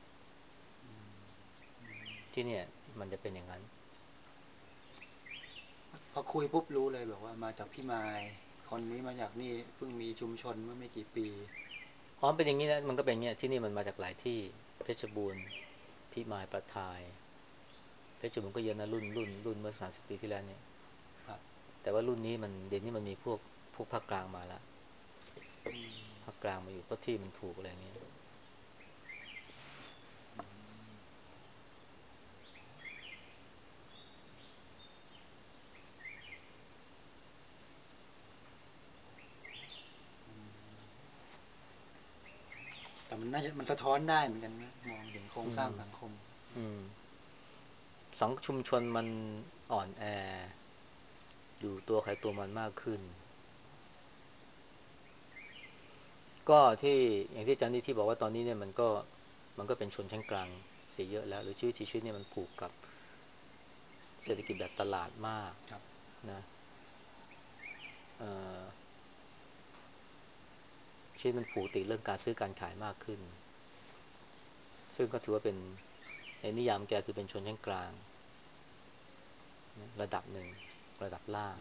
Speaker 2: ที่เนี่ยมันจะเป็นอย่างนั้น
Speaker 1: พอคุยปุ๊บรู้เลยแบบว่ามาจากพี่มายคนนี้มาจากนี่เพิ่งมีชุมชนเมื่อไม่กี่ปี
Speaker 2: อ๋อเป็นอย่างนี้นะมันก็เป็นอย่างนี้ที่นี่มันมาจากหลายที่เพชรบูรณ์พิมายประทายเพชรบูรณ์ก็เยอะนะรุ่นรุ่นรุ่นเมื่อสามสิบปีที่แล้วเนี่ย
Speaker 1: ครับ
Speaker 2: แต่ว่ารุ่นนี้มันเดี๋ยวนี้มันมีพวกพวกภาคกลางมาแล้วภาคกลางมาอยู่เพราะที่มันถูกอะไรเงี้ย
Speaker 1: แต่มันน่าจะมันสะท้อนได้เหมือนกันนะมองเห็นโครง
Speaker 2: อืม
Speaker 1: สร้างสังคม
Speaker 2: อืมสังชุมชนมันอ่อนแออยู่ตัวใครตัวมันมากขึ้นก็ที่อย่างที่อาจารย์นี่ที่บอกว่าตอนนี้เนี่ยมันก็มันก็เป็นชนชั้นกลางเสียเยอะแล้วหรือชีวิตที่ชีวิตเนี่ยมันผูกกับเศรษฐกิจแบบตลาดมาก
Speaker 1: ครับ
Speaker 2: นะเอ่อชีวิตมันผูกติดเรื่องการซื้อการขายมากขึ้นซึ่งก็ถือว่าเป็นในนิยามแกคือเป็นชนชั้นกลางนะระดับหนึ่งระดับล่าง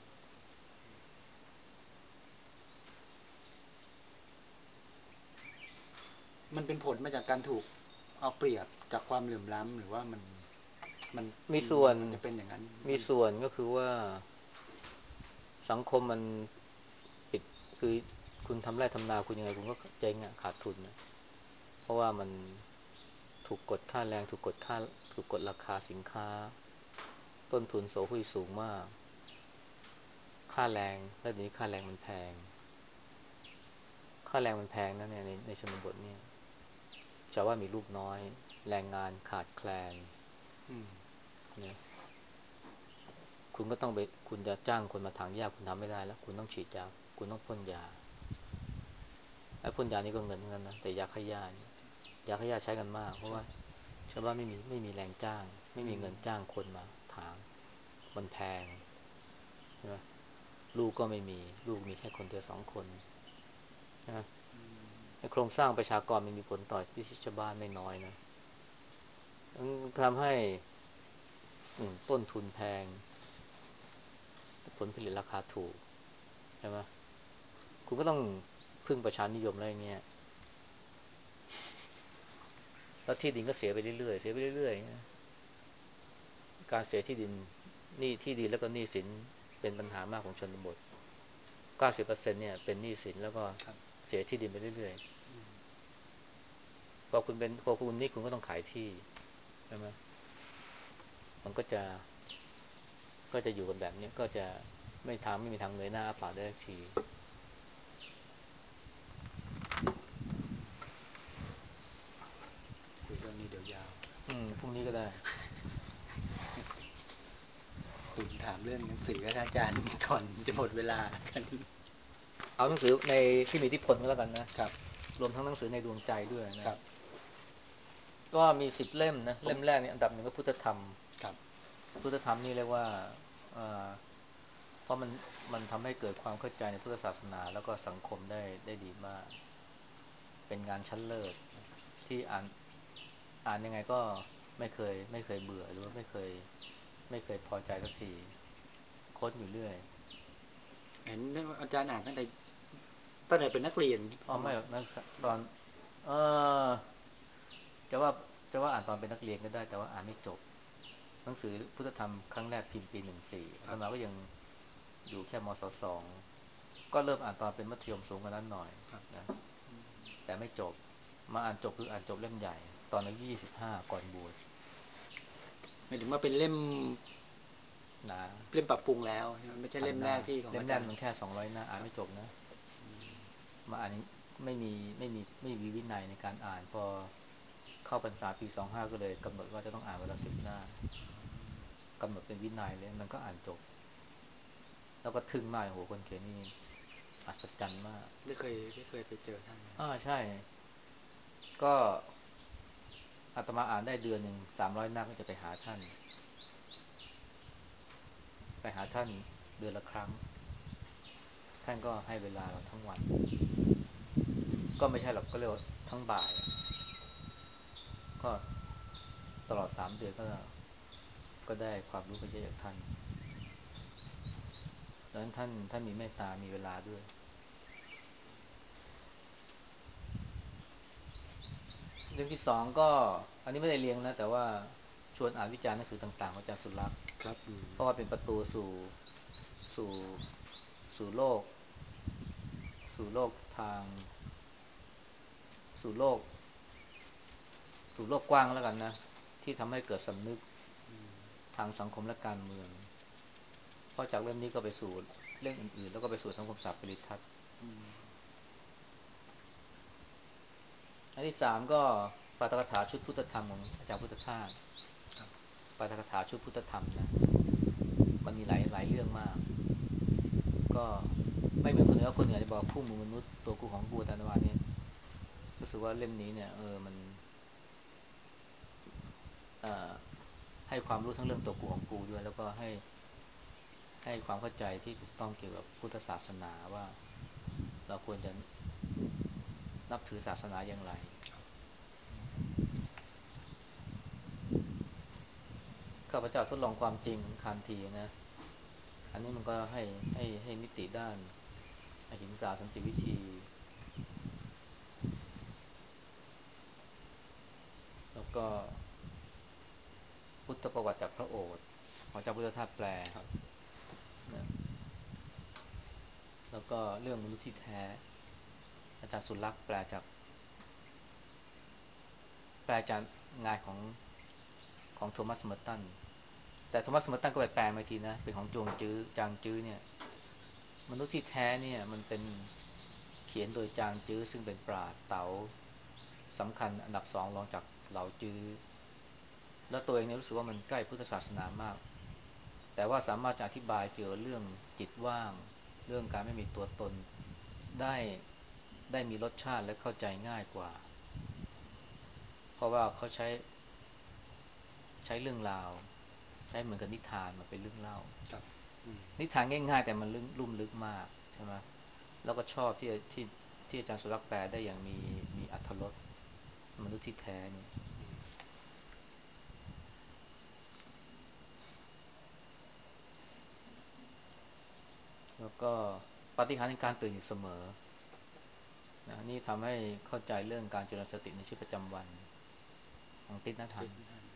Speaker 1: มันเป็นผลมาจากการถูกเอาเปรียบจากความเหลื่อมล้ำหรือว่ามันมัน
Speaker 2: มีส่วน
Speaker 1: มันจะเป็นอย่างนั้น
Speaker 2: มีส่วนก็คือว่าสังคมมันปิดคือคุณทำไร่ทำนาคุณยังไงคุณก็เจ๊งอะขาดทุนนะเพราะว่ามันถูกกดค่าแรงถูกกดค่าถูกกดราคาสินค้าต้นทุนโสหุยสูงมากค่าแรงและเดี๋ยวนี้ค่าแรงมันแพงค่าแรงมันแพงนะเนี่ยในในชนบทเนี่ยชาวบ้านมีลูกน้อยแรงงานขาดแคลน
Speaker 1: อืม
Speaker 2: นะคุณก็ต้องไปคุณจะจ้างคนมาถางหญ้าคุณทำไม่ได้แล้วคุณต้องฉีดยาคุณต้องพ่นยาไอ้พ่นยานี่ก็เงินเหมือนกันนะแต่ยาฆ่าหญ้าเนี่ยยาฆ่าหญ้าใช้กันมากเพราะ
Speaker 1: ใช่
Speaker 2: ว่าชาวบ้านไม่มีไม่มีแรงจ้างไม่
Speaker 1: อืม
Speaker 2: มีเงินจ้างคนมาถางมันแพงใช่ไหมลูกก็ไม่มีลูกมีแค่คนเดียวสองคนใช่ไหมไอ้โครงสร้างประชากรมันมีผลต่อวิถีชาวบ้านไม่น้อยนะทำให้ต้นทุนแพงผลผลิตราคาถูกใช่ไหมคุณก็ต้องพึ่งประชานิยมอะไรเงี้ยแล้วที่ดินก็เสียไปเรื่อยๆเสียไปเรื่อยๆการเสียที่ดินหนี้ที่ดินแล้วก็หนี้สินเป็นปัญหามากของชนบทเก้าสิบเปอร์เซ็นต์เนี่ยเป็นหนี้สินแล้วก็
Speaker 1: ครับ
Speaker 2: เสียที่ดินไปเรื่อยๆพอคุณเป็นพอคุณหนี้คุณก็ต้องขายที่ใช่ไหมมันก็จะก็จะอยู่กันแบบนี้ก็จะไม่ทางไม่มีทางเงยหน้าอ้าปากได้สักที
Speaker 1: คุยเรื่องนี้เดี๋ยวยาว
Speaker 2: อืมพรุ่งนี้ก็ได้
Speaker 1: คุณถามเรื่องหนังสือกับอาจารย์ก่อนจะหมดเวลากัน
Speaker 2: เอาหนังสือในที่มีอิทธิพลก็แล้วกันนะครับรวมทั้งหนังสือในดวงใจด้วย
Speaker 1: ค
Speaker 2: นะ
Speaker 1: รับ
Speaker 2: ก็มีสิบเล่มนะ
Speaker 1: ผม
Speaker 2: เล่มแรกเนี่ยอันดับหนึ่งก็พุทธธรรม
Speaker 1: ครับ
Speaker 2: พุทธธรรมนี่เรียกว่าเอ่อเพราะมันมันทำให้เกิดความเข้าใจในพุทธศาสนาแล้วก็สังคมได้ได้ดีมากเป็นงานชั้นเลิศที่อ่านอ่านยังไงก็ไม่เคยไม่เคยเบื่อหรือว่าไม่เคยไม่เคยพอใจสักทีค้นอยู่เรื่อย
Speaker 1: เห็นอาจารย์อ่านตั้งแต่ตั้งแต่เป็นนักเรียน
Speaker 2: อ๋อ
Speaker 1: ประมาณ
Speaker 2: ไม่หรอกนักตอนเออจะว่าจะว่าอ่านตอนเป็นนักเรียนก็ได้แต่ว่าอ่านไม่จบหนังสือพุทธธรรมครั้งแรกพิมพ์ปีหนึ่งสี่
Speaker 1: ครับ
Speaker 2: ตอนมาก็ยังอยู่แค่มศสองก็เริ่มอ่านตอนเป็นมัธยมสูงกว่านั้นหน่อย
Speaker 1: ครับ
Speaker 2: นะแต่ไม่จบมาอ่านจบคืออ่านจบเล่มใหญ่ตอนอายุยี่สิบห้าก่อนบวช
Speaker 1: หมายถึงว่าเป็นเล่ม
Speaker 2: นะ
Speaker 1: เล่มปรับปรุงแล้วไม่ใช่เล่ม
Speaker 2: พันหน้า
Speaker 1: แรกที่ของ
Speaker 2: เล่ม
Speaker 1: อาจารย์
Speaker 2: แรกมันแค่สองร้อยหน้าอ่านไม่จบนะมาอ่านไม่มีไม่มีไม่มีวินัยในการอ่านพอเข้าพรรษาปีสองห้าก็เลยกำหนดว่าจะต้องอ่านวันละสิบหน้ากำหนดเป็นวินัยเลยมันก็อ่านจบแล้วก็ทึ่งมากโหคนเขียนนี่อัศจรรย์มาก
Speaker 1: ได้เคยได้เคยไปเจอท่าน
Speaker 2: อ่าใช่ก็อาตมาอ่านได้เดือนหนึ่งสามร้อยหน้าก็จะไปหาท่านไปหาท่านเดือนละครั้งท่านก็ให้เวลาเราทั้งวันก็ไม่ใช่หรอกก็เรียกว่าทั้งบ่ายก็ตลอดสามเดือนก็ก็ได้ความรู้ไปเยอะจากท่านดังนั้นท่านท่านมีเมตตามีเวลาด้วยเรื่องที่สองก็อันนี้ไม่ได้เรียงนะแต่ว่าชวนอ่านวิจารณ์หนังสือต่างๆของอาจารย์สุรักษ์
Speaker 1: ครับ
Speaker 2: เพราะว่าเป็นประตูสู่สู่สู่โลกสู่โลกทางสู่โลกสู่โลกกว้างแล้วกันนะที่ทำให้เกิดสำนึกทางสังคมและการเมืองเพราะจากเรื่องนี้ก็ไปสู่เรื่องอื่นๆแล้วก็ไปสู่สังคมศาสตร์ปริทัศน์อันที่สามก็ปาฐกถาชุดพุทธธรรมของอาจารย์พุทธทาสปาฐกถาชุดพุทธธรรมนะมันมีหลายหลายเรื่องมากก็ไม่เหมือนคนอื่นแล้วคนอื่นอาจจะบอกคู่มือมนุษย์ตัวกูของกูแต่ในวันนี้รู้สึกว่าเล่มนี้เนี่ยเออมันให้ความรู้ทั้งเรื่องตัวกูของกูด้วยแล้วก็ให้ให้ความเข้าใจที่ถูกต้องเกี่ยวกับพุทธศาสนาว่าเราควรจะนับถือศาสนาอย่างไรข้าพเจ้าทดลองความจริงคันทีนะอันนี้มันก็ให้ให้ให้มิติด้านอหิงสาสันติวิธีแล้วก็พุทธประวัติจากพระโอษฐ์ของเจ้าพุทธทาสแปลนะแล้วก็เรื่องมนุษย์ที่แท้อาจารย์สุรักษ์แปลจากแปลจากงานของของโทมัสเมอร์ตันแต่โทมัสเมอร์ตันก็ไปแปลมาทีนะเป็นของจวงจื้อจางจื้อเนี่ยมนุษย์ที่แท้เนี่ยมันเป็นเขียนโดยจางจื้อซึ่งเป็นปราชญ์เต๋าสำคัญอันดับสองรองจากเหลาจื้อแล้วตัวเองเนี่ยรู้สึกว่ามันใกล้พุทธศาสนามากแต่ว่าสามารถจะอธิบายเกี่ยวกับเรื่องจิตว่างเรื่องการไม่มีตัวตนได้ได้มีรสชาติและเข้าใจง่ายกว่าเพราะว่าเขาใช้ใช้เรื่องราวใช้เหมือนกับนิทานมาเป็นเรื่องเล่านิทานง่ายๆแต่มันลุ่มลึกมากใช่ไหมแล้วก็ชอบที่ที่ที่อาจารย์สุรักษ์แปลได้อย่างมีมีอรรถรสมนุษย์ที่แท้เนี่ยแล้วก็ปาฏิหาริย์ในการตื่นอยู่เสมอนะนี่ทำให้เข้าใจเรื่องการเจริญสติในชีวิตประจำวันของติณฑทัน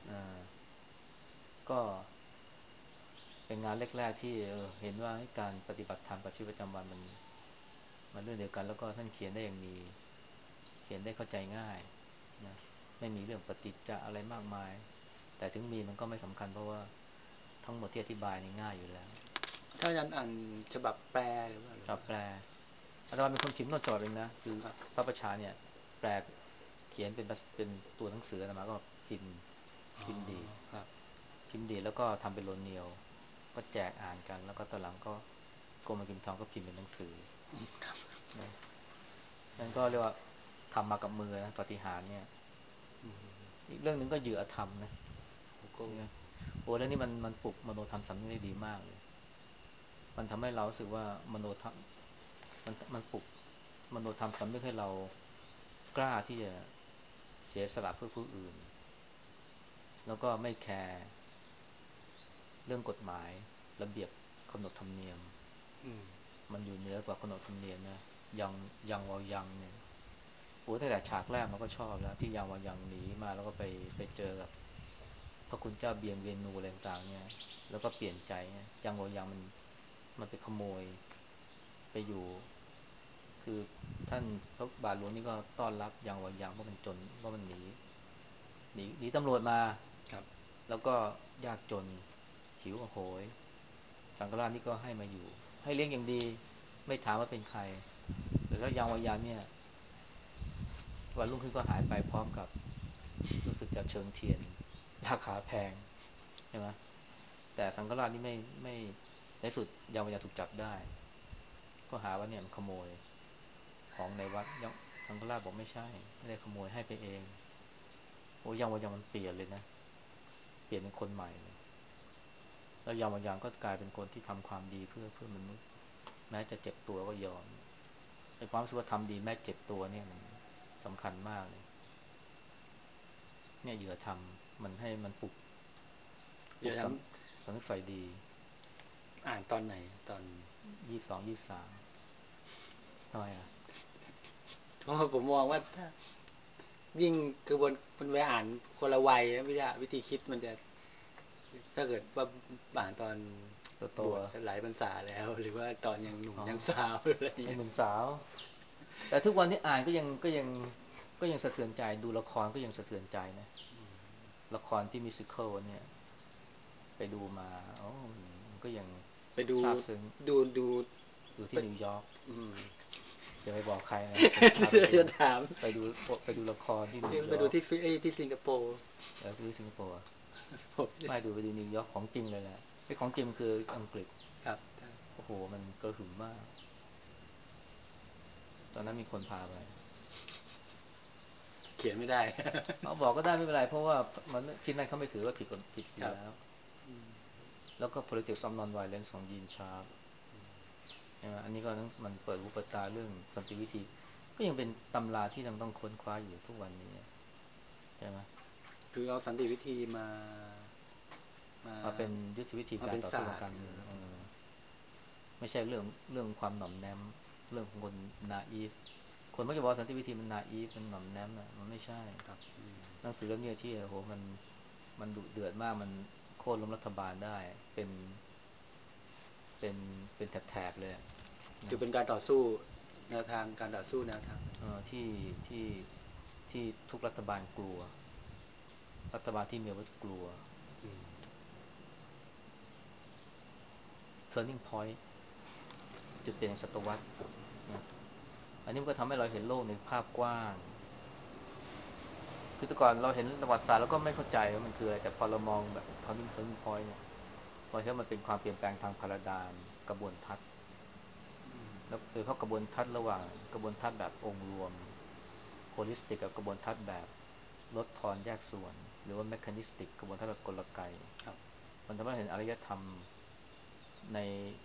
Speaker 2: ก็เป็นงานแรกๆที่เออเห็นว่าการปฏิบัติธรรมกับชีวิตประจำวันมันมันเรื่องเดียวกันแล้วก็ท่านเขียนได้อย่างมีเขียนได้เข้าใจง่ายนะไม่มีเรื่องปฏิจจะอะไรมากมายแต่ถึงมีมันก็ไม่สำคัญเพราะว่าทั้งหมดที่อธิบายนี่ง่ายอยู่แล้ว
Speaker 1: ถ้าอาจารย์อ่านฉบับแปลหรือว่าหรือว่า
Speaker 2: แปลอาจารย์เป็นคนพิมพ์ต้นฉบับเองนะคือพระประชาเนี่ยแปลเขียนเป็นเป็นตัวหนังสือนะมาก็พิมพ์พิมพ์ดีพิมพ์ดีแล้วก็ทำเป็นโลเนียวก็แจกอ่านกันแล้วก็ตอนหลังก็กรมกิมทองก็พิมพ์เป็นหนังสือนะนั่นก็เรียกว่าทำมากับมือนะปาฏิหาริย์เนี่ยอีกเรื่องหนึ่งก็เหยื่อธรรมนะเนี่ยโอ้แล้วนี่มันมันปลุกมโนธรรมสำนึกได้ดีมากเลยมันทำให้เรารู้สึกว่ามโนธรรมมันมันปลุกมโนธรรมสำนึกให้เรากล้าที่จะเสียสละเพื่อผู้อื่นแล้วก็ไม่แคร์เรื่องกฎหมายระเบียบขนบธรรมเนียมมันอยู่เหนือกว่าขนบธรรมเนียมนะยังยังวายังเนี่ยโอ้ตั้งแต่ฉากแรกมันก็ชอบแล้วที่ยังวายังหนีมาแล้วก็ไปไปเจอกับพระคุณเจ้าเบียงเวียนนูอะไรต่างๆเนี่ยแล้วก็เปลี่ยนใจเนี่ยยังวายังมันมันไปขโมยไปอยู่คือท่านพระบาทหลวงนี่ก็ต้อนรับยังวายังเพราะมันจนเพราะมันหนีหนีหนีตำรวจมาแล้วก็ยากจนหิวโหยสังฆราชนี่ก็ให้มาอยู่ให้เลี้ยงอย่างดีไม่ถามว่าเป็นใครแต่แล้วยังวายังเนี่ยวันรุ่งขึ้นก็หายไปพร้อมกับรู้สึกจะเชิงเทียนราคาแพงใช่ไหมแต่สังฆราชนี่ไม่ไม่ในสุดยังวายังถูกจับได้ก็หาว่าเนี่ยมันขโมยของในวัดยังสังฆราชบอกไม่ใช่ไม่ได้ขโมยให้ไปเองโอ้ยังวายังมันเปลี่ยนเลยนะเปลี่ยนเป็นคนใหม่เลยแล้วยามบางอย่างก็กลายเป็นคนที่ทำความดีเพื่อเพื่อมนุษย์แม้จะเจ็บตัวก็ยอมไอ้ความรู้สึกว่าทำดีแม้เจ็บตัวเนี่ยมันสำคัญมากเลยเนี่ยเหยื่อทำมันให้มันปลุกปลุก
Speaker 1: เดี๋ยวท
Speaker 2: สำสำนึกไฟดี
Speaker 1: ำอ่านตอนไหนตอน
Speaker 2: ยี่สิบสองยี่สิบสามทำไมอ่ะ
Speaker 1: เพราะว่าผมมองว่าถ้ายิ่งกระบวนมันไปอ่านคนละวัยนะวิธีวิธีคิดมันจะถ้าเกิดว่าอ่านตอน
Speaker 2: ตัวโต
Speaker 1: บวชหลายพรรษาแล้วหรือว่าตอนยังหนุ่ม
Speaker 2: อ๋อ
Speaker 1: ยังสาวอะไร
Speaker 2: ไอ้
Speaker 1: เงี้ย
Speaker 2: หนุ่มสาวแต่ทุกวันที่อ่านก็ยังก็ยังก็ยังสะเทือนใจดูละครก็ยังสะเทือนใจนะละครที่มิวสิคลเนี่ยไปดูมาโอ้มันมันก็ยัง
Speaker 1: ไปดู
Speaker 2: ซาบซึ้ง
Speaker 1: ดูดู
Speaker 2: อยู่
Speaker 1: ไป
Speaker 2: ที่นิวยอร์ก
Speaker 1: อืม
Speaker 2: อย่าไปบอกใครนะไปพาไปดู
Speaker 1: จะถาม
Speaker 2: ไปดูไปดูละครที่นิวยอร์ก
Speaker 1: ไปดูที่ฟิเอยที่สิงคโปร์
Speaker 2: เออไปดูสิงคโปร์
Speaker 1: ผม
Speaker 2: ไม่ดูไปดูนิวยอร์กของจริงเลยแหละไอ้ของจริงคืออังกฤษ
Speaker 1: ครับ
Speaker 2: โอ้โหมันกระหึ่มมากตอนนั้นมีคนพาไป
Speaker 1: เขียนไม่ได้
Speaker 2: เขาบอกก็ได้ไม่เป็นไรเพราะว่ามันที่นั่นเขาไม่ถือว่าผิดกฎผิดอ
Speaker 1: ครับ
Speaker 2: ยู่แล้วแล้วก็ politics of non-violence ของยีนชาร์ปใช่ไหมอันนี้ก็มันเปิดหูเปิดตาเรื่องสันติวิธีก็ยังเป็นตำราที่ยังต้องค้นคว้าอยู่ทุกวันนี้ใช่ไหม
Speaker 1: คือเอาสันติวิธีมามา
Speaker 2: มาเป็นยุทธวิธี
Speaker 1: มา
Speaker 2: การต่อสู้ทาง
Speaker 1: เป็นศาสตร์
Speaker 2: การเมืองเออ ไม่ใช่เรื่องเรื่องความหน่อมแนมเรื่องของคนนาอีฟคนมักจะบอกสันติวิธีมันนาอีฟมันหน่อมแนมอ่ะมันไม่ใช่
Speaker 1: ครับ
Speaker 2: หนังสือเล่มนี้ที่โอ้โหมันมันดุเดือดมากมันโค่นล้มรัฐบาลได้เป็นเป็นเป็นแถบๆเลยนะ
Speaker 1: คือเป็นการต่อสู้แนวทางการต่อสู้แนวทาง
Speaker 2: เออที่ที่ที่ทุกรัฐบาลกลัวรัฐบาลที่มีอาวุธกลัว turning point จุดเปลี่ยนในศตวรรษนะอันนี้มันก็ทำให้เราเห็นโลกในภาพกว้าง คือแต่ก่อนเราเห็นประวัติศาสตร์เราก็ไม่เข้าใจว่ามันคืออะไรแต่พอเรามองแบบ turning turning point เนี่ยเราเห็นว่ามันเป็นความเปลี่ยนแปลงทางพาราดามกระบวนทัศน์แล้วโดยเฉพาะกระบวนทัศน์ระหว่างกระบวนทัศน์แบบองค์รวม holistic กับกระบวนทัศน์แบบลดทอนแยกส่วนหรือว่า mechanistic กระบวนทัศน์แบบกลไก
Speaker 1: ครับ
Speaker 2: มันทำให้เห็นอารยธรรมใน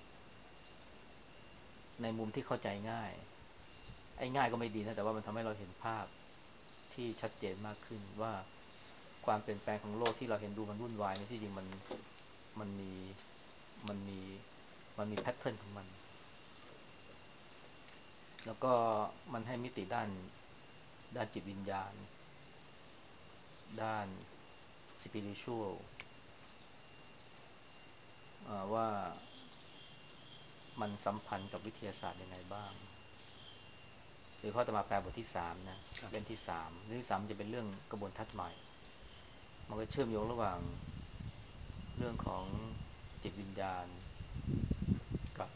Speaker 2: ในมุมที่เข้าใจง่ายไอ้ง่ายก็ไม่ดีนะแต่ว่ามันทำให้เราเห็นภาพที่ชัดเจนมากขึ้นว่าความเปลี่ยนแปลงของโลกที่เราเห็นดูมันวุ่นวายในที่จริงมันมันมีมันมีมันมีแพทเทิร์นของมันแล้วก็มันให้มิติด้านด้านจิตวิญญาณด้าน spiritual ว่ามันสัมพันธ์กับวิทยาศาสตร์ยังไงบ้างโดยเฉพาะจะมาแปลบทที่สามนะ
Speaker 1: ครับ
Speaker 2: เล่มที่สามเล่มที่สามจะเป็นเรื่องกระบวนทัศน์ใหม่มันก็เชื่อมโยงระหว่างเรื่องของจิตวิญญาณกับ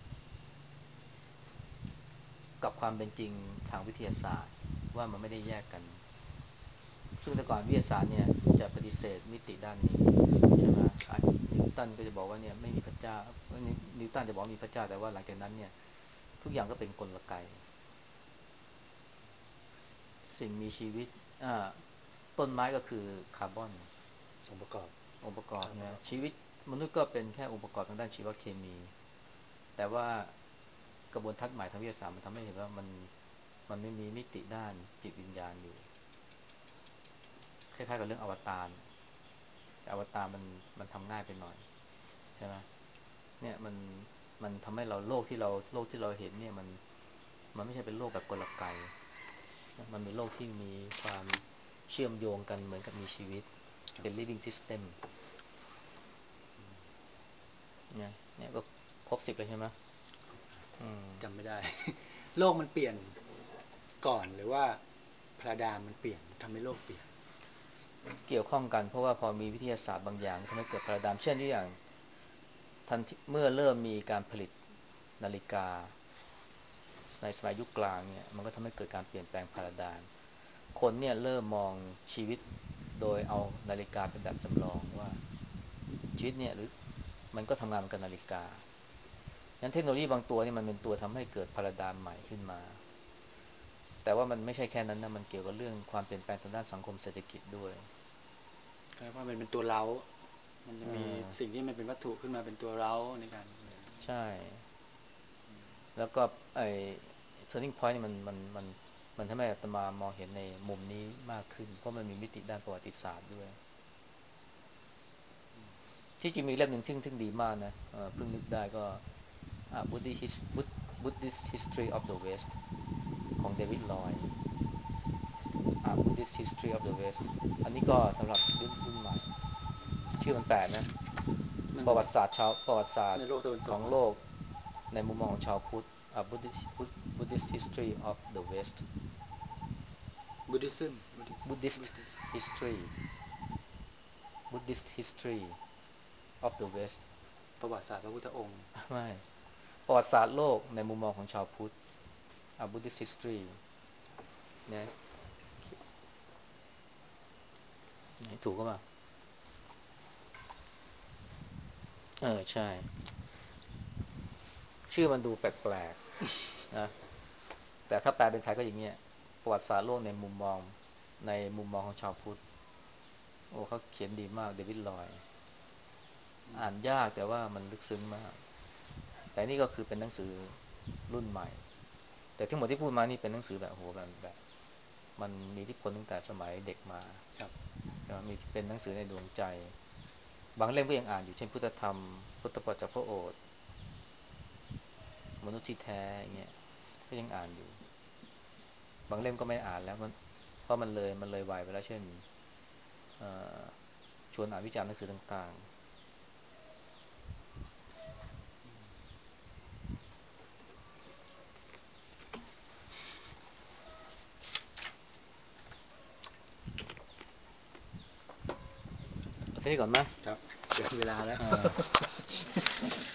Speaker 2: กับความเป็นจริงทางวิทยาศาสตร์ว่ามันไม่ได้แยกกันซึ่งแต่ก่อนวิทยาศาสตร์เนี่ยจะปฏิเสธมิติด้านนี้ใช่ไหมนิวตันก็จะบอกว่าเนี่ยไม่มีพระเจ้านิวตันจะบอกมีพระเจ้าแต่ว่าหลังจากนั้นเนี่ยทุกอย่างก็เป็นกลไกสิ่งมีชีวิตอ่าต้นไม้ก็คือคาร์บอน
Speaker 1: องค์ประกอบ
Speaker 2: องค์ประกอบ
Speaker 1: ครับ
Speaker 2: เนี่ยชีวิตมนุษย์ก็เป็นแค่องค์ประกอบทางด้านชีวเคมีแต่ว่ากระบวนทัศน์ใหม่ทางวิทยาศาสตร์มันทำให้เห็นว่ามันมันไม่มีมิติด้านจิตวิญญาณอยู่คล้ายๆกับเรื่องอวตารแต่อวตารมันมันทำง่ายไปหน่อยใช่ไหมเนี่ยมันมันทำให้เราโลกที่เราโลกที่เราเห็นเนี่ยมันมันไม่ใช่เป็นโลกแบบกลไกมันเป็นโลกที่มีความเชื่อมโยงกันเหมือนกับมีชีวิตเป็น living system เนี่ยเนี่ยก็ครบสิบเลยใช่ไหมอืม
Speaker 1: จำไม่ได้ โลกมันเปลี่ยนก่อนหรือว่าพระดามมันเปลี่ยนทำให้โลกเปลี่ยน
Speaker 2: เกี่ยวข้องกันเพราะว่าพอมีวิทยาศาสตร์บางอย่างทำให้เกิดพาราดามเช่นที่อย่างทันเมื่อเริ่มมีการผลิตนาฬิกาในสมัยยุคกลางเนี่ยมันก็ทำให้เกิดการเปลี่ยนแปลงพาราดามคนเนี่ยเริ่มมองชีวิตโดยเอานาฬิกาเป็นแบบจำลองว่าชีวิตเนี่ยหรือมันก็ทำงานเหมือนกับนาฬิกางั้นเทคโนโลยีบางตัวนี่มันเป็นตัวทำให้เกิดพาราดามใหม่ขึ้นมาแต่ว่ามันไม่ใช่แค่นั้นนะมันเกี่ยวกับเรื่องความเปลี่ยนแปลงทางด้านสังคมเศรษฐกิจด้วย
Speaker 1: เพราะมันเป็นตัวเล้ามันจะ
Speaker 2: เอ
Speaker 1: มี
Speaker 2: อ
Speaker 1: สิ่งที่มันเป็นวัตถุขึ้นมาเป็นตัวเร้าในการ
Speaker 2: ใช่แล้วก็ไอ้ turning point นี่มันมันมันมันทำให้อาตมามองเห็นในมุมนี้มากขึ้นเพราะมันมีมิติด้านประวัติศาสตร์ด้วยที่จริงมีเล่มหนึ่งซึ่งซึ่งดีมากนะเอ่อเพิ่งนึกได้ก็อ่า Buddhist Bud- Buddhist History of the West ของเดวิดลอยอ่า Buddhist History of the West อันนี้ก็สำหรับรุ่นรุ่นใหม่ชื่อมันแปลกนะ
Speaker 1: มัน
Speaker 2: ประวัติศาสตร์ชาวประวัติศาสตร์
Speaker 1: ในโลกตะวันตกนะ
Speaker 2: ของโลกในมุมมองของชาวพุทธอ่า Buddhist Buddhist History of the West
Speaker 1: บุติซึมบุติบุ
Speaker 2: Buddhist
Speaker 1: ติ
Speaker 2: History Buddhist History of the West
Speaker 1: ประวัติศาสตร์พระพุทธองค์
Speaker 2: ไม่ประวัติศาสตร์โลกในมุมมองของชาวพุทธอ่า Buddhist History นะถูกก็ป่ะเออใช่ชื่อมันดูแปลกๆนะแต่ถ้าแปลเป็นไทยก็อย่างเงี้ยประวัติศาสตร์โลกในมุมมองในมุมมองของชาวพุทธโอ้เขาเขียนดีมากเดวิดลอยอ่านยากแต่ว่ามันลึกซึ้งมากแต่นี่ก็คือเป็นหนังสือรุ่นใหม่แต่ทั้งหมดที่พูดมานี่เป็นหนังสือแบบโหแบบแบบมันมีอิทธิพลตั้งแต่สมัยเด็กมา
Speaker 1: ครับ
Speaker 2: ใช่ไหมมีเป็นหนังสือในดวงใจบางเล่มก็ยังอ่านอยู่เช่นพุทธธรรมพุทธปัจจพระโอษฐ์มนุษย์ที่แท้อย่างเงี้ยก็ยังอ่านอยู่บางเล่มก็ไม่อ่านแล้วมันเพราะมันเลยมันเลยวัยไปแล้วเช่นชวนอ่านวิจารณ์หนังสือต่างๆเอาทีนี้ก่อนไหม
Speaker 1: ครับเกินเวลาแล้ว
Speaker 2: อ่า